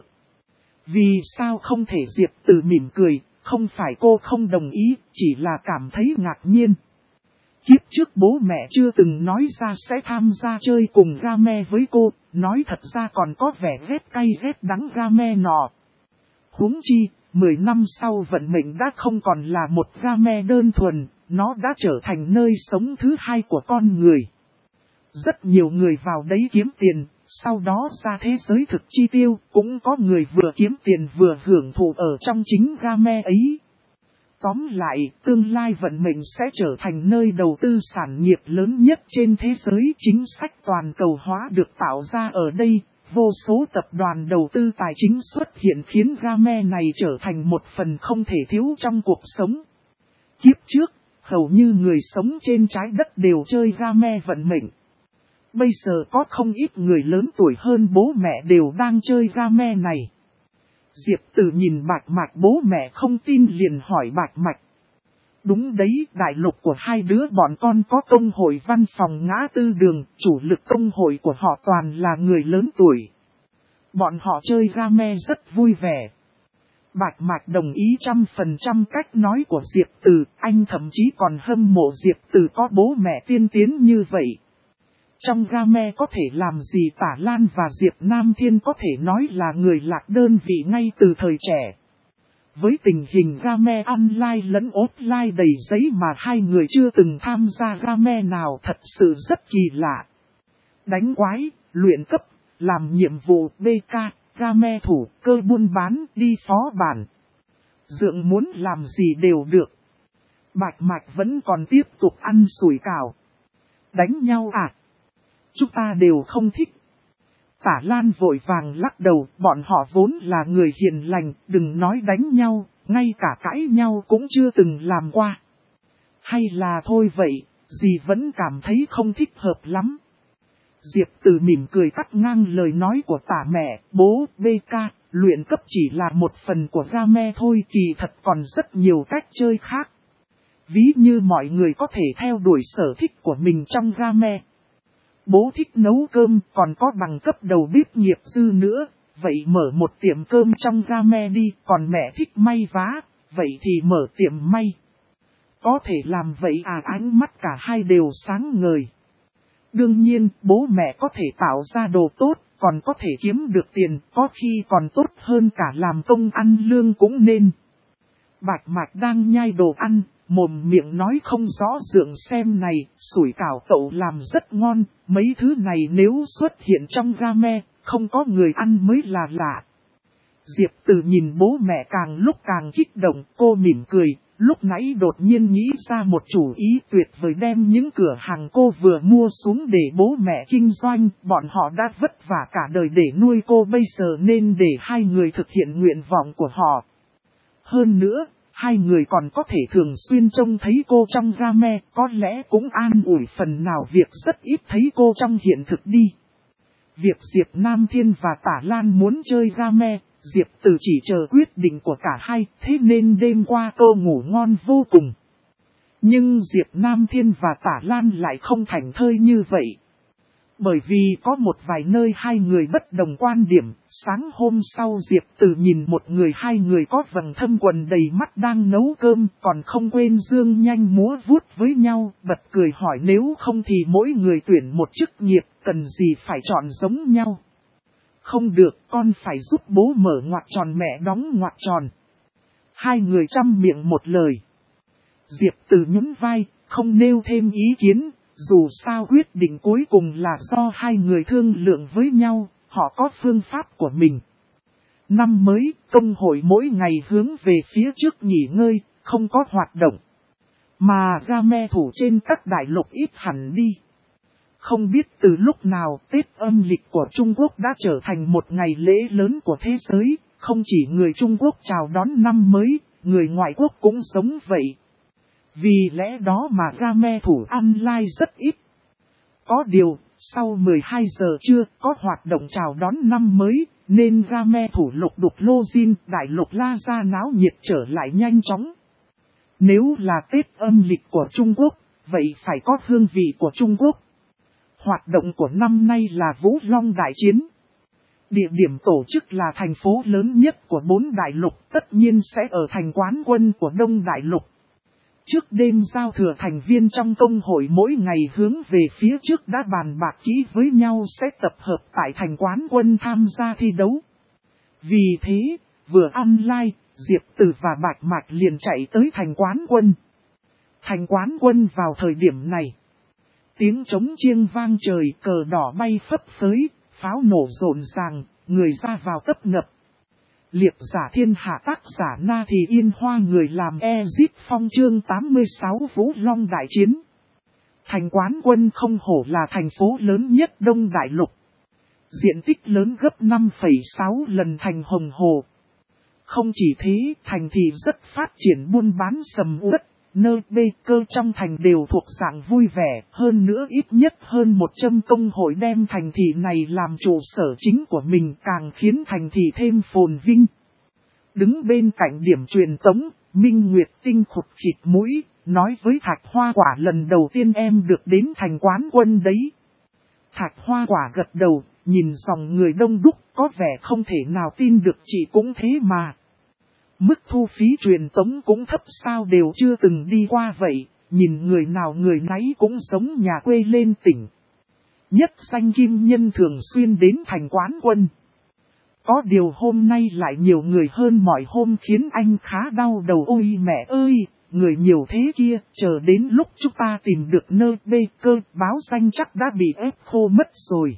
Vì sao không thể? Diệp Từ mỉm cười, không phải cô không đồng ý, chỉ là cảm thấy ngạc nhiên. Kiếp trước bố mẹ chưa từng nói ra sẽ tham gia chơi cùng game với cô, nói thật ra còn có vẻ ghét cay ghét đắng game nọ. Huống chi, 10 năm sau vận mệnh đã không còn là một game đơn thuần, nó đã trở thành nơi sống thứ hai của con người. Rất nhiều người vào đấy kiếm tiền, sau đó ra thế giới thực chi tiêu, cũng có người vừa kiếm tiền vừa hưởng thụ ở trong chính game ấy. Tóm lại, tương lai vận mệnh sẽ trở thành nơi đầu tư sản nghiệp lớn nhất trên thế giới. Chính sách toàn cầu hóa được tạo ra ở đây, vô số tập đoàn đầu tư tài chính xuất hiện khiến game này trở thành một phần không thể thiếu trong cuộc sống. Kiếp trước, hầu như người sống trên trái đất đều chơi game vận mệnh. Bây giờ có không ít người lớn tuổi hơn bố mẹ đều đang chơi game này. Diệp Từ nhìn Bạch Mạch, bố mẹ không tin liền hỏi Bạch Mạch. Đúng đấy, đại lục của hai đứa bọn con có công hội văn phòng ngã tư đường, chủ lực công hội của họ toàn là người lớn tuổi. Bọn họ chơi game rất vui vẻ. Bạch Mạch đồng ý 100% cách nói của Diệp Từ, anh thậm chí còn hâm mộ Diệp Từ có bố mẹ tiên tiến như vậy. Trong game có thể làm gì? Tả Lan và Diệp Nam Thiên có thể nói là người lạc đơn vị ngay từ thời trẻ. Với tình hình game online lẫn offline đầy giấy mà hai người chưa từng tham gia game nào thật sự rất kỳ lạ. Đánh quái, luyện cấp, làm nhiệm vụ BK, game thủ, cơ buôn bán, đi phó bản. Dượng muốn làm gì đều được. Bạch Mạch vẫn còn tiếp tục ăn sủi cảo. Đánh nhau à? Chúng ta đều không thích. Tả Lan vội vàng lắc đầu, bọn họ vốn là người hiền lành, đừng nói đánh nhau, ngay cả cãi nhau cũng chưa từng làm qua. Hay là thôi vậy, dì vẫn cảm thấy không thích hợp lắm. Diệp Từ mỉm cười cắt ngang lời nói của Tả mẹ, bố, BK, luyện cấp chỉ là một phần của game thôi, kỳ thật còn rất nhiều cách chơi khác. Ví như mọi người có thể theo đuổi sở thích của mình trong game. Bố thích nấu cơm, còn có bằng cấp đầu bếp nghiệp dư nữa, vậy mở một tiệm cơm trong Game đi, còn mẹ thích may vá, vậy thì mở tiệm may. Có thể làm vậy à? Ánh mắt cả hai đều sáng ngời. Đương nhiên, bố mẹ có thể tạo ra đồ tốt, còn có thể kiếm được tiền, có khi còn tốt hơn cả làm công ăn lương cũng nên. Bạch Mạch đang nhai đồ ăn, mồm miệng nói không rõ dượng xem này, sủi cảo cậu làm rất ngon, mấy thứ này nếu xuất hiện trong Game, không có người ăn mới là lạ. Diệp Từ nhìn bố mẹ càng lúc càng kích động, cô mỉm cười, lúc nãy đột nhiên nghĩ ra một chủ ý tuyệt vời, đem những cửa hàng cô vừa mua xuống để bố mẹ kinh doanh, bọn họ đã vất vả cả đời để nuôi cô, bây giờ nên để hai người thực hiện nguyện vọng của họ. Hơn nữa, hai người còn có thể thường xuyên trông thấy cô trong Game, có lẽ cũng an ủi phần nào việc rất ít thấy cô trong hiện thực đi. Việc Diệp Nam Thiên và Tả Lan muốn chơi Game, Diệp Từ chỉ chờ quyết định của cả hai, thế nên đêm qua cô ngủ ngon vô cùng. Nhưng Diệp Nam Thiên và Tả Lan lại không thảnh thơi như vậy. Bởi vì có một vài nơi hai người bất đồng quan điểm, sáng hôm sau Diệp Từ nhìn một người, hai người có vầng thâm quần đầy mắt đang nấu cơm, còn không quên dương nhanh múa vuốt với nhau, bật cười hỏi nếu không thì mỗi người tuyển một chức nghiệp, cần gì phải chọn giống nhau. Không được, con phải giúp bố mở ngoặc tròn, mẹ đóng ngoặc tròn. Hai người chăm miệng một lời. Diệp Từ nhún vai, không nêu thêm ý kiến. Dù sao quyết định cuối cùng là do hai người thương lượng với nhau, họ có phương pháp của mình. Năm mới, công hội mỗi ngày hướng về phía trước nghỉ ngơi, không có hoạt động. Mà Game thủ trên các đại lục ít hẳn đi. Không biết từ lúc nào Tết âm lịch của Trung Quốc đã trở thành một ngày lễ lớn của thế giới, không chỉ người Trung Quốc chào đón năm mới, người ngoại quốc cũng giống vậy. Vì lẽ đó mà Game thủ online rất ít. Có điều, sau 12 giờ trưa có hoạt động chào đón năm mới, nên Game thủ lục đục Lô-Jin đại lục La Gia náo nhiệt trở lại nhanh chóng. Nếu là Tết âm lịch của Trung Quốc, vậy phải có hương vị của Trung Quốc. Hoạt động của năm nay là Vũ Long Đại Chiến. Địa điểm tổ chức là thành phố lớn nhất của 4 đại lục, tất nhiên sẽ ở thành Quán Quân của Đông Đại Lục. Trước đêm giao thừa, thành viên trong công hội mỗi ngày hướng về phía trước đã bàn bạc kỹ với nhau sẽ tập hợp tại thành Quán Quân tham gia thi đấu. Vì thế, vừa online, Diệp Từ và Bạch Mạch liền chạy tới thành Quán Quân. Thành Quán Quân vào thời điểm này, tiếng trống chiêng vang trời, cờ đỏ bay phấp phới, pháo nổ rộn ràng, người ra vào tấp nập. Liệp giả thiên hạ, tác giả Na Thì Yên Hoa, người làm Ezit Phong, chương 86 Vũ Long Đại Chiến. Thành Quán Quân không hổ là thành phố lớn nhất Đông Đại Lục. Diện tích lớn gấp 5,6 lần thành Hồng Hồ. Không chỉ thế, thành thị rất phát triển buôn bán sầm uất, nơi bê cơ trong thành đều thuộc dạng vui vẻ, hơn nữa ít nhất hơn 100 công hội đem thành thị này làm trụ sở chính của mình, càng khiến thành thị thêm phồn vinh. Đứng bên cạnh điểm truyền tống, Minh Nguyệt Tinh khụt khịt mũi, nói với Thạch Hoa Quả lần đầu tiên em được đến thành Quán Quân đấy. Thạch Hoa Quả gật đầu, nhìn dòng người đông đúc, có vẻ không thể nào tin được, chị cũng thế mà. Mức thu phí truyền tống cũng thấp sao, đều chưa từng đi qua vậy, nhìn người nào người nấy cũng giống nhà quê lên tỉnh. Nhất danh kim nhân thường xuyên đến thành Quán Quân. Có điều hôm nay lại nhiều người hơn mọi hôm khiến anh khá đau đầu. Ôi mẹ ơi, người nhiều thế kia, chờ đến lúc chúng ta tìm được nơi bê cơ báo danh chắc đã bị ép khô mất rồi.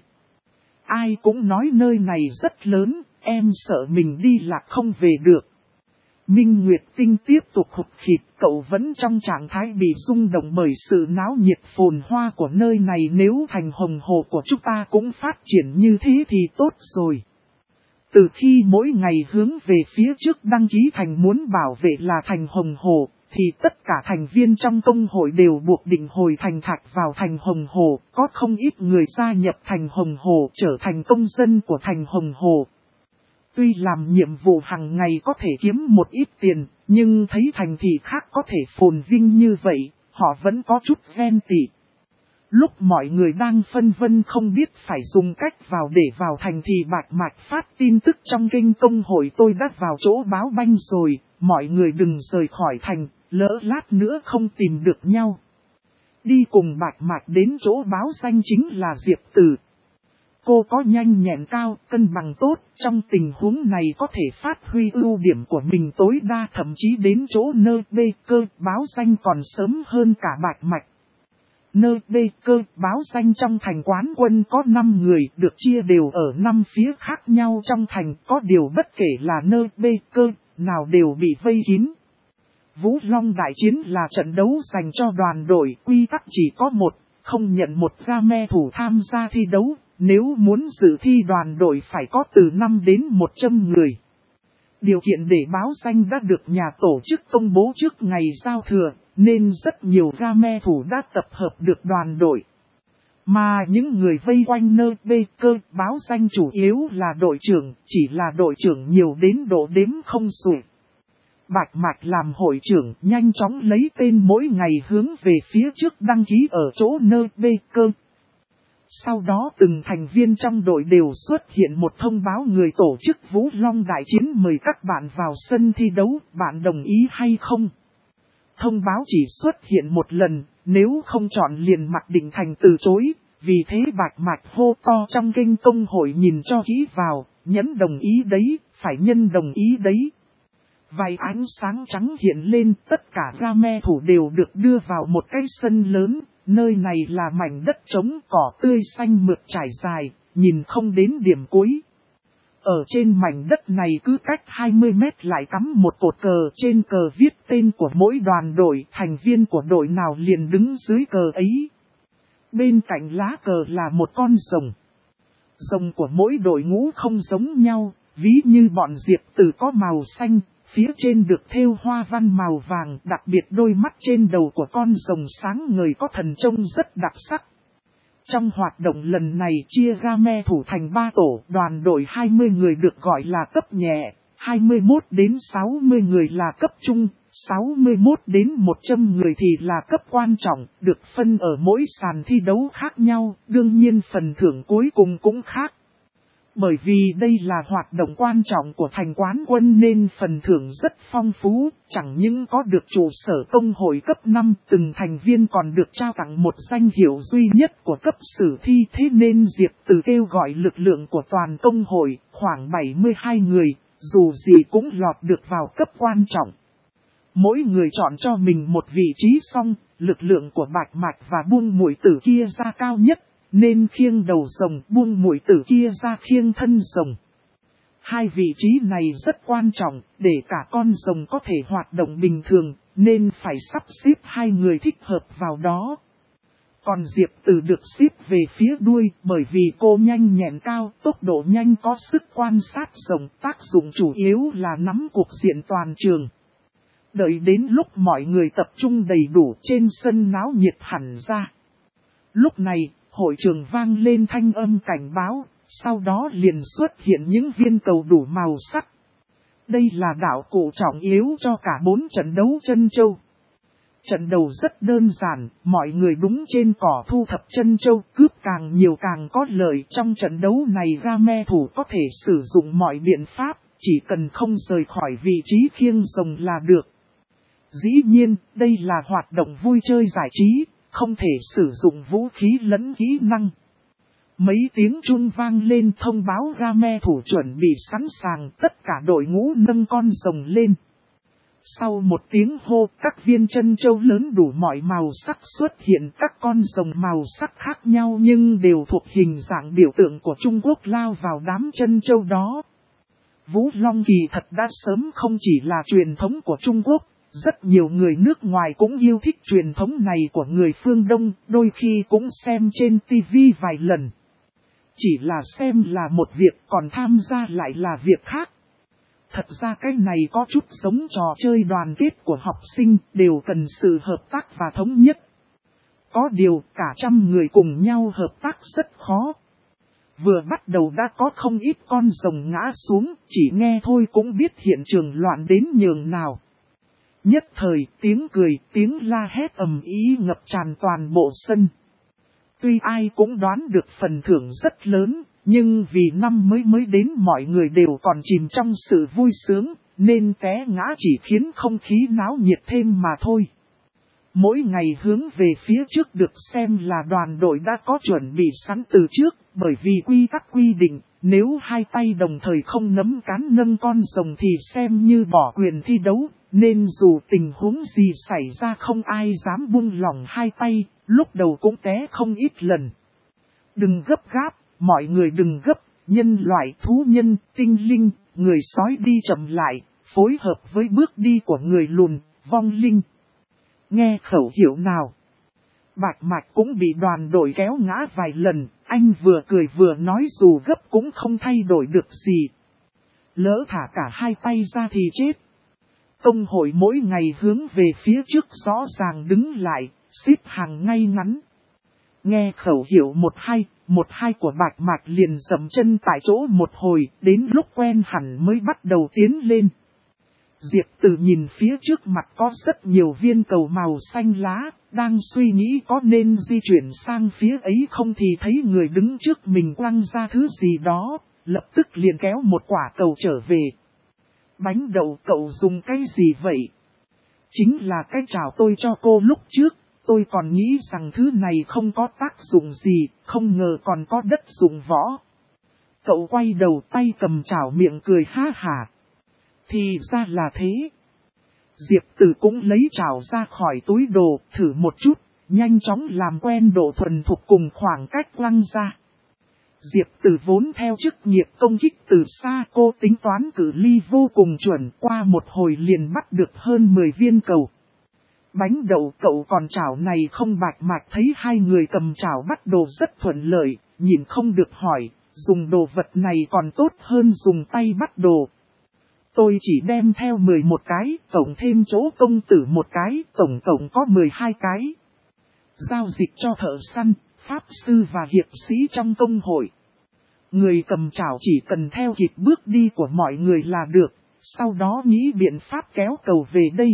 Ai cũng nói nơi này rất lớn, em sợ mình đi lạc không về được. Minh Nguyệt Tinh tiếp tục hụt khịt, cậu vẫn trong trạng thái bị rung động bởi sự náo nhiệt phồn hoa của nơi này. Nếu thành Hồng Hồ của chúng ta cũng phát triển như thế thì tốt rồi. Từ khi mỗi ngày hướng về phía trước đăng ký thành muốn bảo vệ là thành Hồng Hồ, thì tất cả thành viên trong công hội đều buộc định hồi thành Thạch vào thành Hồng Hồ. Có không ít người gia nhập thành Hồng Hồ, trở thành công dân của thành Hồng Hồ. Tuy làm nhiệm vụ hàng ngày có thể kiếm một ít tiền, nhưng thấy thành thị khác có thể phồn vinh như vậy, họ vẫn có chút ghen tị. Lúc mọi người đang phân vân không biết phải dùng cách vào để vào thành thì Bạch Mạch phát tin tức trong kênh công hội tôi đã vào chỗ báo banh rồi, mọi người đừng rời khỏi thành, lỡ lát nữa không tìm được nhau. Đi cùng Bạch Mạch đến chỗ báo danh chính là Diệp Tử. Cô có nhanh nhẹn cao, cân bằng tốt, trong tình huống này có thể phát huy ưu điểm của mình tối đa, thậm chí đến chỗ nơi bê cơ báo danh còn sớm hơn cả Bạch Mạch. Nơi bê cơ báo danh trong thành Quán Quân có 5 người được chia đều ở 5 phía khác nhau trong thành, có điều bất kể là nơi bê cơ nào đều bị vây kín. Vũ Long đại chiến là trận đấu dành cho đoàn đội, quy tắc chỉ có một, không nhận một game thủ tham gia thi đấu, nếu muốn dự thi đoàn đội phải có từ 5 đến 100 người. Điều kiện để báo danh đã được nhà tổ chức công bố trước ngày giao thừa, nên rất nhiều game thủ đã tập hợp được đoàn đội. Mà những người vây quanh nơi bê cơ báo danh chủ yếu là đội trưởng, chỉ là đội trưởng nhiều đến độ đếm không xuể. Bạch Mạch làm hội trưởng nhanh chóng lấy tên mỗi ngày hướng về phía trước đăng ký ở chỗ nơi bê cơ. Sau đó từng thành viên trong đội đều xuất hiện một thông báo người tổ chức Vũ Long đại chiến mời các bạn vào sân thi đấu, bạn đồng ý hay không? Thông báo chỉ xuất hiện một lần, nếu không chọn liền mặc định thành từ chối, vì thế Bạch Mạch hô to trong kênh công hội nhìn cho kỹ vào, nhấn đồng ý đấy, phải nhân đồng ý đấy. Vài ánh sáng trắng hiện lên, tất cả game thủ đều được đưa vào một cái sân lớn, nơi này là mảnh đất trống cỏ tươi xanh mượt trải dài, nhìn không đến điểm cuối. Ở trên mảnh đất này cứ cách 20 mét lại cắm một cột cờ, trên cờ viết tên của mỗi đoàn đội, thành viên của đội nào liền đứng dưới cờ ấy. Bên cạnh lá cờ là một con rồng. Rồng của mỗi đội ngũ không giống nhau, ví như bọn Diệp Tử có màu xanh, phía trên được thêu hoa văn màu vàng, đặc biệt đôi mắt trên đầu của con rồng sáng ngời có thần trông rất đặc sắc. Trong hoạt động lần này chia game thủ thành 3 tổ, đoàn đội 20 người được gọi là cấp nhẹ, 21 đến 60 người là cấp trung, 61 đến 100 người thì là cấp quan trọng, được phân ở mỗi sàn thi đấu khác nhau, đương nhiên phần thưởng cuối cùng cũng khác. Bởi vì đây là hoạt động quan trọng của thành Quán Quân nên phần thưởng rất phong phú, chẳng những có được trụ sở công hội cấp 5, từng thành viên còn được trao tặng một danh hiệu duy nhất của cấp sử thi, thế nên Diệp Tử kêu gọi lực lượng của toàn công hội, khoảng 72 người, dù gì cũng lọt được vào cấp quan trọng. Mỗi người chọn cho mình một vị trí xong, lực lượng của Bạch Mạch và Buông Muội Tử kia ra cao nhất, nên khiêng đầu rồng, Buông Muội Tử kia ra khiêng thân rồng. Hai vị trí này rất quan trọng, để cả con rồng có thể hoạt động bình thường, nên phải sắp xếp hai người thích hợp vào đó. Còn Diệp Tử được xếp về phía đuôi, bởi vì cô nhanh nhẹn cao, tốc độ nhanh, có sức quan sát rồng, tác dụng chủ yếu là nắm cuộc diện toàn trường. Đợi đến lúc mọi người tập trung đầy đủ trên sân náo nhiệt hẳn ra. Lúc này, hội trường vang lên thanh âm cảnh báo, sau đó liền xuất hiện những viên cầu đủ màu sắc. Đây là đạo cụ trọng yếu cho cả 4 trận đấu chân châu. Trận đầu rất đơn giản, mọi người đúng trên cỏ thu thập chân châu, cướp càng nhiều càng có lợi. Trong trận đấu này game thủ có thể sử dụng mọi biện pháp, chỉ cần không rời khỏi vị trí khiêng rồng là được. Dĩ nhiên, đây là hoạt động vui chơi giải trí, không thể sử dụng vũ khí lẫn kỹ năng. Mấy tiếng chuông vang lên thông báo game thủ chuẩn bị sẵn sàng, tất cả đội ngũ nâng con rồng lên. Sau một tiếng hô, các viên chân châu lớn đủ mọi màu sắc xuất hiện, các con rồng màu sắc khác nhau nhưng đều thuộc hình dạng biểu tượng của Trung Quốc lao vào đám chân châu đó. Vũ Long kỳ thật đã sớm không chỉ là truyền thống của Trung Quốc, rất nhiều người nước ngoài cũng yêu thích truyền thống này của người phương Đông, đôi khi cũng xem trên TV vài lần. Chỉ là xem là một việc, còn tham gia lại là việc khác. Thật ra cái này có chút giống trò chơi đoàn kết của học sinh, đều cần sự hợp tác và thống nhất. Có điều cả trăm người cùng nhau hợp tác rất khó. Vừa bắt đầu đã có không ít con rồng ngã xuống, chỉ nghe thôi cũng biết hiện trường loạn đến nhường nào. Nhất thời tiếng cười, tiếng la hét ầm ĩ ngập tràn toàn bộ sân. Tuy ai cũng đoán được phần thưởng rất lớn, nhưng vì năm mới đến mọi người đều còn chìm trong sự vui sướng, nên té ngã chỉ khiến không khí náo nhiệt thêm mà thôi. Mỗi ngày hướng về phía trước được xem là đoàn đội đã có chuẩn bị sẵn từ trước, bởi vì quy tắc quy định, nếu hai tay đồng thời không nắm cán nâng con rồng thì xem như bỏ quyền thi đấu, nên dù tình huống gì xảy ra không ai dám buông lỏng hai tay, lúc đầu cũng té không ít lần. Đừng gấp gáp, mọi người đừng gấp, nhân loại, thú nhân, tinh linh, người sói đi chậm lại, phối hợp với bước đi của người lùn, vong linh. Nghe khẩu hiệu nào? Bạch Mạch cũng bị đoàn đội kéo ngã vài lần, anh vừa cười vừa nói dù gấp cũng không thay đổi được gì. Lỡ thả cả hai tay ra thì chết. Công hội mỗi ngày hướng về phía trước rõ ràng đứng lại, xếp hàng ngay ngắn. Nghe khẩu hiệu 12 của Bạch Mạch liền dậm chân tại chỗ một hồi, đến lúc quen hẳn mới bắt đầu tiến lên. Diệp Tử nhìn phía trước mặt có rất nhiều viên cầu màu xanh lá, đang suy nghĩ có nên di chuyển sang phía ấy không thì thấy người đứng trước mình quăng ra thứ gì đó, lập tức liền kéo một quả cầu trở về. Bánh đậu cậu dùng cái gì vậy? Chính là cái chảo tôi cho cô lúc trước, tôi còn nghĩ rằng thứ này không có tác dụng gì, không ngờ còn có đất dụng võ. Cậu quay đầu tay cầm chảo miệng cười ha hả. Thì ra là thế. Diệp Tử cũng lấy chảo ra khỏi túi đồ, thử một chút, nhanh chóng làm quen độ thuần thục cùng khoảng cách quăng ra. Diệp Tử vốn theo chức nghiệp công kích từ xa, cô tính toán cự ly vô cùng chuẩn, qua một hồi liền bắt được hơn 10 viên cầu. Bánh đậu cậu còn chảo này không? Bạch Mạch thấy hai người cầm chảo bắt đồ rất thuận lợi, nhìn không được hỏi, dùng đồ vật này còn tốt hơn dùng tay bắt đồ. Tôi chỉ đem theo 11 cái, tổng thêm chỗ công tử một cái, tổng cộng có 12 cái. Giao dịch cho thợ săn, pháp sư và hiệp sĩ trong công hội. Người cầm chảo chỉ cần theo kịp bước đi của mọi người là được, sau đó nghĩ biện pháp kéo cầu về đây.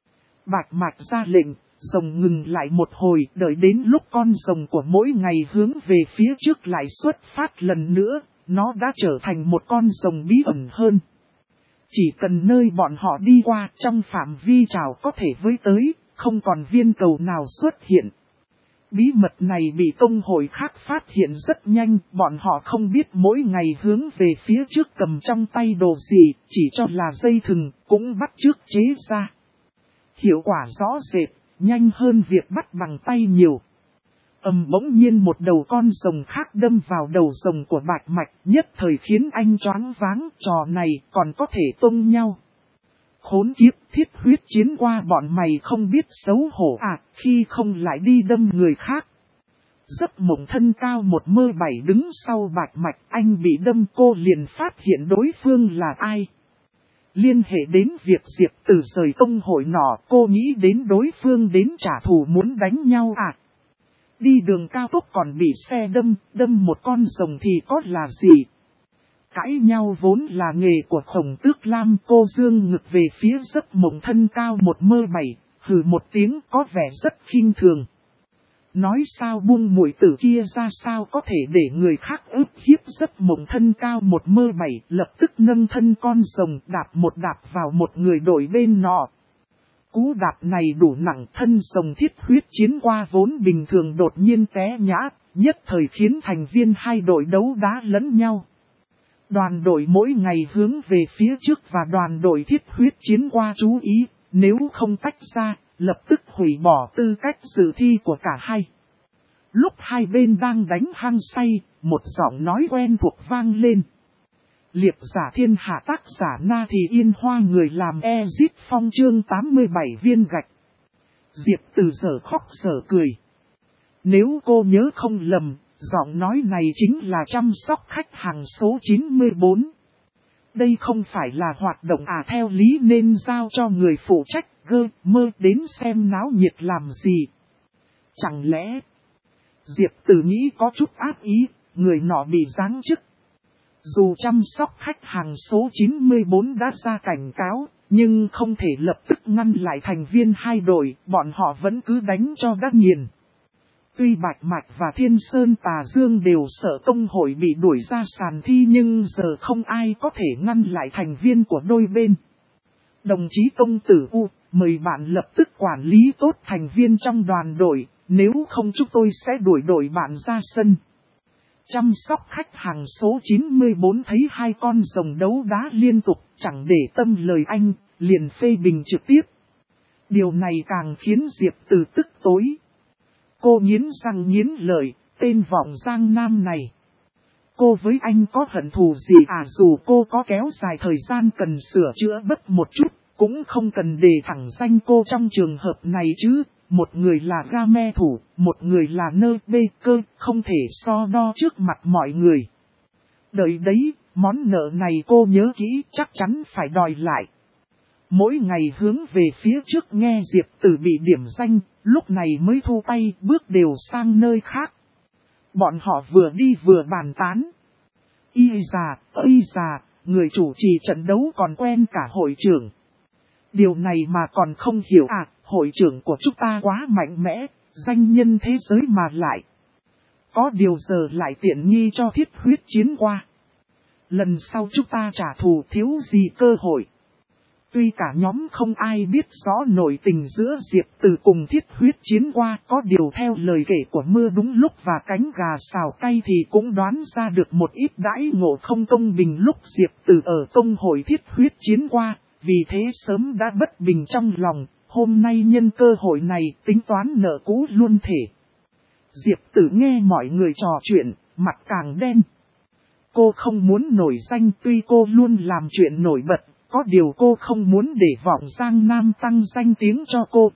Bạch Mạch ra lệnh, rồng ngừng lại một hồi, đợi đến lúc con rồng của mỗi ngày hướng về phía trước lại xuất phát lần nữa, nó đã trở thành một con rồng bí ẩn hơn. Chỉ cần nơi bọn họ đi qua trong phạm vi chảo có thể với tới, không còn viên cầu nào xuất hiện. Bí mật này bị công hội khác phát hiện rất nhanh, bọn họ không biết mỗi ngày hướng về phía trước cầm trong tay đồ gì, chỉ cho là dây thừng, cũng bắt chước chế ra. Hiệu quả rõ rệt, nhanh hơn việc bắt bằng tay nhiều. Bỗng nhiên một đầu con rồng khác đâm vào đầu rồng của Bạch Mạch, nhất thời khiến anh choáng váng, trò này còn có thể tung nhau. Khốn kiếp, thiết huyết chiến qua bọn mày không biết xấu hổ à, khi không lại đi đâm người khác. Giấc mộng thân cao 1m7 đứng sau Bạch Mạch, anh bị đâm cô liền phát hiện đối phương là ai. Liên hệ đến việc Diệp Tử rời công hội nọ, cô nghĩ đến đối phương đến trả thù muốn đánh nhau à. Đi đường cao tốc còn bị xe đâm một con rồng thì có là gì? Cãi nhau vốn là nghề của Khổng Tước Lam. Cô dương ngực về phía giấc mộng thân cao 1m7, hừ một tiếng có vẻ rất khinh thường. Nói sao buông muội tử kia ra, sao có thể để người khác ức hiếp giấc mộng thân cao 1m7, lập tức nâng thân con rồng đạp một đạp vào một người đội bên nọ. Cú đạp này đủ nặng, thân rồng thiết huyết chiến qua vốn bình thường đột nhiên té ngã, nhất thời khiến thành viên hai đội đấu đá lẫn nhau. Đoàn đội mỗi ngày hướng về phía trước và đoàn đội thiết huyết chiến qua chú ý, nếu không tách ra, lập tức hủy bỏ tư cách dự thi của cả hai. Lúc hai bên đang đánh hăng say, một giọng nói quen thuộc vang lên. Liệp giả thiên hạ, tác giả Na Thì Yên Hoa, người làm Ezit Phong, chương 87 viên gạch. Diệp Tử giờ khóc giờ cười. Nếu cô nhớ không lầm, giọng nói này chính là chăm sóc khách hàng số 94. Đây không phải là hoạt động theo lý nên giao cho người phụ trách mơ đến xem náo nhiệt làm gì. Chẳng lẽ... Diệp Tử nghĩ có chút ác ý, người nọ bị giáng chức. Dù chăm sóc khách hàng số 94 đã ra cảnh cáo, nhưng không thể lập tức ngăn lại thành viên hai đội, bọn họ vẫn cứ đánh cho đắc nghiền. Tuy Bạch Mạch và Thiên Sơn Tà Dương đều sợ công hội bị đuổi ra sàn thi nhưng giờ không ai có thể ngăn lại thành viên của đôi bên. Đồng chí công tử U, mời bạn lập tức quản lý tốt thành viên trong đoàn đội, nếu không chúng tôi sẽ đuổi đội bạn ra sân. Chăm sóc khách hàng số 94 thấy hai con rồng đấu đá liên tục, chẳng để tâm lời anh, liền phê bình trực tiếp. Điều này càng khiến Diệp Từ tức tối. Cô nghiến răng nghiến lợi, tên vọng Giang Nam này. Cô với anh có hận thù gì à? Dù cô có kéo dài thời gian cần sửa chữa bất một chút, cũng không cần đề thẳng danh cô trong trường hợp này chứ. Một người là game thủ, một người là nơ bê cơ, không thể so đo trước mặt mọi người. Đợi đấy, món nợ này cô nhớ kỹ, chắc chắn phải đòi lại. Mỗi ngày hướng về phía trước nghe Diệp Tử bị điểm danh, lúc này mới thu tay bước đều sang nơi khác. Bọn họ vừa đi vừa bàn tán. Y già, người chủ trì trận đấu còn quen cả hội trưởng. Điều này mà còn không hiểu à, hội trưởng của chúng ta quá mạnh mẽ, danh nhân thế giới mà lại. Có điều giờ lại tiện nghi cho Thiết Huyết Chiến qua. Lần sau chúng ta trả thù thiếu gì cơ hội. Tuy cả nhóm không ai biết rõ nội tình giữa Diệp Từ cùng Thiết Huyết Chiến qua, có điều theo lời kể của Mưa Đúng Lúc và Cánh Gà Xào Cay thì cũng đoán ra được một ít đãi ngộ không công bình lúc Diệp Từ ở công hội Thiết Huyết Chiến qua, vì thế sớm đã bất bình trong lòng, hôm nay nhân cơ hội này tính toán nợ cũ luôn thể. Diệp Tử nghe mọi người trò chuyện, mặt càng đen. Cô không muốn nổi danh tuy cô luôn làm chuyện nổi bật. Có điều cô không muốn để vọng Giang Nam tăng danh tiếng cho cô.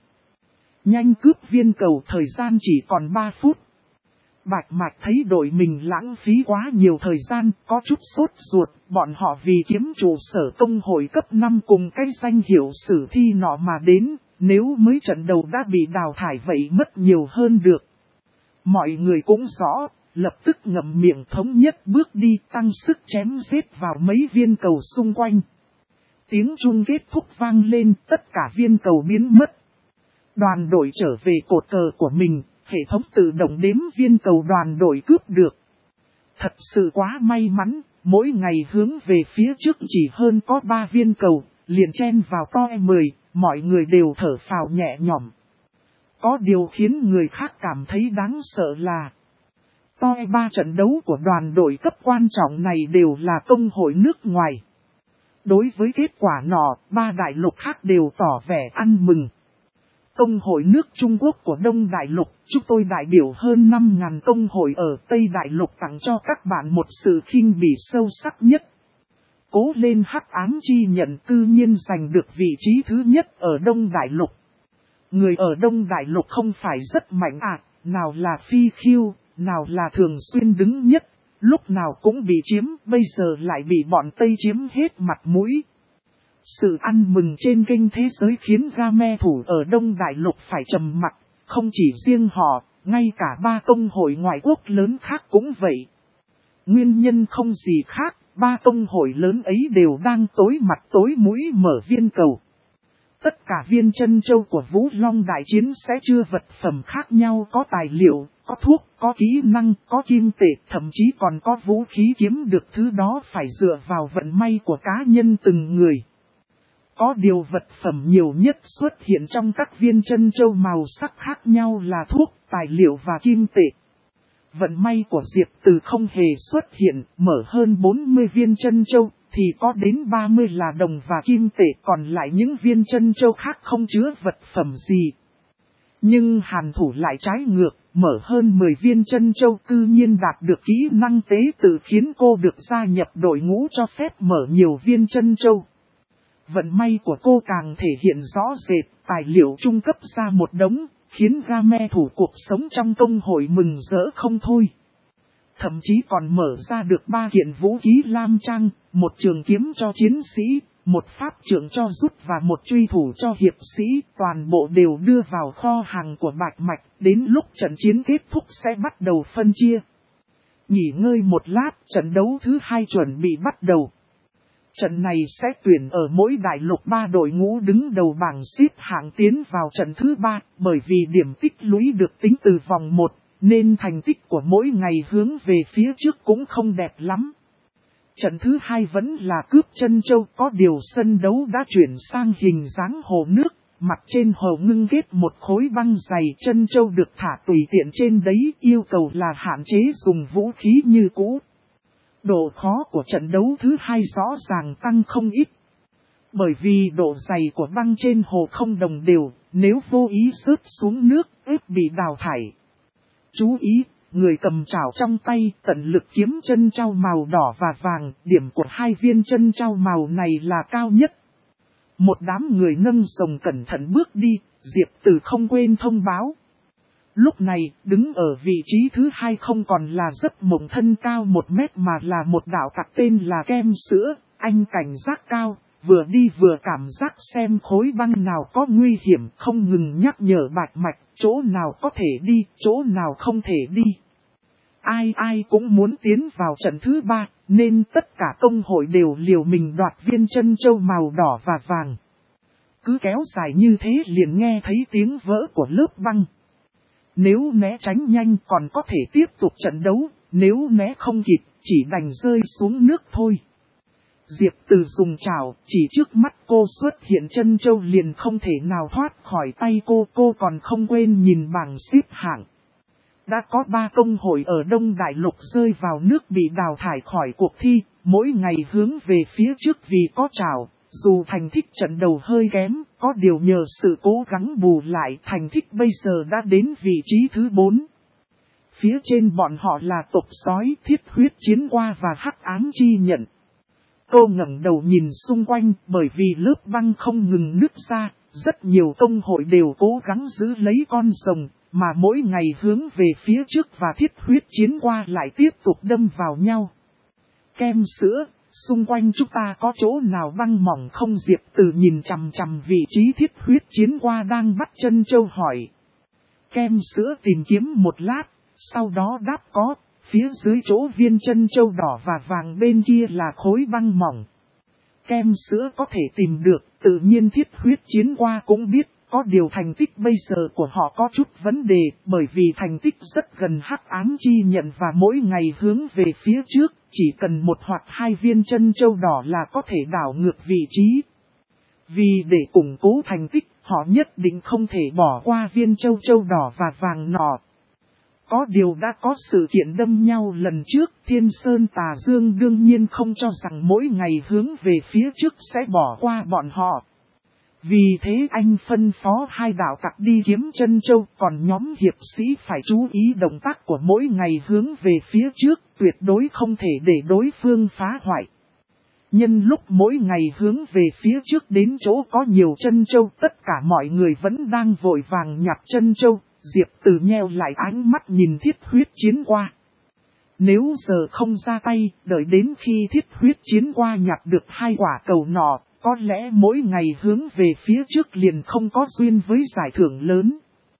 Nhanh cướp viên cầu, thời gian chỉ còn 3 phút. Bạch Mạch thấy đội mình lãng phí quá nhiều thời gian, có chút sốt ruột. Bọn họ vì kiếm trụ sở công hội cấp 5 cùng cái danh hiệu sử thi nọ mà đến. Nếu mới trận đầu đã bị đào thải vậy mất nhiều hơn được. Mọi người cũng rõ, lập tức ngậm miệng thống nhất bước đi tăng sức chém giết vào mấy viên cầu xung quanh. Tiếng chuông kết thúc vang lên, tất cả viên cầu biến mất. Đoàn đội trở về cột cờ của mình, hệ thống tự động đếm viên cầu đoàn đội cướp được. Thật sự quá may mắn, mỗi ngày hướng về phía trước chỉ hơn có 3 viên cầu, liền chen vào toe 10, mọi người đều thở phào nhẹ nhõm. Có điều khiến người khác cảm thấy đáng sợ là toe 3 trận đấu của đoàn đội cấp quan trọng này đều là công hội nước ngoài. Đối với kết quả nọ, 3 đại lục khác đều tỏ vẻ ăn mừng. Công hội nước Trung Quốc của Đông Đại Lục, chúng tôi đại biểu hơn 5.000 công hội ở Tây Đại Lục tặng cho các bạn một sự khinh bỉ sâu sắc nhất. Cố lên Hắc Ám Chi Nhận cư nhiên giành được vị trí thứ nhất ở Đông Đại Lục. Người ở Đông Đại Lục không phải rất mạnh à, nào là Phi Khiêu, nào là thường xuyên đứng nhất. Lúc nào cũng bị chiếm, bây giờ lại bị bọn Tây chiếm hết mặt mũi. Sự ăn mừng trên kênh thế giới khiến game thủ ở Đông Đại Lục phải trầm mặc, không chỉ riêng họ, ngay cả 3 công hội ngoại quốc lớn khác cũng vậy. Nguyên nhân không gì khác, 3 công hội lớn ấy đều đang tối mặt tối mũi mở viên cầu. Tất cả viên chân châu của Vũ Long đại chiến sẽ chưa vật phẩm khác nhau, có tài liệu, có thuốc, có kỹ năng, có kim tệ, thậm chí còn có vũ khí kiếm được thứ đó phải dựa vào vận may của cá nhân từng người. Có điều vật phẩm nhiều nhất xuất hiện trong các viên chân châu màu sắc khác nhau là thuốc, tài liệu và kim tệ. Vận may của Diệp Từ không hề xuất hiện, mở hơn 40 viên chân châu, thì có đến 30 là đồng và kim tệ, còn lại những viên chân châu khác không chứa vật phẩm gì. Nhưng Hàn Thủ lại trái ngược, mở hơn 10 viên chân châu cư nhiên đạt được kỹ năng tế tự khiến cô được gia nhập đội ngũ cho phép mở nhiều viên chân châu. Vận may của cô càng thể hiện rõ rệt, tài liệu trung cấp ra một đống, khiến game thủ cuộc sống trong công hội mừng rỡ không thôi. Thậm chí còn mở ra được 3 kiện vũ khí lam trang, một trường kiếm cho chiến sĩ, một pháp trượng cho rút và một truy thủ cho hiệp sĩ, toàn bộ đều đưa vào kho hàng của Bạch Mạch, đến lúc trận chiến kết thúc sẽ bắt đầu phân chia. Nghỉ ngơi một lát, trận đấu thứ 2 chuẩn bị bắt đầu. Trận này sẽ tuyển ở mỗi đại lục 3 đội ngũ đứng đầu bảng xếp hạng tiến vào trận thứ 3, bởi vì điểm tích lũy được tính từ vòng 1, nên thành tích của mỗi ngày hướng về phía trước cũng không đẹp lắm. Trận thứ 2 vẫn là cướp Trân Châu, có điều sân đấu đã chuyển sang hình dáng hồ nước, mặt trên hồ ngưng kết một khối băng dày. Trân Châu được thả tùy tiện trên đấy, yêu cầu là hạn chế dùng vũ khí như cũ. Độ khó của trận đấu thứ 2 rõ ràng tăng không ít. Bởi vì độ dày của băng trên hồ không đồng đều, nếu vô ý rớt xuống nước, ếp bị đào thải. Chú ý, người cầm chảo trong tay tận lực kiếm trân trao màu đỏ và vàng, điểm của 2 viên trân trao màu này là cao nhất. Một đám người nâng sồng cẩn thận bước đi, Diệp Tử không quên thông báo. Lúc này, đứng ở vị trí thứ 2 không còn là Giấc Mộng thân cao 1 mét mà là một đạo tặc tên là Kem Sữa. Anh cảnh giác cao, vừa đi vừa cảm giác xem khối băng nào có nguy hiểm, không ngừng nhắc nhở Bạch Mạch, chỗ nào có thể đi, chỗ nào không thể đi. Ai cũng muốn tiến vào trận thứ 3, nên tất cả công hội đều liều mình đoạt viên trân châu màu đỏ và vàng. Cứ kéo dài như thế liền nghe thấy tiếng vỡ của lớp băng. Nếu né tránh nhanh còn có thể tiếp tục trận đấu, nếu né không kịp chỉ đành rơi xuống nước thôi. Diệp Từ dùng chảo, chỉ trước mắt cô xuất hiện trân châu liền không thể nào thoát khỏi tay cô còn không quên nhìn bảng xếp hạng. Đã có 3 công hội ở Đông Đại Lục rơi vào nước bị đào thải khỏi cuộc thi, mỗi ngày hướng về phía trước vì có chảo. Dù thành tích trận đầu hơi kém, có điều nhờ sự cố gắng bù lại thành tích bây giờ đã đến vị trí thứ 4. Phía trên bọn họ là Tộc Sói, Thiết Huyết Chiến Qua và Hắc Ám Chi Nhận. Cô ngẩng đầu nhìn xung quanh, bởi vì lớp băng không ngừng nứt ra, rất nhiều công hội đều cố gắng giữ lấy con rồng, mà mỗi ngày hướng về phía trước và Thiết Huyết Chiến Qua lại tiếp tục đâm vào nhau. Kem Sữa, xung quanh chúng ta có chỗ nào băng mỏng không? Diệp Từ nhìn chằm chằm vị trí Thiết Huyết Chiến Qua đang bắt Trân Châu hỏi. Kem Sữa tìm kiếm một lát, sau đó đáp có, phía dưới chỗ viên trân châu đỏ và vàng bên kia là khối băng mỏng. Kem Sữa có thể tìm được, tự nhiên Thiết Huyết Chiến Qua cũng biết, có điều thành tích bây giờ của họ có chút vấn đề, bởi vì thành tích rất gần Hắc Ám Chi Nhận và mỗi ngày hướng về phía trước, chỉ cần 1 hoặc 2 viên trân châu đỏ là có thể đảo ngược vị trí. Vì để củng cố thành tích, họ nhất định không thể bỏ qua viên châu đỏ và vàng nọ. Có điều đã có sự kiện đâm nhau lần trước, Thiên Sơn Tà Dương đương nhiên không cho rằng mỗi ngày hướng về phía trước sẽ bỏ qua bọn họ. Vì thế anh phân phó 2 đạo tặc đi kiếm trân châu, còn nhóm hiệp sĩ phải chú ý động tác của mỗi ngày hướng về phía trước, tuyệt đối không thể để đối phương phá hoại. Nhân lúc mỗi ngày hướng về phía trước đến chỗ có nhiều trân châu, tất cả mọi người vẫn đang vội vàng nhặt trân châu. Diệp Từ nheo lại ánh mắt nhìn Thiết Huyết Chiến Qua. Nếu giờ không ra tay, đợi đến khi Thiết Huyết Chiến Qua nhặt được 2 quả cầu nọ, có lẽ mỗi ngày hướng về phía trước liền không có duyên với giải thưởng lớn.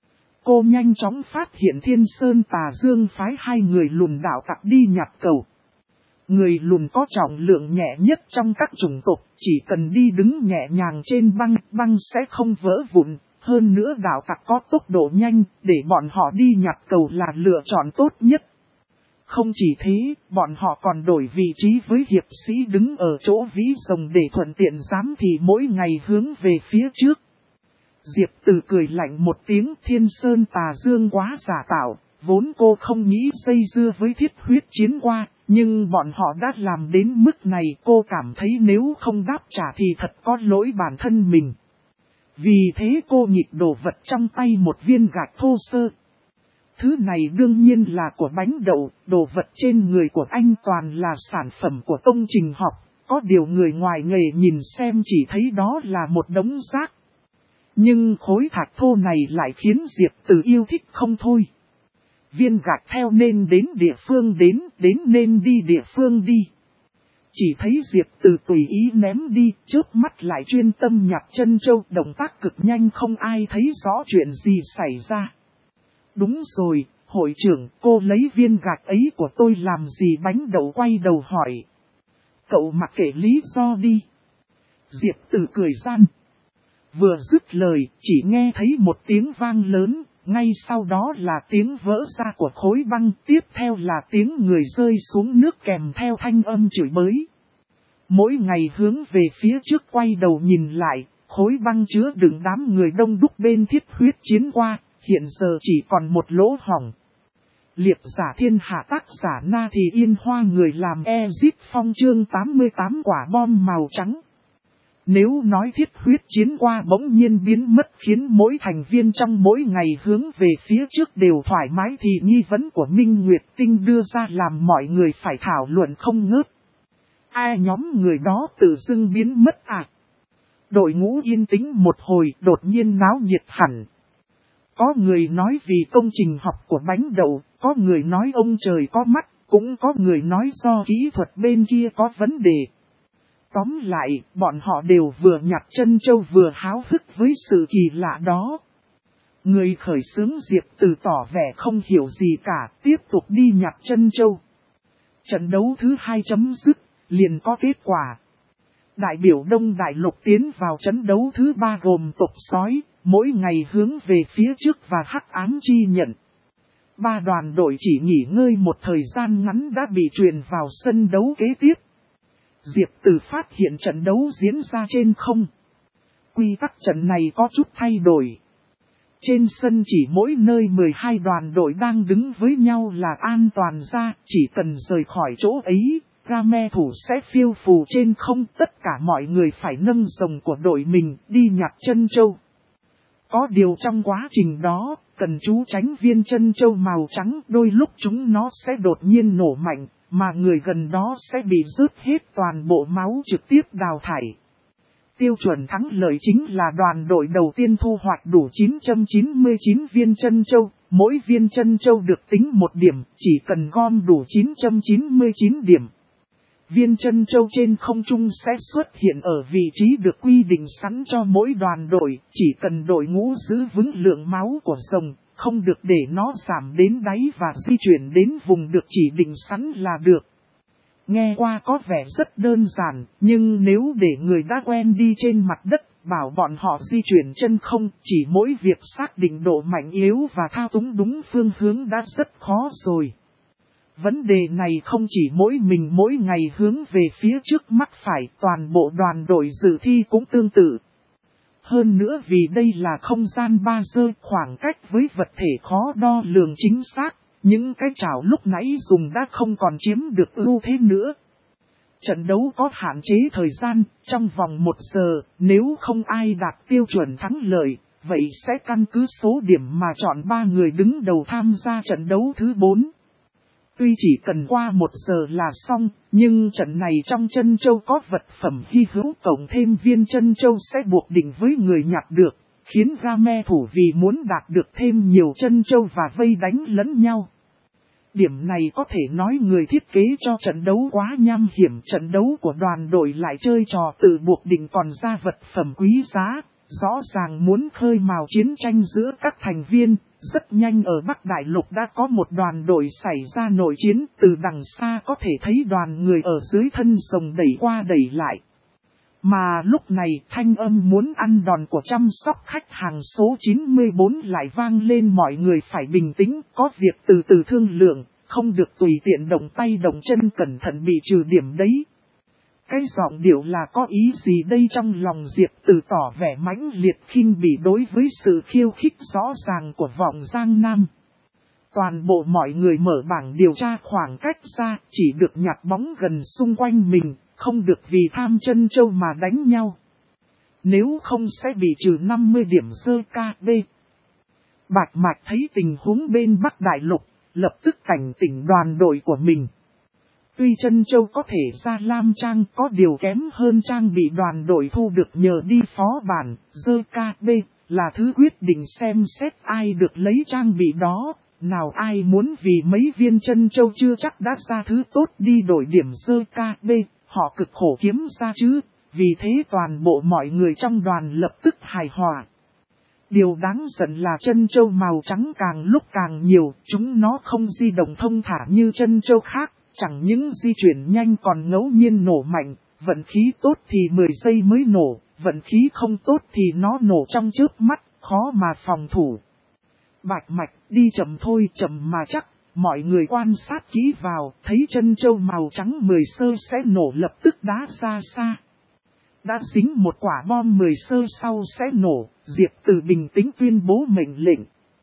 Cô nhanh chóng phát hiện Thiên Sơn Tà Dương phái 2 người lùn đạo tặc đi nhặt cầu. Người lùn có trọng lượng nhẹ nhất trong các chủng tộc, chỉ cần đi đứng nhẹ nhàng trên băng, băng sẽ không vỡ vụn. Hơn nữa đạo tặc có tốc độ nhanh, để bọn họ đi nhặt cầu là lựa chọn tốt nhất. Không chỉ thế, bọn họ còn đổi vị trí với hiệp sĩ đứng ở chỗ vĩ rồng để thuận tiện giám thị mỗi ngày hướng về phía trước. Diệp Từ cười lạnh một tiếng, Thiên Sơn Tà Dương quá giả tạo, vốn cô không nghĩ dây dưa với Thiết Huyết Chiến Qua, nhưng bọn họ đã làm đến mức này, cô cảm thấy nếu không đáp trả thì thật có lỗi bản thân mình. Vì thế cô nhịp đồ vật trong tay một viên gạch thô sơ. Thứ này đương nhiên là của bánh đậu, đồ vật trên người của anh toàn là sản phẩm của công trình học, có điều người ngoài nghề nhìn xem chỉ thấy đó là một đống rác. Nhưng khối thạch thô này lại khiến Diệp Từ yêu thích không thôi. Viên gạch theo nên đến địa phương đến nên đi địa phương đi. Chỉ thấy Diệp Từ tùy ý ném đi, chớp mắt lại chuyên tâm nhặt trân châu, động tác cực nhanh không ai thấy rõ chuyện gì xảy ra. Đúng rồi, hội trưởng, cô lấy viên gạch ấy của tôi làm gì? Bánh đậu quay đầu hỏi. Cậu mặc kệ lý do đi. Diệp Từ cười gian. Vừa dứt lời, chỉ nghe thấy một tiếng vang lớn, ngay sau đó là tiếng vỡ ra của khối băng, tiếp theo là tiếng người rơi xuống nước kèm theo thanh âm chửi bới. Mỗi ngày hướng về phía trước quay đầu nhìn lại, khối băng chứa đựng đám người đông đúc bên thiết huyết chiến qua, hiện giờ chỉ còn một lỗ hổng. Liệp giả thiên hạ tác giả Na Thì Yên Hoa, người làm Exit Phong chương 88 quả bom màu trắng. Nếu nói thiết huyết chiến qua bỗng nhiên biến mất khiến mỗi thành viên trong mỗi ngày hướng về phía trước đều thoải mái thì nghi vấn của Minh Nguyệt Tinh đưa ra làm mọi người phải thảo luận không ngớt. Ai nhóm người đó tự dưng biến mất à? Đội ngũ yên tĩnh một hồi đột nhiên náo nhiệt hẳn. Có người nói vì công trình học của bánh đậu, có người nói ông trời có mắt, cũng có người nói do kỹ thuật bên kia có vấn đề. Tóm lại, bọn họ đều vừa nhặt trân châu vừa háo hức với sự kỳ lạ đó. Người khởi xướng Diệp Từ tỏ vẻ không hiểu gì cả, tiếp tục đi nhặt trân châu. Trận đấu thứ 2 chấm dứt, liền có kết quả. Đại biểu Đông Đại Lục tiến vào trận đấu thứ 3 gồm tộc sói, mỗi ngày hướng về phía trước và hắc ám chi nhận. 3 đoàn đội chỉ nghỉ ngơi một thời gian ngắn đã bị truyền vào sân đấu kế tiếp. Diệp Từ phát hiện trận đấu diễn ra trên không. Quy tắc trận này có chút thay đổi. Trên sân chỉ mỗi nơi 12 đoàn đội đang đứng với nhau là an toàn ra, chỉ cần rời khỏi chỗ ấy, Game thủ sẽ phiêu phù trên không, tất cả mọi người phải nâng rồng của đội mình đi nhặt trân châu. Có điều trong quá trình đó, cần chú tránh viên trân châu màu trắng, đôi lúc chúng nó sẽ đột nhiên nổ mạnh, mà người gần đó sẽ bị rớt hết toàn bộ máu trực tiếp đào thải. Tiêu chuẩn thắng lợi chính là đoàn đội đầu tiên thu hoạch đủ 999 viên trân châu, mỗi viên trân châu được tính 1 điểm, chỉ cần gom đủ 999 điểm. Viên trân châu trên không trung sẽ xuất hiện ở vị trí được quy định sẵn cho mỗi đoàn đội, chỉ cần đội ngũ giữ vững lượng máu của rồng, không được để nó giảm đến đáy và di chuyển đến vùng được chỉ định sẵn là được. Nghe qua có vẻ rất đơn giản, nhưng nếu để người đã quen đi trên mặt đất, bảo bọn họ di chuyển chân không, chỉ mỗi việc xác định độ mạnh yếu và thao túng đúng phương hướng đã rất khó rồi. Vấn đề này không chỉ mỗi mình mỗi ngày hướng về phía trước mắc phải, toàn bộ đoàn đội dự thi cũng tương tự. Hơn nữa vì đây là không gian 3 giây, khoảng cách với vật thể khó đo lường chính xác, những cái chảo lúc nãy dùng đã không còn chiếm được ưu thế nữa. Trận đấu có hạn chế thời gian, trong vòng 1 giờ, nếu không ai đạt tiêu chuẩn thắng lợi, vậy sẽ căn cứ số điểm mà chọn 3 người đứng đầu tham gia trận đấu thứ 4. Tuy chỉ cần qua 1 giờ là xong, nhưng trận này trong trân châu có vật phẩm hy hữu cộng thêm viên trân châu sẽ buộc định với người nhặt được, khiến Game thủ vì muốn đạt được thêm nhiều trân châu và vây đánh lẫn nhau. Điểm này có thể nói người thiết kế cho trận đấu quá nham hiểm, trận đấu của đoàn đội lại chơi trò tự buộc định còn ra vật phẩm quý giá, rõ ràng muốn khơi mào chiến tranh giữa các thành viên. Rất nhanh ở Bắc Đại Lục đã có một đoàn đội xảy ra nội chiến, từ đằng xa có thể thấy đoàn người ở dưới thân rồng đẩy qua đẩy lại. Mà lúc này thanh âm muốn ăn đòn của chăm sóc khách hàng số 94 lại vang lên, mọi người phải bình tĩnh, có việc từ từ thương lượng, không được tùy tiện động tay động chân, cẩn thận bị trừ điểm đấy. Cái giọng điệu là có ý gì đây? Trong lòng Diệp Từ tỏ vẻ mãnh liệt khinh bỉ đối với sự khiêu khích rõ ràng của vọng Giang Nam. Toàn bộ mọi người mở bảng điều tra khoảng cách ra, chỉ được nhặt bóng gần xung quanh mình, không được vì tham trân châu mà đánh nhau. Nếu không sẽ bị trừ 50 điểm dơ KB. Bạch Mạch thấy tình huống bên Bắc Đại Lục, lập tức cảnh tỉnh đoàn đội của mình. Tuy trân châu có thể ra lam trang, có điều kém hơn trang bị đoàn đội thu được nhờ đi phó bản, dơ KB, là thứ quyết định xem xét ai được lấy trang bị đó. Nào ai muốn vì mấy viên trân châu chưa chắc đã ra thứ tốt đi đổi điểm dơ KB, họ cực khổ kiếm ra chứ, vì thế toàn bộ mọi người trong đoàn lập tức hài hòa. Điều đáng giận là trân châu màu trắng càng lúc càng nhiều, chúng nó không di động thông thả như trân châu khác. Chẳng những di chuyển nhanh còn ngẫu nhiên nổ mạnh, vận khí tốt thì 10 giây mới nổ, vận khí không tốt thì nó nổ trong chớp mắt, khó mà phòng thủ. Bạch Mạch đi chậm thôi, chậm mà chắc. Mọi người quan sát kỹ vào, thấy chân châu màu trắng 10 sơ sẽ nổ, lập tức đá ra xa. Đã dính một quả bom 10 sơ sau sẽ nổ, Diệp Từ bình tĩnh tuyên bố mệnh lệnh.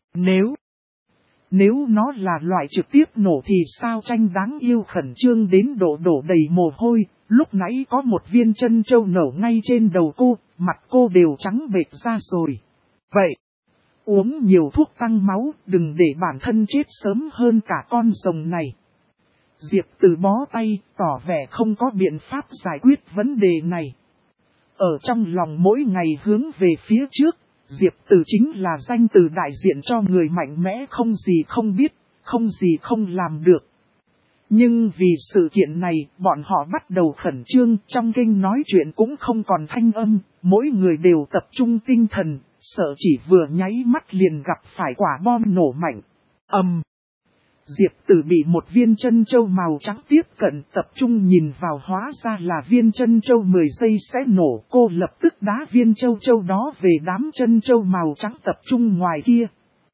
Nếu nó là loại trực tiếp nổ thì sao? Tranh đáng yêu khẩn trương đến độ đổ đầy mồ hôi. Lúc nãy có một viên chân châu nổ ngay trên đầu cô, mặt cô đều trắng bệch ra rồi. Vậy, uống nhiều thuốc tăng máu, đừng để bản thân chết sớm hơn cả con rồng này. Diệp Từ bó tay, tỏ vẻ không có biện pháp giải quyết vấn đề này. Ở trong lòng mỗi ngày hướng về phía trước, Diệp Từ chính là danh từ đại diện cho người mạnh mẽ, không gì không biết, không gì không làm được. Nhưng vì sự kiện này, bọn họ bắt đầu khẩn trương, trong kinh nói chuyện cũng không còn thanh âm, mỗi người đều tập trung tinh thần, sợ chỉ vừa nháy mắt liền gặp phải quả bom nổ mạnh. Diệp Từ bị một viên chân châu màu trắng tiếp cận, tập trung nhìn vào hóa ra là viên chân châu 10 giây sẽ nổ. Cô lập tức đá viên châu đó về đám chân châu màu trắng tập trung ngoài kia.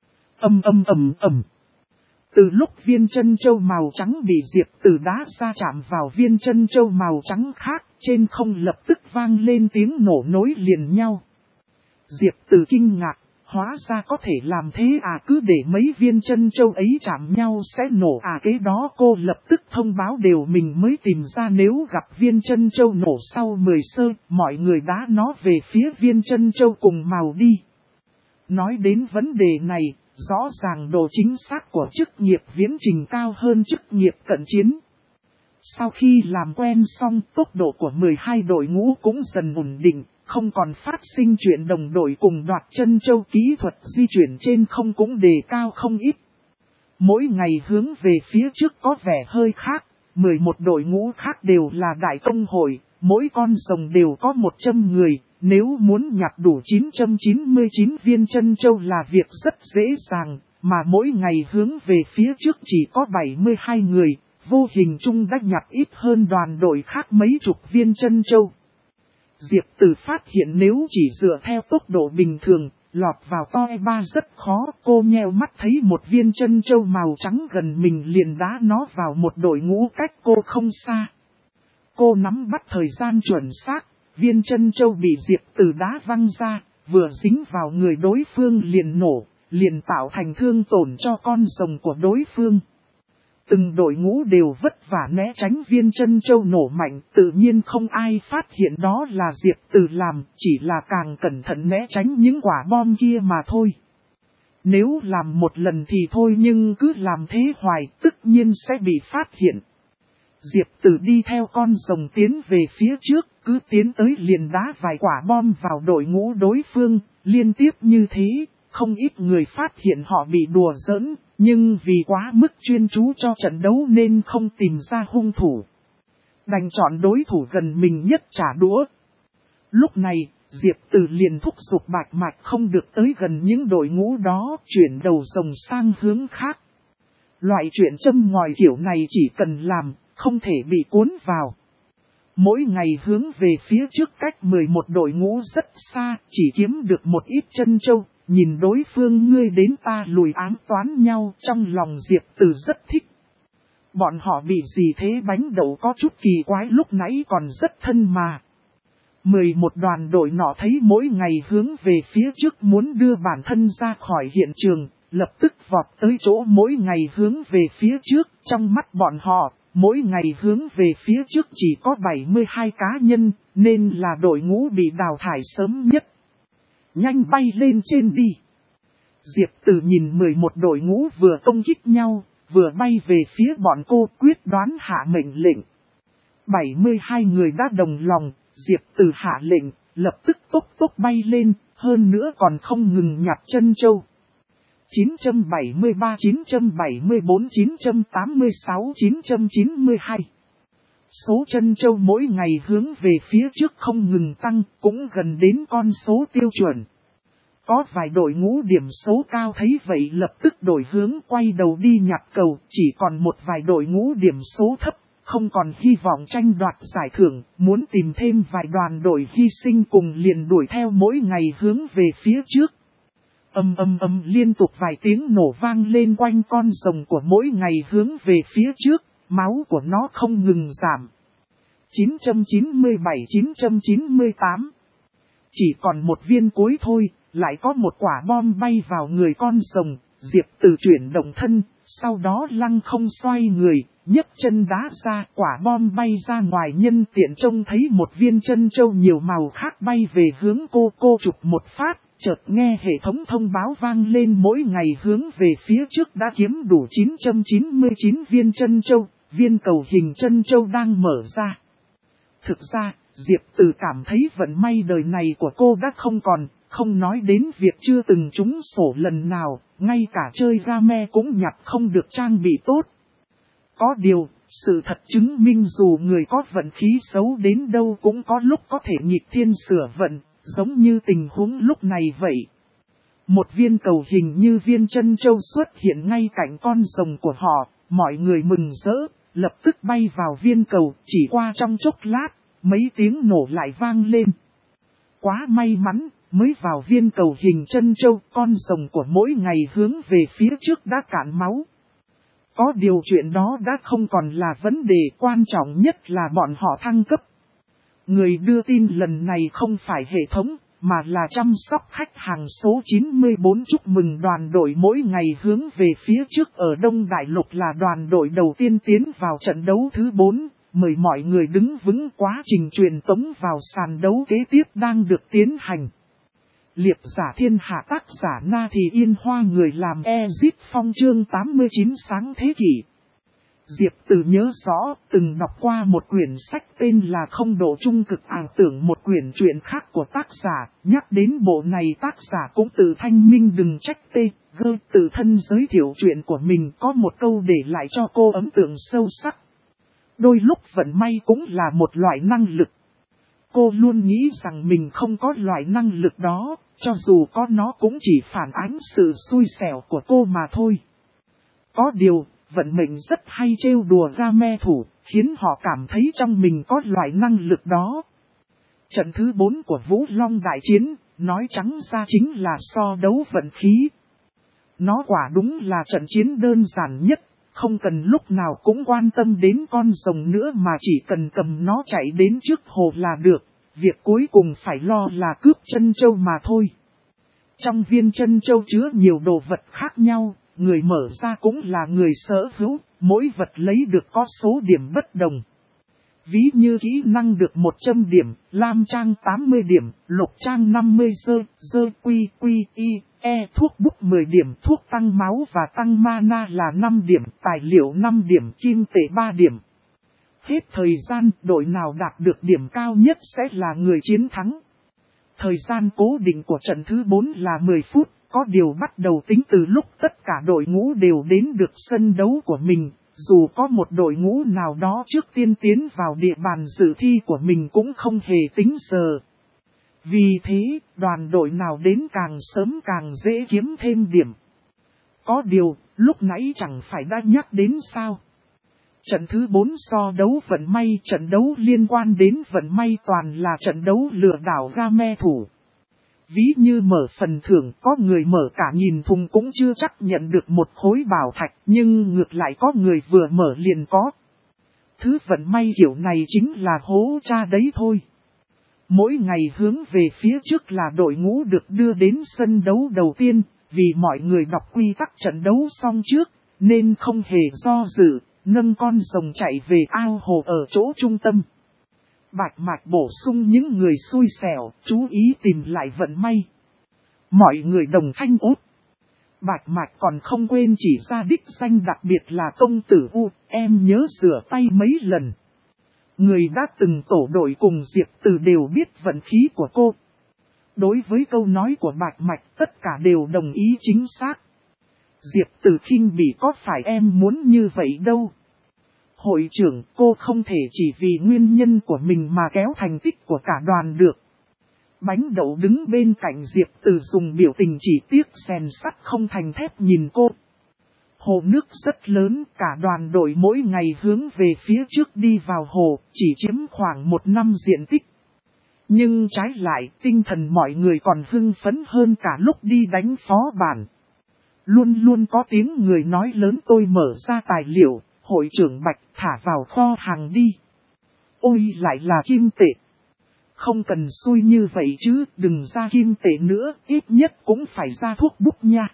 Từ lúc viên chân châu màu trắng bị Diệp Từ đá ra chạm vào viên chân châu màu trắng khác, trên không lập tức vang lên tiếng nổ nối liền nhau. Diệp Từ kinh ngạc. Hóa ra có thể làm thế à, cứ để mấy viên chân châu ấy chạm nhau sẽ nổ à. Kế đó cô lập tức thông báo điều mình mới tìm ra, nếu gặp viên chân châu nổ sau 10 sơ, mọi người đá nó về phía viên chân châu cùng màu đi. Nói đến vấn đề này, rõ ràng độ chính xác của chức nghiệp viễn trình cao hơn chức nghiệp cận chiến. Sau khi làm quen xong, tốc độ của 12 đội ngũ cũng dần ổn định. Không còn phát sinh chuyện đồng đội cùng đoạt chân châu, kỹ thuật di chuyển trên không cũng đề cao không ít. Mỗi ngày hướng về phía trước có vẻ hơi khác, 11 đội ngũ khác đều là đại công hội, mỗi con rồng đều có 100 người, nếu muốn nhặt đủ 999 viên chân châu là việc rất dễ dàng, mà mỗi ngày hướng về phía trước chỉ có 72 người, vô hình chung đã nhặt ít hơn đoàn đội khác mấy chục viên chân châu. Diệp Từ phát hiện nếu chỉ dựa theo tốc độ bình thường, lọt vào toi 3 rất khó. Cô nheo mắt thấy một viên chân châu màu trắng gần mình liền đá nó vào một đội ngũ cách cô không xa. Cô nắm bắt thời gian chuẩn xác, viên chân châu bị Diệp Từ đá văng ra, vừa dính vào người đối phương liền nổ, liền tạo thành thương tổn cho con rồng của đối phương. Từng đội ngũ đều vất vả né tránh viên chân châu nổ mạnh, tự nhiên không ai phát hiện đó là Diệp Từ làm, chỉ là càng cẩn thận né tránh những quả bom kia mà thôi. Nếu làm một lần thì thôi, nhưng cứ làm thế hoài tất nhiên sẽ bị phát hiện. Diệp Từ đi theo con rồng tiến về phía trước, cứ tiến tới liền đá vài quả bom vào đội ngũ đối phương, liên tiếp như thế, không ít người phát hiện họ bị đùa giỡn. Nhưng vì quá mức chuyên chú cho trận đấu nên không tìm ra hung thủ. Đành chọn đối thủ gần mình nhất trả đũa. Lúc này, Diệp Từ liền thúc giục Bạch Mạch không được tới gần những đội ngũ đó, chuyển đầu rồng sang hướng khác. Loại chuyện châm ngòi kiểu này chỉ cần làm, không thể bị cuốn vào. Mỗi ngày hướng về phía trước cách 11 đội ngũ rất xa, chỉ kiếm được một ít chân châu. Nhìn đối phương ngươi đến ta lùi ám toán nhau, trong lòng Diệp Từ rất thích. Bọn họ bị gì thế? Bánh đậu có chút kỳ quái, lúc nãy còn rất thân mà. 11 đoàn đội nọ thấy mỗi ngày hướng về phía trước muốn đưa bản thân ra khỏi hiện trường, lập tức vọt tới chỗ mỗi ngày hướng về phía trước. Trong mắt bọn họ, mỗi ngày hướng về phía trước chỉ có 72 cá nhân, nên là đội ngũ bị đào thải sớm nhất. Nhanh bay lên trên đi. Diệp Từ nhìn 11 đội ngũ vừa công kích nhau, vừa bay về phía bọn cô, quyết đoán hạ mệnh lệnh. 72 người đã đồng lòng, Diệp Từ hạ lệnh, lập tức tốc bay lên, hơn nữa còn không ngừng nhặt chân châu. 973, 974, 986, 992. Số chân châu mỗi ngày hướng về phía trước không ngừng tăng, cũng gần đến con số tiêu chuẩn. Có vài đội ngũ điểm số cao thấy vậy lập tức đổi hướng quay đầu đi nhặt cầu, chỉ còn một vài đội ngũ điểm số thấp, không còn hy vọng tranh đoạt giải thưởng, muốn tìm thêm vài đoàn đội hy sinh cùng liền đuổi theo mỗi ngày hướng về phía trước. Liên tục vài tiếng nổ vang lên quanh con rồng của mỗi ngày hướng về phía trước, máu của nó không ngừng giảm. 997-998. Chỉ còn một viên cuối thôi, lại có một quả bom bay vào người con rồng, Diệp Từ chuyển động thân, sau đó lăng không xoay người, nhấc chân đá ra, quả bom bay ra ngoài, nhân tiện trông thấy một viên chân châu nhiều màu khác bay về hướng cô chụp một phát, chợt nghe hệ thống thông báo vang lên mỗi ngày hướng về phía trước đã kiếm đủ 999 viên chân châu, viên cầu hình chân châu đang mở ra. Thực ra, Diệp Từ cảm thấy vận may đời này của cô đã không còn, không nói đến việc chưa từng trúng sổ lần nào, ngay cả chơi game cũng nhặt không được trang bị tốt. Có điều, sự thật chứng minh dù người có vận khí xấu đến đâu cũng có lúc có thể nghịch thiên sửa vận, giống như tình huống lúc này vậy. Một viên cầu hình như viên chân châu xuất hiện ngay cạnh con rồng của họ, mọi người mừng rỡ, lập tức bay vào viên cầu, chỉ qua trong chốc lát, mấy tiếng nổ lại vang lên. Quá may mắn, mới vào viên cầu hình chân châu, con rồng của mỗi ngày hướng về phía trước đã cạn máu. Có điều chuyện đó đã không còn là vấn đề, quan trọng nhất là bọn họ thăng cấp. Người đưa tin lần này không phải hệ thống, mà là chăm sóc khách hàng số 94. Chúc mừng đoàn đội mỗi ngày hướng về phía trước ở Đông Đại Lục là đoàn đội đầu tiên tiến vào trận đấu thứ 4. Mời mọi người đứng vững, quá trình truyền tống vào sàn đấu kế tiếp đang được tiến hành. Liệp giả thiên hạ, tác giả Na Thì Yên Hoa, người làm Ezit Phong, chương 89 sáng thế kỷ. Diệp Từ nhớ rõ, từng đọc qua một quyển sách tên là Không độ trung cực ảo tưởng, một quyển truyện khác của tác giả, nhắc đến bộ này tác giả cũng tự thanh minh đừng trách tự thân giới thiệu chuyện của mình, có một câu để lại cho cô ấn tượng sâu sắc. Đôi lúc vận may cũng là một loại năng lực. Cô luôn nghĩ rằng mình không có loại năng lực đó, cho dù có nó cũng chỉ phản ánh sự xui xẻo của cô mà thôi. Có điều, vận mệnh rất hay trêu đùa game thủ, khiến họ cảm thấy trong mình có loại năng lực đó. Trận thứ 4 của Vũ Long đại chiến, nói trắng ra chính là so đấu vận khí. Nó quả đúng là trận chiến đơn giản nhất, không cần lúc nào cũng quan tâm đến con rồng nữa mà chỉ cần cầm nó chạy đến trước hồ là được, việc cuối cùng phải lo là cướp chân châu mà thôi. Trong viên chân châu chứa nhiều đồ vật khác nhau, người mở ra cũng là người sở hữu, mỗi vật lấy được có số điểm bất đồng. Ví như kỹ năng được 100 điểm, lam trang 80 điểm, lục trang 50 dơ quy y, thuốc bút 10 điểm, thuốc tăng máu và tăng mana là 5 điểm, tài liệu 5 điểm, kim tệ 3 điểm. Hết thời gian, đội nào đạt được điểm cao nhất sẽ là người chiến thắng. Thời gian cố định của trận thứ 4 là 10 phút, có điều bắt đầu tính từ lúc tất cả đội ngũ đều đến được sân đấu của mình. Dù có một đội ngũ nào đó trước tiên tiến vào địa bàn dự thi của mình cũng không hề tính giờ. Vì thế, đoàn đội nào đến càng sớm càng dễ kiếm thêm điểm. Có điều, lúc nãy chẳng phải đã nhắc đến sao. Trận thứ 4 so đấu vận may, trận đấu liên quan đến vận may toàn là trận đấu lừa đảo game thủ. Ví như mở phần thưởng, có người mở cả 1000 thùng cũng chưa chắc nhận được một khối bảo thạch, nhưng ngược lại có người vừa mở liền có. Thứ vận may kiểu này chính là hố cha đấy thôi. Mỗi ngày hướng về phía trước là đội ngũ được đưa đến sân đấu đầu tiên, vì mọi người đọc quy tắc trận đấu xong trước, nên không hề do dự, nâng con rồng chạy về ao hồ ở chỗ trung tâm. Bạch Mạch bổ sung những người xui xẻo, chú ý tìm lại vận may. Mọi người đồng thanh út. Bạch Mạch còn không quên chỉ ra đích danh đặc biệt là công tử U, em nhớ rửa tay mấy lần. Người đã từng tổ đội cùng Diệp Từ đều biết vận khí của cô. Đối với câu nói của Bạch Mạch tất cả đều đồng ý chính xác. Diệp Từ khinh bỉ, có phải em muốn như vậy đâu. Hội trưởng, cô không thể chỉ vì nguyên nhân của mình mà kéo thành tích của cả đoàn được. Bánh đậu đứng bên cạnh Diệp Từ dùng biểu tình chỉ tiếc rèn sắt không thành thép nhìn cô. Hồ nước rất lớn, cả đoàn đội mỗi ngày hướng về phía trước đi vào hồ, chỉ chiếm khoảng 1 năm diện tích. Nhưng trái lại, tinh thần mọi người còn hưng phấn hơn cả lúc đi đánh phó bản. Luôn luôn có tiếng người nói lớn, tôi mở ra tài liệu, hội trưởng Bạch thả vào kho hàng đi. Ôi lại là kim tệ. Không cần xui như vậy chứ, đừng ra kim tệ nữa, ít nhất cũng phải ra thuốc bút nha.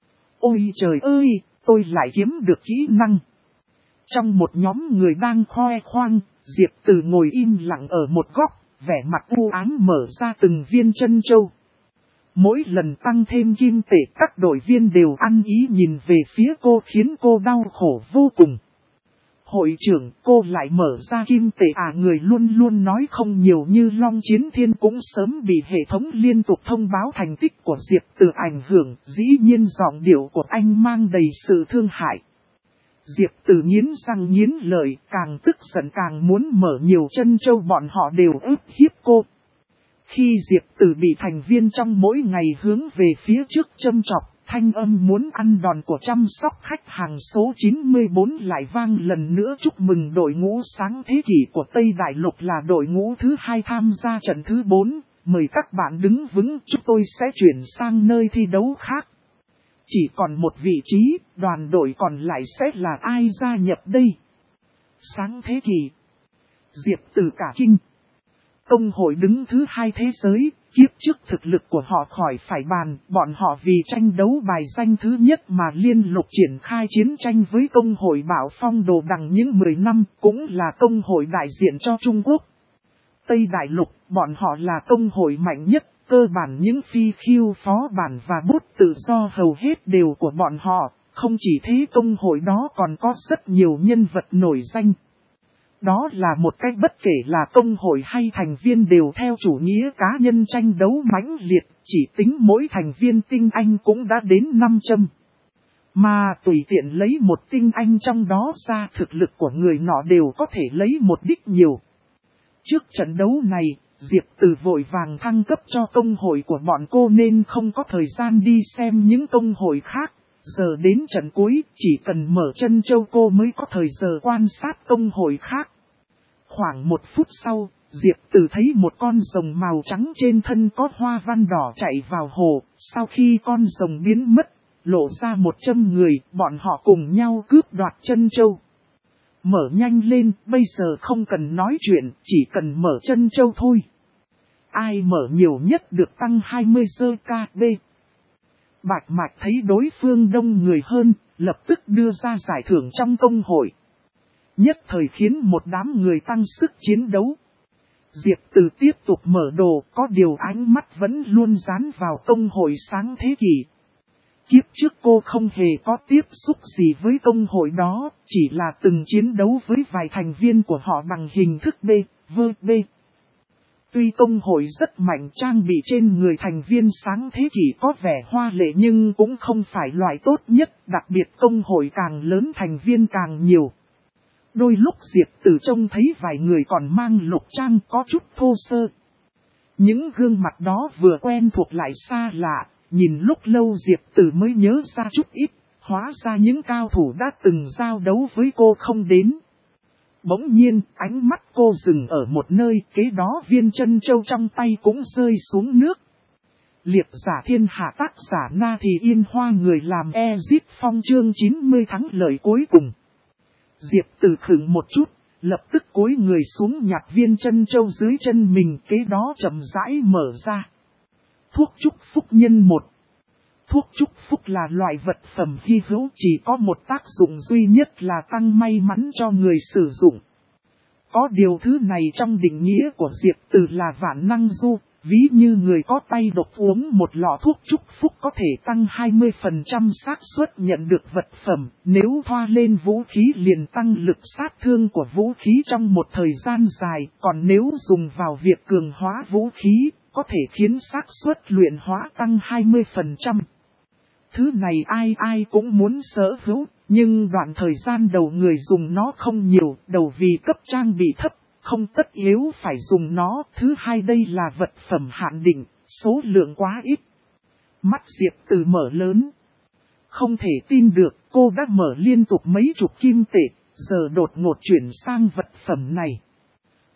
Ôi trời ơi, tôi lại kiếm được kỹ năng. Trong một nhóm người đang khoe khoang, Diệp Từ ngồi im lặng ở một góc, vẻ mặt u ám mở ra từng viên chân châu. Mỗi lần tăng thêm kim tệ, các đội viên đều ăn ý nhìn về phía cô khiến cô đau khổ vô cùng. Hội trưởng, cô lại mở ra kim tệ à? Người luôn luôn nói không nhiều như Long Chiến Thiên cũng sớm bị hệ thống liên tục thông báo thành tích của Diệp Từ ảnh hưởng, dĩ nhiên giọng điệu của anh mang đầy sự thương hại. Diệp Từ nghiến răng nghiến lợi, càng tức giận càng muốn mở nhiều chân châu, bọn họ đều ức hiếp cô. Khi Diệp Từ bị thành viên trong mỗi ngày hướng về phía trước châm chọc, thanh âm muốn ăn đòn của chăm sóc khách hàng số 94 lại vang lần nữa. Chúc mừng đội ngũ sáng thế kỷ của Tây Đại Lục là đội ngũ thứ 2 tham gia trận thứ 4, mời các bạn đứng vững, chúng tôi sẽ chuyển sang nơi thi đấu khác. Chỉ còn một vị trí, đoàn đội còn lại sẽ là ai gia nhập đây? Sáng thế kỷ. Diệp Từ cả kinh. Công hội đứng thứ 2 thế giới, kiếp trước thực lực của họ khỏi phải bàn, bọn họ vì tranh đấu bài danh thứ nhất mà liên lục triển khai chiến tranh với công hội Bảo Phong Đồ Đằng những 10 năm, cũng là công hội đại diện cho Trung Quốc. Tây Đại Lục, bọn họ là công hội mạnh nhất, cơ bản những phi khiêu phó bản và bút tự do hầu hết đều của bọn họ, không chỉ thế công hội đó còn có rất nhiều nhân vật nổi danh. Đó là một cách bất kể là công hội hay thành viên đều theo chủ nghĩa cá nhân tranh đấu mãnh liệt, chỉ tính mỗi thành viên tinh anh cũng đã đến 500. Mà tùy tiện lấy một tinh anh trong đó ra, thực lực của người nọ đều có thể lấy một đích nhiều. Trước trận đấu này, Diệp Từ vội vàng thăng cấp cho công hội của bọn cô nên không có thời gian đi xem những công hội khác. Giờ đến trận cuối, chỉ cần mở chân châu cô mới có thời giờ quan sát công hội khác. Khoảng 1 phút sau, Diệp Từ thấy một con rồng màu trắng trên thân có hoa văn đỏ chạy vào hồ. Sau khi con rồng biến mất, lộ ra 100 người, bọn họ cùng nhau cướp đoạt chân châu. Mở nhanh lên, bây giờ không cần nói chuyện, chỉ cần mở chân châu thôi. Ai mở nhiều nhất được tăng 20 giờ KB. Bạch Mạch thấy đối phương đông người hơn, lập tức đưa ra giải thưởng trong công hội. Nhất thời khiến một đám người tăng sức chiến đấu. Diệp Từ tiếp tục mở đồ, có điều ánh mắt vẫn luôn dán vào công hội sáng thế kỷ. Kiếp trước cô không hề có tiếp xúc gì với công hội đó, chỉ là từng chiến đấu với vài thành viên của họ bằng hình thức B. Tuy công hội rất mạnh, trang bị trên người thành viên sáng thế kỷ có vẻ hoa lệ nhưng cũng không phải loại tốt nhất, đặc biệt công hội càng lớn thành viên càng nhiều. Đôi lúc Diệp Từ trông thấy vài người còn mang lục trang có chút thô sơ. Những gương mặt đó vừa quen thuộc lại xa lạ, nhìn lúc lâu Diệp Từ mới nhớ ra chút ít, hóa ra những cao thủ đã từng giao đấu với cô không đến. Bỗng nhiên, ánh mắt cô dừng ở một nơi, kế đó viên chân châu trong tay cũng rơi xuống nước. Liệp giả thiên hạ, tác giả Na Thì Yên Hoa, người làm Ezit Phong, chương 90 thắng lợi cuối cùng. Diệp Từ khựng một chút, lập tức cúi người xuống nhặt viên chân châu dưới chân mình, kế đó chậm rãi mở ra. Thuốc chúc phúc nhân 1. Thuốc chúc phúc là loại vật phẩm hy hữu, chỉ có một tác dụng duy nhất là tăng may mắn cho người sử dụng. Có điều thứ này trong định nghĩa của Diệp Từ là vạn năng du, ví như người có tay độc uống một lọ thuốc chúc phúc có thể tăng 20% xác suất nhận được vật phẩm, nếu thoa lên vũ khí liền tăng lực sát thương của vũ khí trong một thời gian dài, còn nếu dùng vào việc cường hóa vũ khí, có thể khiến xác suất luyện hóa tăng 20%. Thứ này ai ai cũng muốn sở hữu, nhưng đoạn thời gian đầu người dùng nó không nhiều, đầu vì cấp trang bị thấp, không tất yếu phải dùng nó. Thứ hai, đây là vật phẩm hạn định, số lượng quá ít. Mắt Diệp Từ mở lớn. Không thể tin được, cô đã mở liên tục mấy chục kim tệ, giờ đột ngột chuyển sang vật phẩm này.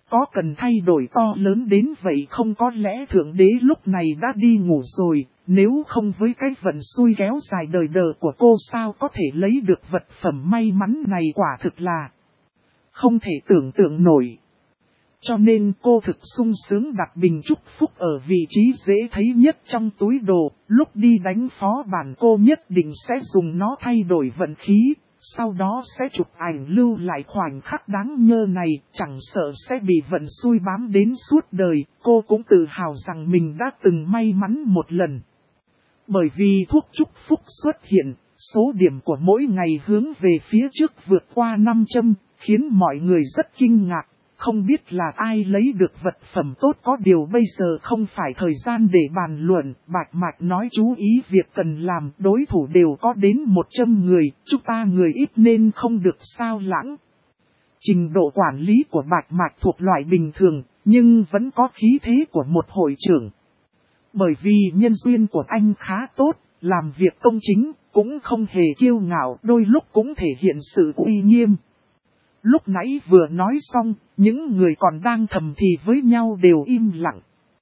Có cần thay đổi to lớn đến vậy không, có lẽ Thượng Đế lúc này đã đi ngủ rồi, nếu không với cái vận xui kéo dài đời đời của cô sao có thể lấy được vật phẩm may mắn này, quả thực là không thể tưởng tượng nổi. Cho nên cô thực sung sướng đặt bình chúc phúc ở vị trí dễ thấy nhất trong túi đồ, lúc đi đánh phó bản cô nhất định sẽ dùng nó thay đổi vận khí, sau đó sẽ chụp ảnh lưu lại khoảnh khắc đáng nhớ này, chẳng sợ sẽ bị vận xui bám đến suốt đời, cô cũng tự hào rằng mình đã từng may mắn một lần. Bởi vì thuốc chúc phúc xuất hiện, số điểm của mỗi ngày hướng về phía trước vượt qua 500, khiến mọi người rất kinh ngạc. Không biết là ai lấy được vật phẩm tốt, có điều bây giờ không phải thời gian để bàn luận. Bạch Mạch nói chú ý việc cần làm, đối thủ đều có đến 100 người, chúng ta người ít nên không được sao lãng. Trình độ quản lý của Bạch Mạch thuộc loại bình thường, nhưng vẫn có khí thế của một hội trưởng. Bởi vì nhân duyên của anh khá tốt, làm việc công chính, cũng không hề kiêu ngạo, đôi lúc cũng thể hiện sự uy nghiêm. Lúc nãy vừa nói xong, những người còn đang thầm thì với nhau đều im lặng.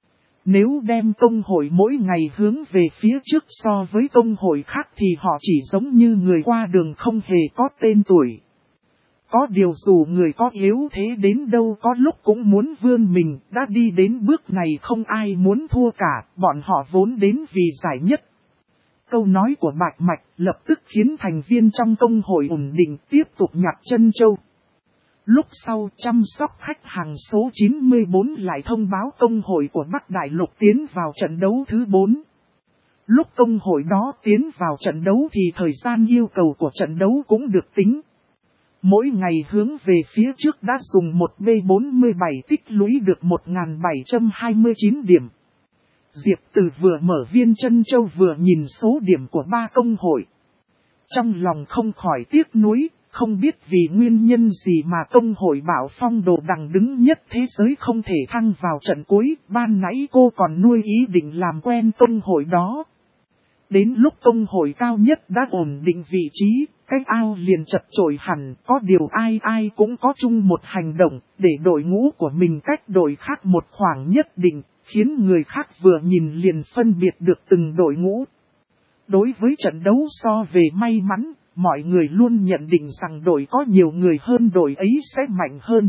Nếu đem công hội mỗi ngày hướng về phía trước so với công hội khác thì họ chỉ giống như người qua đường không hề có tên tuổi. Có điều dù người có yếu thế đến đâu có lúc cũng muốn vươn mình, đã đi đến bước này không ai muốn thua cả, bọn họ vốn đến vì giải nhất. Câu nói của Bạch Mạch lập tức khiến thành viên trong công hội ổn định tiếp tục nhặt chân châu. Lúc sau chăm sóc khách hàng số 94 lại thông báo công hội của Bắc Đại Lục tiến vào trận đấu thứ 4. Lúc công hội đó tiến vào trận đấu thì thời gian yêu cầu của trận đấu cũng được tính. Mỗi ngày hướng về phía trước đã dùng 1B47 tích lũy được 1729 điểm. Diệp Từ vừa mở viên chân châu vừa nhìn số điểm của 3 công hội. Trong lòng không khỏi tiếc nuối. Không biết vì nguyên nhân gì mà công hội Bảo Phong Đồ Đằng đứng nhất thế giới không thể thăng vào trận cuối, ban nãy cô còn nuôi ý định làm quen công hội đó. Đến lúc công hội cao nhất đã ổn định vị trí, cái ao liền chật chội hẳn, có điều ai cũng có chung một hành động, để đội ngũ của mình cách đội khác một khoảng nhất định, khiến người khác vừa nhìn liền phân biệt được từng đội ngũ. Đối với trận đấu so về may mắn, mọi người luôn nhận định rằng đội có nhiều người hơn đội ấy sẽ mạnh hơn.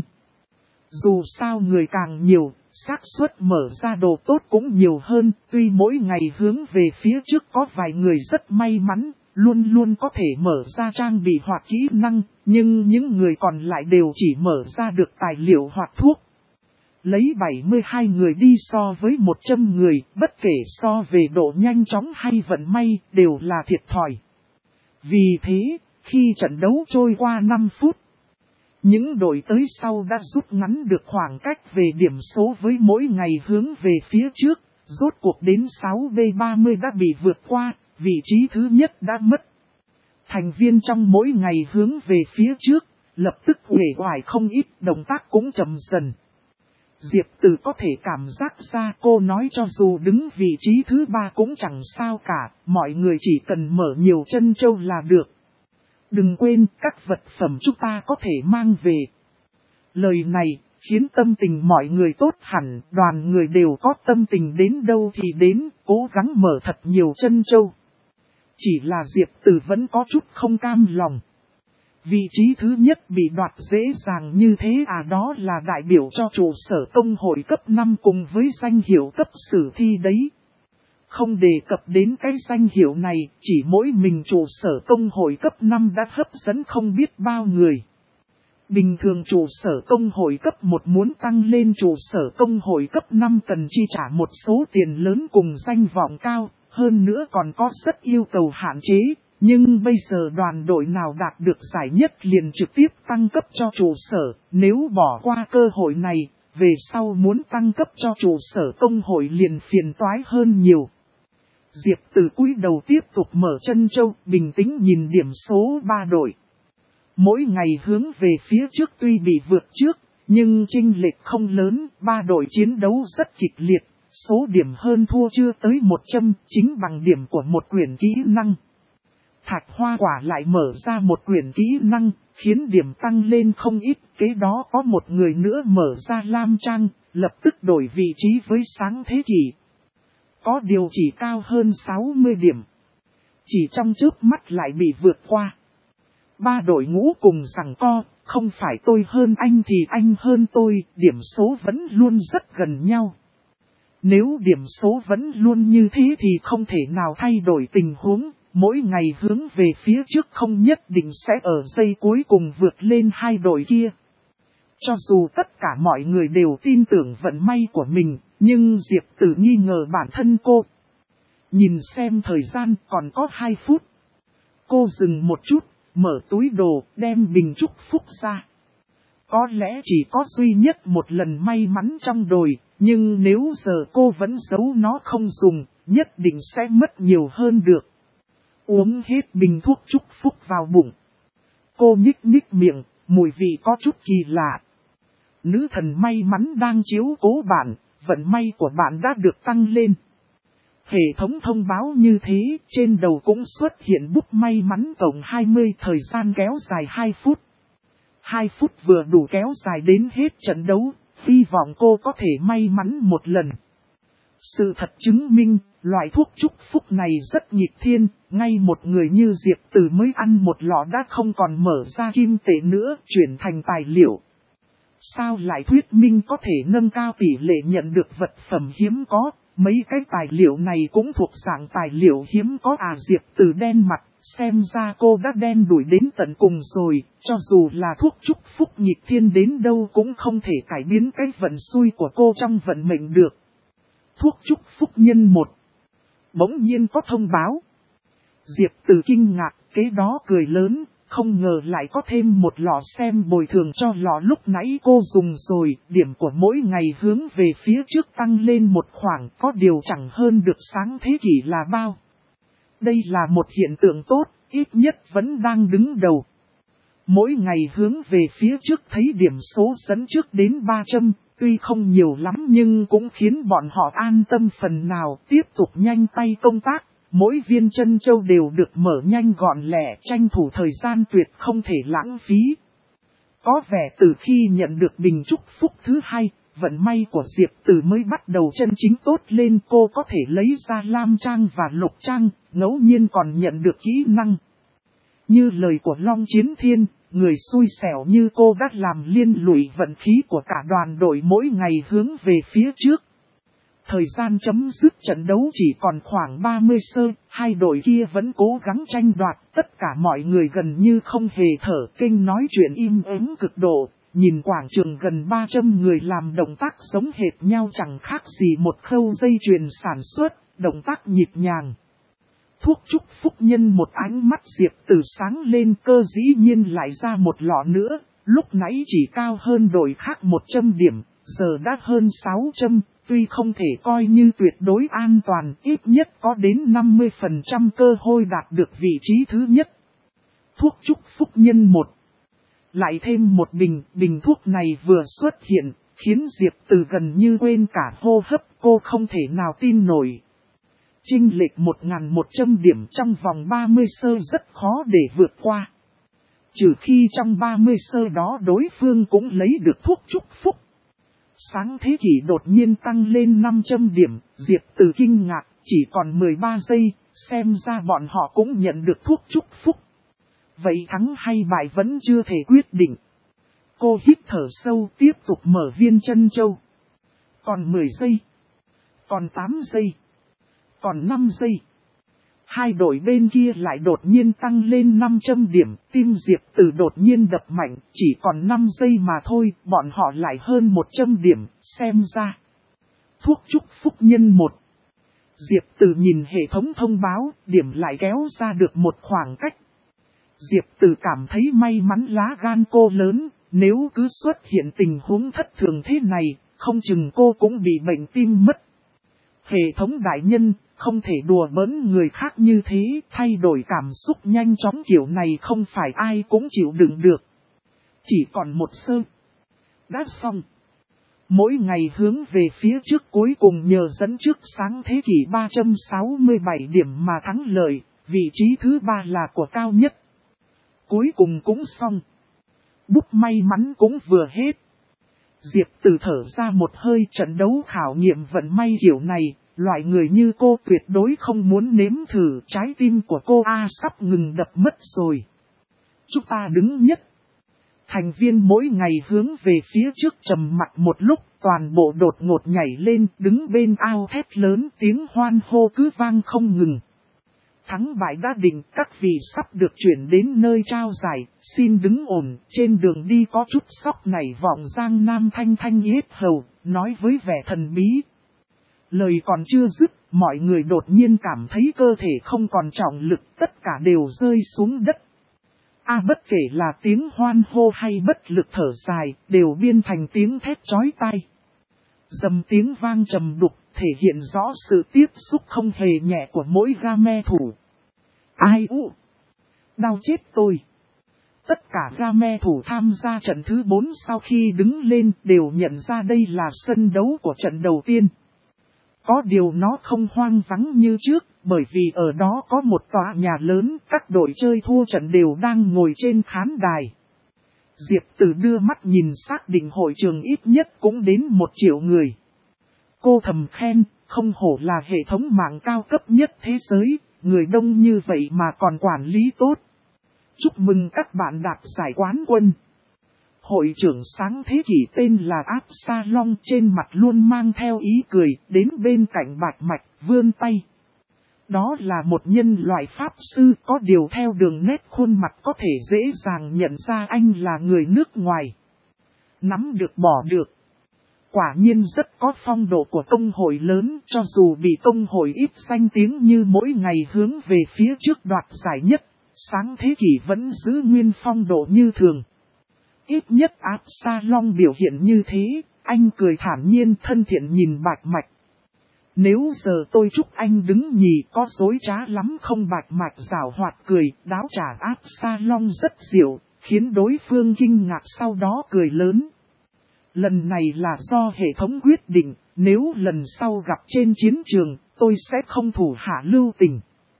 Dù sao người càng nhiều, xác suất mở ra đồ tốt cũng nhiều hơn, tuy mỗi ngày hướng về phía trước có vài người rất may mắn, luôn luôn có thể mở ra trang bị hoặc kỹ năng, nhưng những người còn lại đều chỉ mở ra được tài liệu hoặc thuốc. Lấy 72 người đi so với 100 người, bất kể so về độ nhanh chóng hay vận may, đều là thiệt thòi. Vì thế, khi trận đấu trôi qua 5 phút, những đội tới sau đã rút ngắn được khoảng cách về điểm số với mỗi ngày hướng về phía trước, rốt cuộc đến 6B30 đã bị vượt qua, vị trí thứ nhất đã mất. Thành viên trong mỗi ngày hướng về phía trước, lập tức uể oải không ít, động tác cũng chậm dần. Diệp Từ có thể cảm giác ra cô nói cho dù đứng vị trí thứ 3 cũng chẳng sao cả, mọi người chỉ cần mở nhiều chân châu là được. Đừng quên các vật phẩm chúng ta có thể mang về. Lời này khiến tâm tình mọi người tốt hẳn, đoàn người đều có tâm tình đến đâu thì đến, cố gắng mở thật nhiều chân châu. Chỉ là Diệp Từ vẫn có chút không cam lòng. Vị trí thứ nhất bị đoạt dễ dàng như thế đó là đại biểu cho trụ sở công hội cấp 5 cùng với danh hiệu cấp sử thi đấy. Không đề cập đến cái danh hiệu này, chỉ mỗi mình trụ sở công hội cấp 5 đã hấp dẫn không biết bao người. Bình thường trụ sở công hội cấp 1 muốn tăng lên trụ sở công hội cấp 5 cần chi trả một số tiền lớn cùng danh vọng cao, hơn nữa còn có rất yêu cầu hạn chế. Nhưng bây giờ đoàn đội nào đạt được giải nhất liền trực tiếp tăng cấp cho trụ sở, nếu bỏ qua cơ hội này, về sau muốn tăng cấp cho trụ sở công hội liền phiền toái hơn nhiều. Diệp Từ cúi đầu tiếp tục mở chân châu, bình tĩnh nhìn điểm số 3 đội. Mỗi ngày hướng về phía trước tuy bị vượt trước, nhưng chênh lệch không lớn, 3 đội chiến đấu rất kịch liệt, số điểm hơn thua chưa tới 100, chính bằng điểm của một quyển kỹ năng. Thạch Hoa quả lại mở ra một quyển kỹ năng, khiến điểm tăng lên không ít. Kế đó có một người nữa mở ra lam trang, lập tức đổi vị trí với sáng thế kỷ. Có điều chỉ cao hơn 60 điểm. Chỉ trong chớp mắt lại bị vượt qua. Ba đội ngũ cùng giằng co, không phải tôi hơn anh thì anh hơn tôi, điểm số vẫn luôn rất gần nhau. Nếu điểm số vẫn luôn như thế thì không thể nào thay đổi tình huống, mỗi ngày hướng về phía trước không nhất định sẽ ở giây cuối cùng vượt lên hai đội kia. Cho dù tất cả mọi người đều tin tưởng vận may của mình, nhưng Diệp Tử nghi ngờ bản thân cô. Nhìn xem thời gian còn có 2 phút. Cô dừng một chút, mở túi đồ, đem bình chúc phúc ra. Có lẽ chỉ có duy nhất một lần may mắn trong đời, nhưng nếu giờ cô vẫn giấu nó không dùng, nhất định sẽ mất nhiều hơn được. Uống hết bình thuốc chúc phúc vào bụng. Cô nhích nhích miệng, mùi vị có chút kỳ lạ. Nữ thần may mắn đang chiếu cố bạn, vận may của bạn đã được tăng lên. Hệ thống thông báo như thế, trên đầu cũng xuất hiện bút may mắn tổng 20, thời gian kéo dài 2 phút. 2 phút vừa đủ kéo dài đến hết trận đấu, hy vọng cô có thể may mắn một lần. Sự thật chứng minh, loại thuốc chúc phúc này rất nghịch thiên, ngay một người như Diệp Tử mới ăn một lọ đã không còn mở ra kim tệ nữa, chuyển thành tài liệu. Sao lại thuyết minh có thể nâng cao tỷ lệ nhận được vật phẩm hiếm có, mấy cái tài liệu này cũng thuộc dạng tài liệu hiếm có à. Diệp Tử đen mặt, xem ra cô đã đen đuổi đến tận cùng rồi, cho dù là thuốc chúc phúc nghịch thiên đến đâu cũng không thể cải biến cái vận xui của cô trong vận mệnh được. Thuốc chúc phúc nhân 1. Bỗng nhiên có thông báo. Diệp Tử kinh ngạc, kế đó cười lớn, không ngờ lại có thêm một lọ xem bồi thường cho lọ lúc nãy cô dùng rồi. Điểm của mỗi ngày hướng về phía trước tăng lên một khoảng, có điều chẳng hơn được sáng thế kỷ là bao. Đây là một hiện tượng tốt, ít nhất vẫn đang đứng đầu. Mỗi ngày hướng về phía trước thấy điểm số dẫn trước đến 300, tuy không nhiều lắm nhưng cũng khiến bọn họ an tâm phần nào, tiếp tục nhanh tay công tác. Mỗi viên chân châu đều được mở nhanh gọn lẹ, tranh thủ thời gian tuyệt không thể lãng phí. Có vẻ từ khi nhận được bình chúc phúc thứ 2, vận may của Diệp Tử mới bắt đầu chân chính tốt lên. Cô có thể lấy ra lam trang và lục trang, ngẫu nhiên còn nhận được kỹ năng. Như lời của Long Chiến Thiên, người xui xẻo như cô đã làm liên lụy vận khí của cả đoàn đội mỗi ngày hướng về phía trước. Thời gian chấm dứt trận đấu chỉ còn khoảng 30 sơ, hai đội kia vẫn cố gắng tranh đoạt, tất cả mọi người gần như không hề thở, kênh nói chuyện im ắng cực độ, nhìn quảng trường gần 300 người làm động tác giống hệt nhau chẳng khác gì một khâu dây chuyền sản xuất, động tác nhịp nhàng. Thuốc chúc phúc nhân một ánh mắt Diệp Tử sáng lên, cơ dĩ nhiên lại ra một lọ nữa, lúc nãy chỉ cao hơn đội khác 100 điểm, giờ đã hơn 600. Tuy không thể coi như tuyệt đối an toàn, ít nhất có đến 50% cơ hội đạt được vị trí thứ nhất. Thuốc chúc phúc nhân 1. Lại thêm một bình thuốc này vừa xuất hiện, khiến Diệp Tử gần như quên cả hô hấp, cô không thể nào tin nổi. Chênh lệch 1.100 điểm trong vòng 30 sơ rất khó để vượt qua. Trừ khi trong 30 sơ đó đối phương cũng lấy được thuốc chúc phúc. Sáng thế kỷ đột nhiên tăng lên 500 điểm, Diệp Tử kinh ngạc, chỉ còn 13 giây, xem ra bọn họ cũng nhận được thuốc chúc phúc. Vậy thắng hay bại vẫn chưa thể quyết định. Cô hít thở sâu, tiếp tục mở viên chân châu. Còn 10 giây. Còn 8 giây. Còn 5 giây. Hai đội bên kia lại đột nhiên tăng lên 500 điểm, tim Diệp Tử đột nhiên đập mạnh, chỉ còn 5 giây mà thôi, bọn họ lại hơn 100 điểm, xem ra. Thuốc chúc phúc nhân 1. Diệp Tử nhìn hệ thống thông báo, điểm lại kéo ra được một khoảng cách. Diệp Tử cảm thấy may mắn lá gan cô lớn, nếu cứ xuất hiện tình huống thất thường thế này, không chừng cô cũng bị bệnh tim mất. Hệ thống đại nhân, không thể đùa bỡn người khác như thế, thay đổi cảm xúc nhanh chóng kiểu này không phải ai cũng chịu đựng được. Chỉ còn một sơ. Đã xong. Mỗi ngày hướng về phía trước cuối cùng nhờ dẫn trước sáng thế kỷ 367 điểm mà thắng lợi, Vị trí thứ 3 là của cao nhất. Cuối cùng cũng xong. Bút may mắn cũng vừa hết. Diệp Từ thở ra một hơi, trận đấu khảo nghiệm vận may kiểu này, loại người như cô tuyệt đối không muốn nếm thử. Trái tim của cô sắp ngừng đập mất rồi. Chúng ta đứng nhất. Thành viên mỗi ngày hướng về phía trước trầm mặc một lúc, toàn bộ đột ngột nhảy lên, đứng bên ao thét lớn, tiếng hoan hô cứ vang không ngừng. Thắng bại đã định, các vị sắp được chuyển đến nơi trao giải, xin đứng ổn. Trên đường đi có chút sóc nảy vọng Giang Nam thanh thanh yết hầu, nói với vẻ thần bí. Lời còn chưa dứt, mọi người đột nhiên cảm thấy cơ thể không còn trọng lực, tất cả đều rơi xuống đất. Bất kể là tiếng hoan hô hay bất lực thở dài, đều biên thành tiếng thét chói tai. Dầm tiếng vang trầm đục, thể hiện rõ sự tiếp xúc không hề nhẹ của mỗi game thủ. Ai u? Đau chết tôi! Tất cả game thủ tham gia trận thứ 4 sau khi đứng lên đều nhận ra đây là sân đấu của trận đầu tiên. Có điều nó không hoang vắng như trước, bởi vì ở đó có một tòa nhà lớn, các đội chơi thua trận đều đang ngồi trên khán đài. Diệp Từ đưa mắt nhìn xác định hội trường ít nhất cũng đến 1 triệu người. Cô thầm khen, không hổ là hệ thống mạng cao cấp nhất thế giới, người đông như vậy mà còn quản lý tốt. Chúc mừng các bạn đạt giải quán quân. Hội trưởng sáng thế kỷ tên là Absalom, trên mặt luôn mang theo ý cười, đến bên cạnh Bạch Mạch, vươn tay. Đó là một nhân loại pháp sư, có điều theo đường nét khuôn mặt có thể dễ dàng nhận ra anh là người nước ngoài. Nắm được bỏ được. Quả nhiên rất có phong độ của công hội lớn, cho dù bị công hội ít danh tiếng như mỗi ngày hướng về phía trước đoạt giải nhất, sáng thế kỷ vẫn giữ nguyên phong độ như thường. Ít nhất Absalom biểu hiện như thế, anh cười thản nhiên thân thiện nhìn Bạch Mạch. Nếu giờ tôi chúc anh đứng nhì có dối trá lắm không? Bạch Mạch giảo hoạt cười, đáo trả Absalom rất dịu, khiến đối phương kinh ngạc sau đó cười lớn. Lần này là do hệ thống quyết định, nếu lần sau gặp trên chiến trường, tôi sẽ không thủ hạ lưu tình.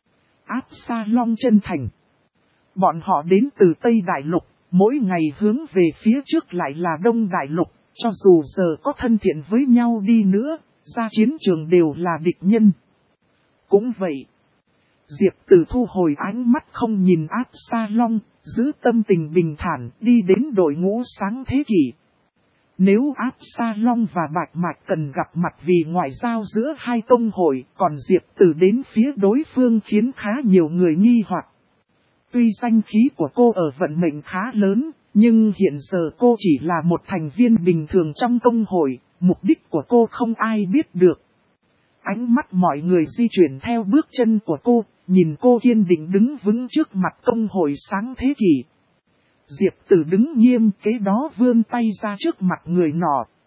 Absalom chân thành. Bọn họ đến từ Tây Đại Lục, mỗi ngày hướng về phía trước lại là Đông Đại Lục, cho dù giờ có thân thiện với nhau đi nữa, ra chiến trường đều là địch nhân. Cũng vậy, Diệp Từ thu hồi ánh mắt không nhìn Absalom, giữ tâm tình bình thản đi đến đội ngũ sáng thế kỷ. Nếu Absalom và Bạch Mạch cần gặp mặt vì ngoại giao giữa hai tông hội, còn Diệp Từ đến phía đối phương khiến khá nhiều người nghi hoặc. Tuy danh khí của cô ở vận mệnh khá lớn, nhưng hiện giờ cô chỉ là một thành viên bình thường trong tông hội, mục đích của cô không ai biết được. Ánh mắt mọi người di chuyển theo bước chân của cô, nhìn cô kiên định đứng vững trước mặt tông hội sáng thế kỷ. Diệp Từ đứng nghiêm, kế đó vươn tay ra trước mặt người nọ,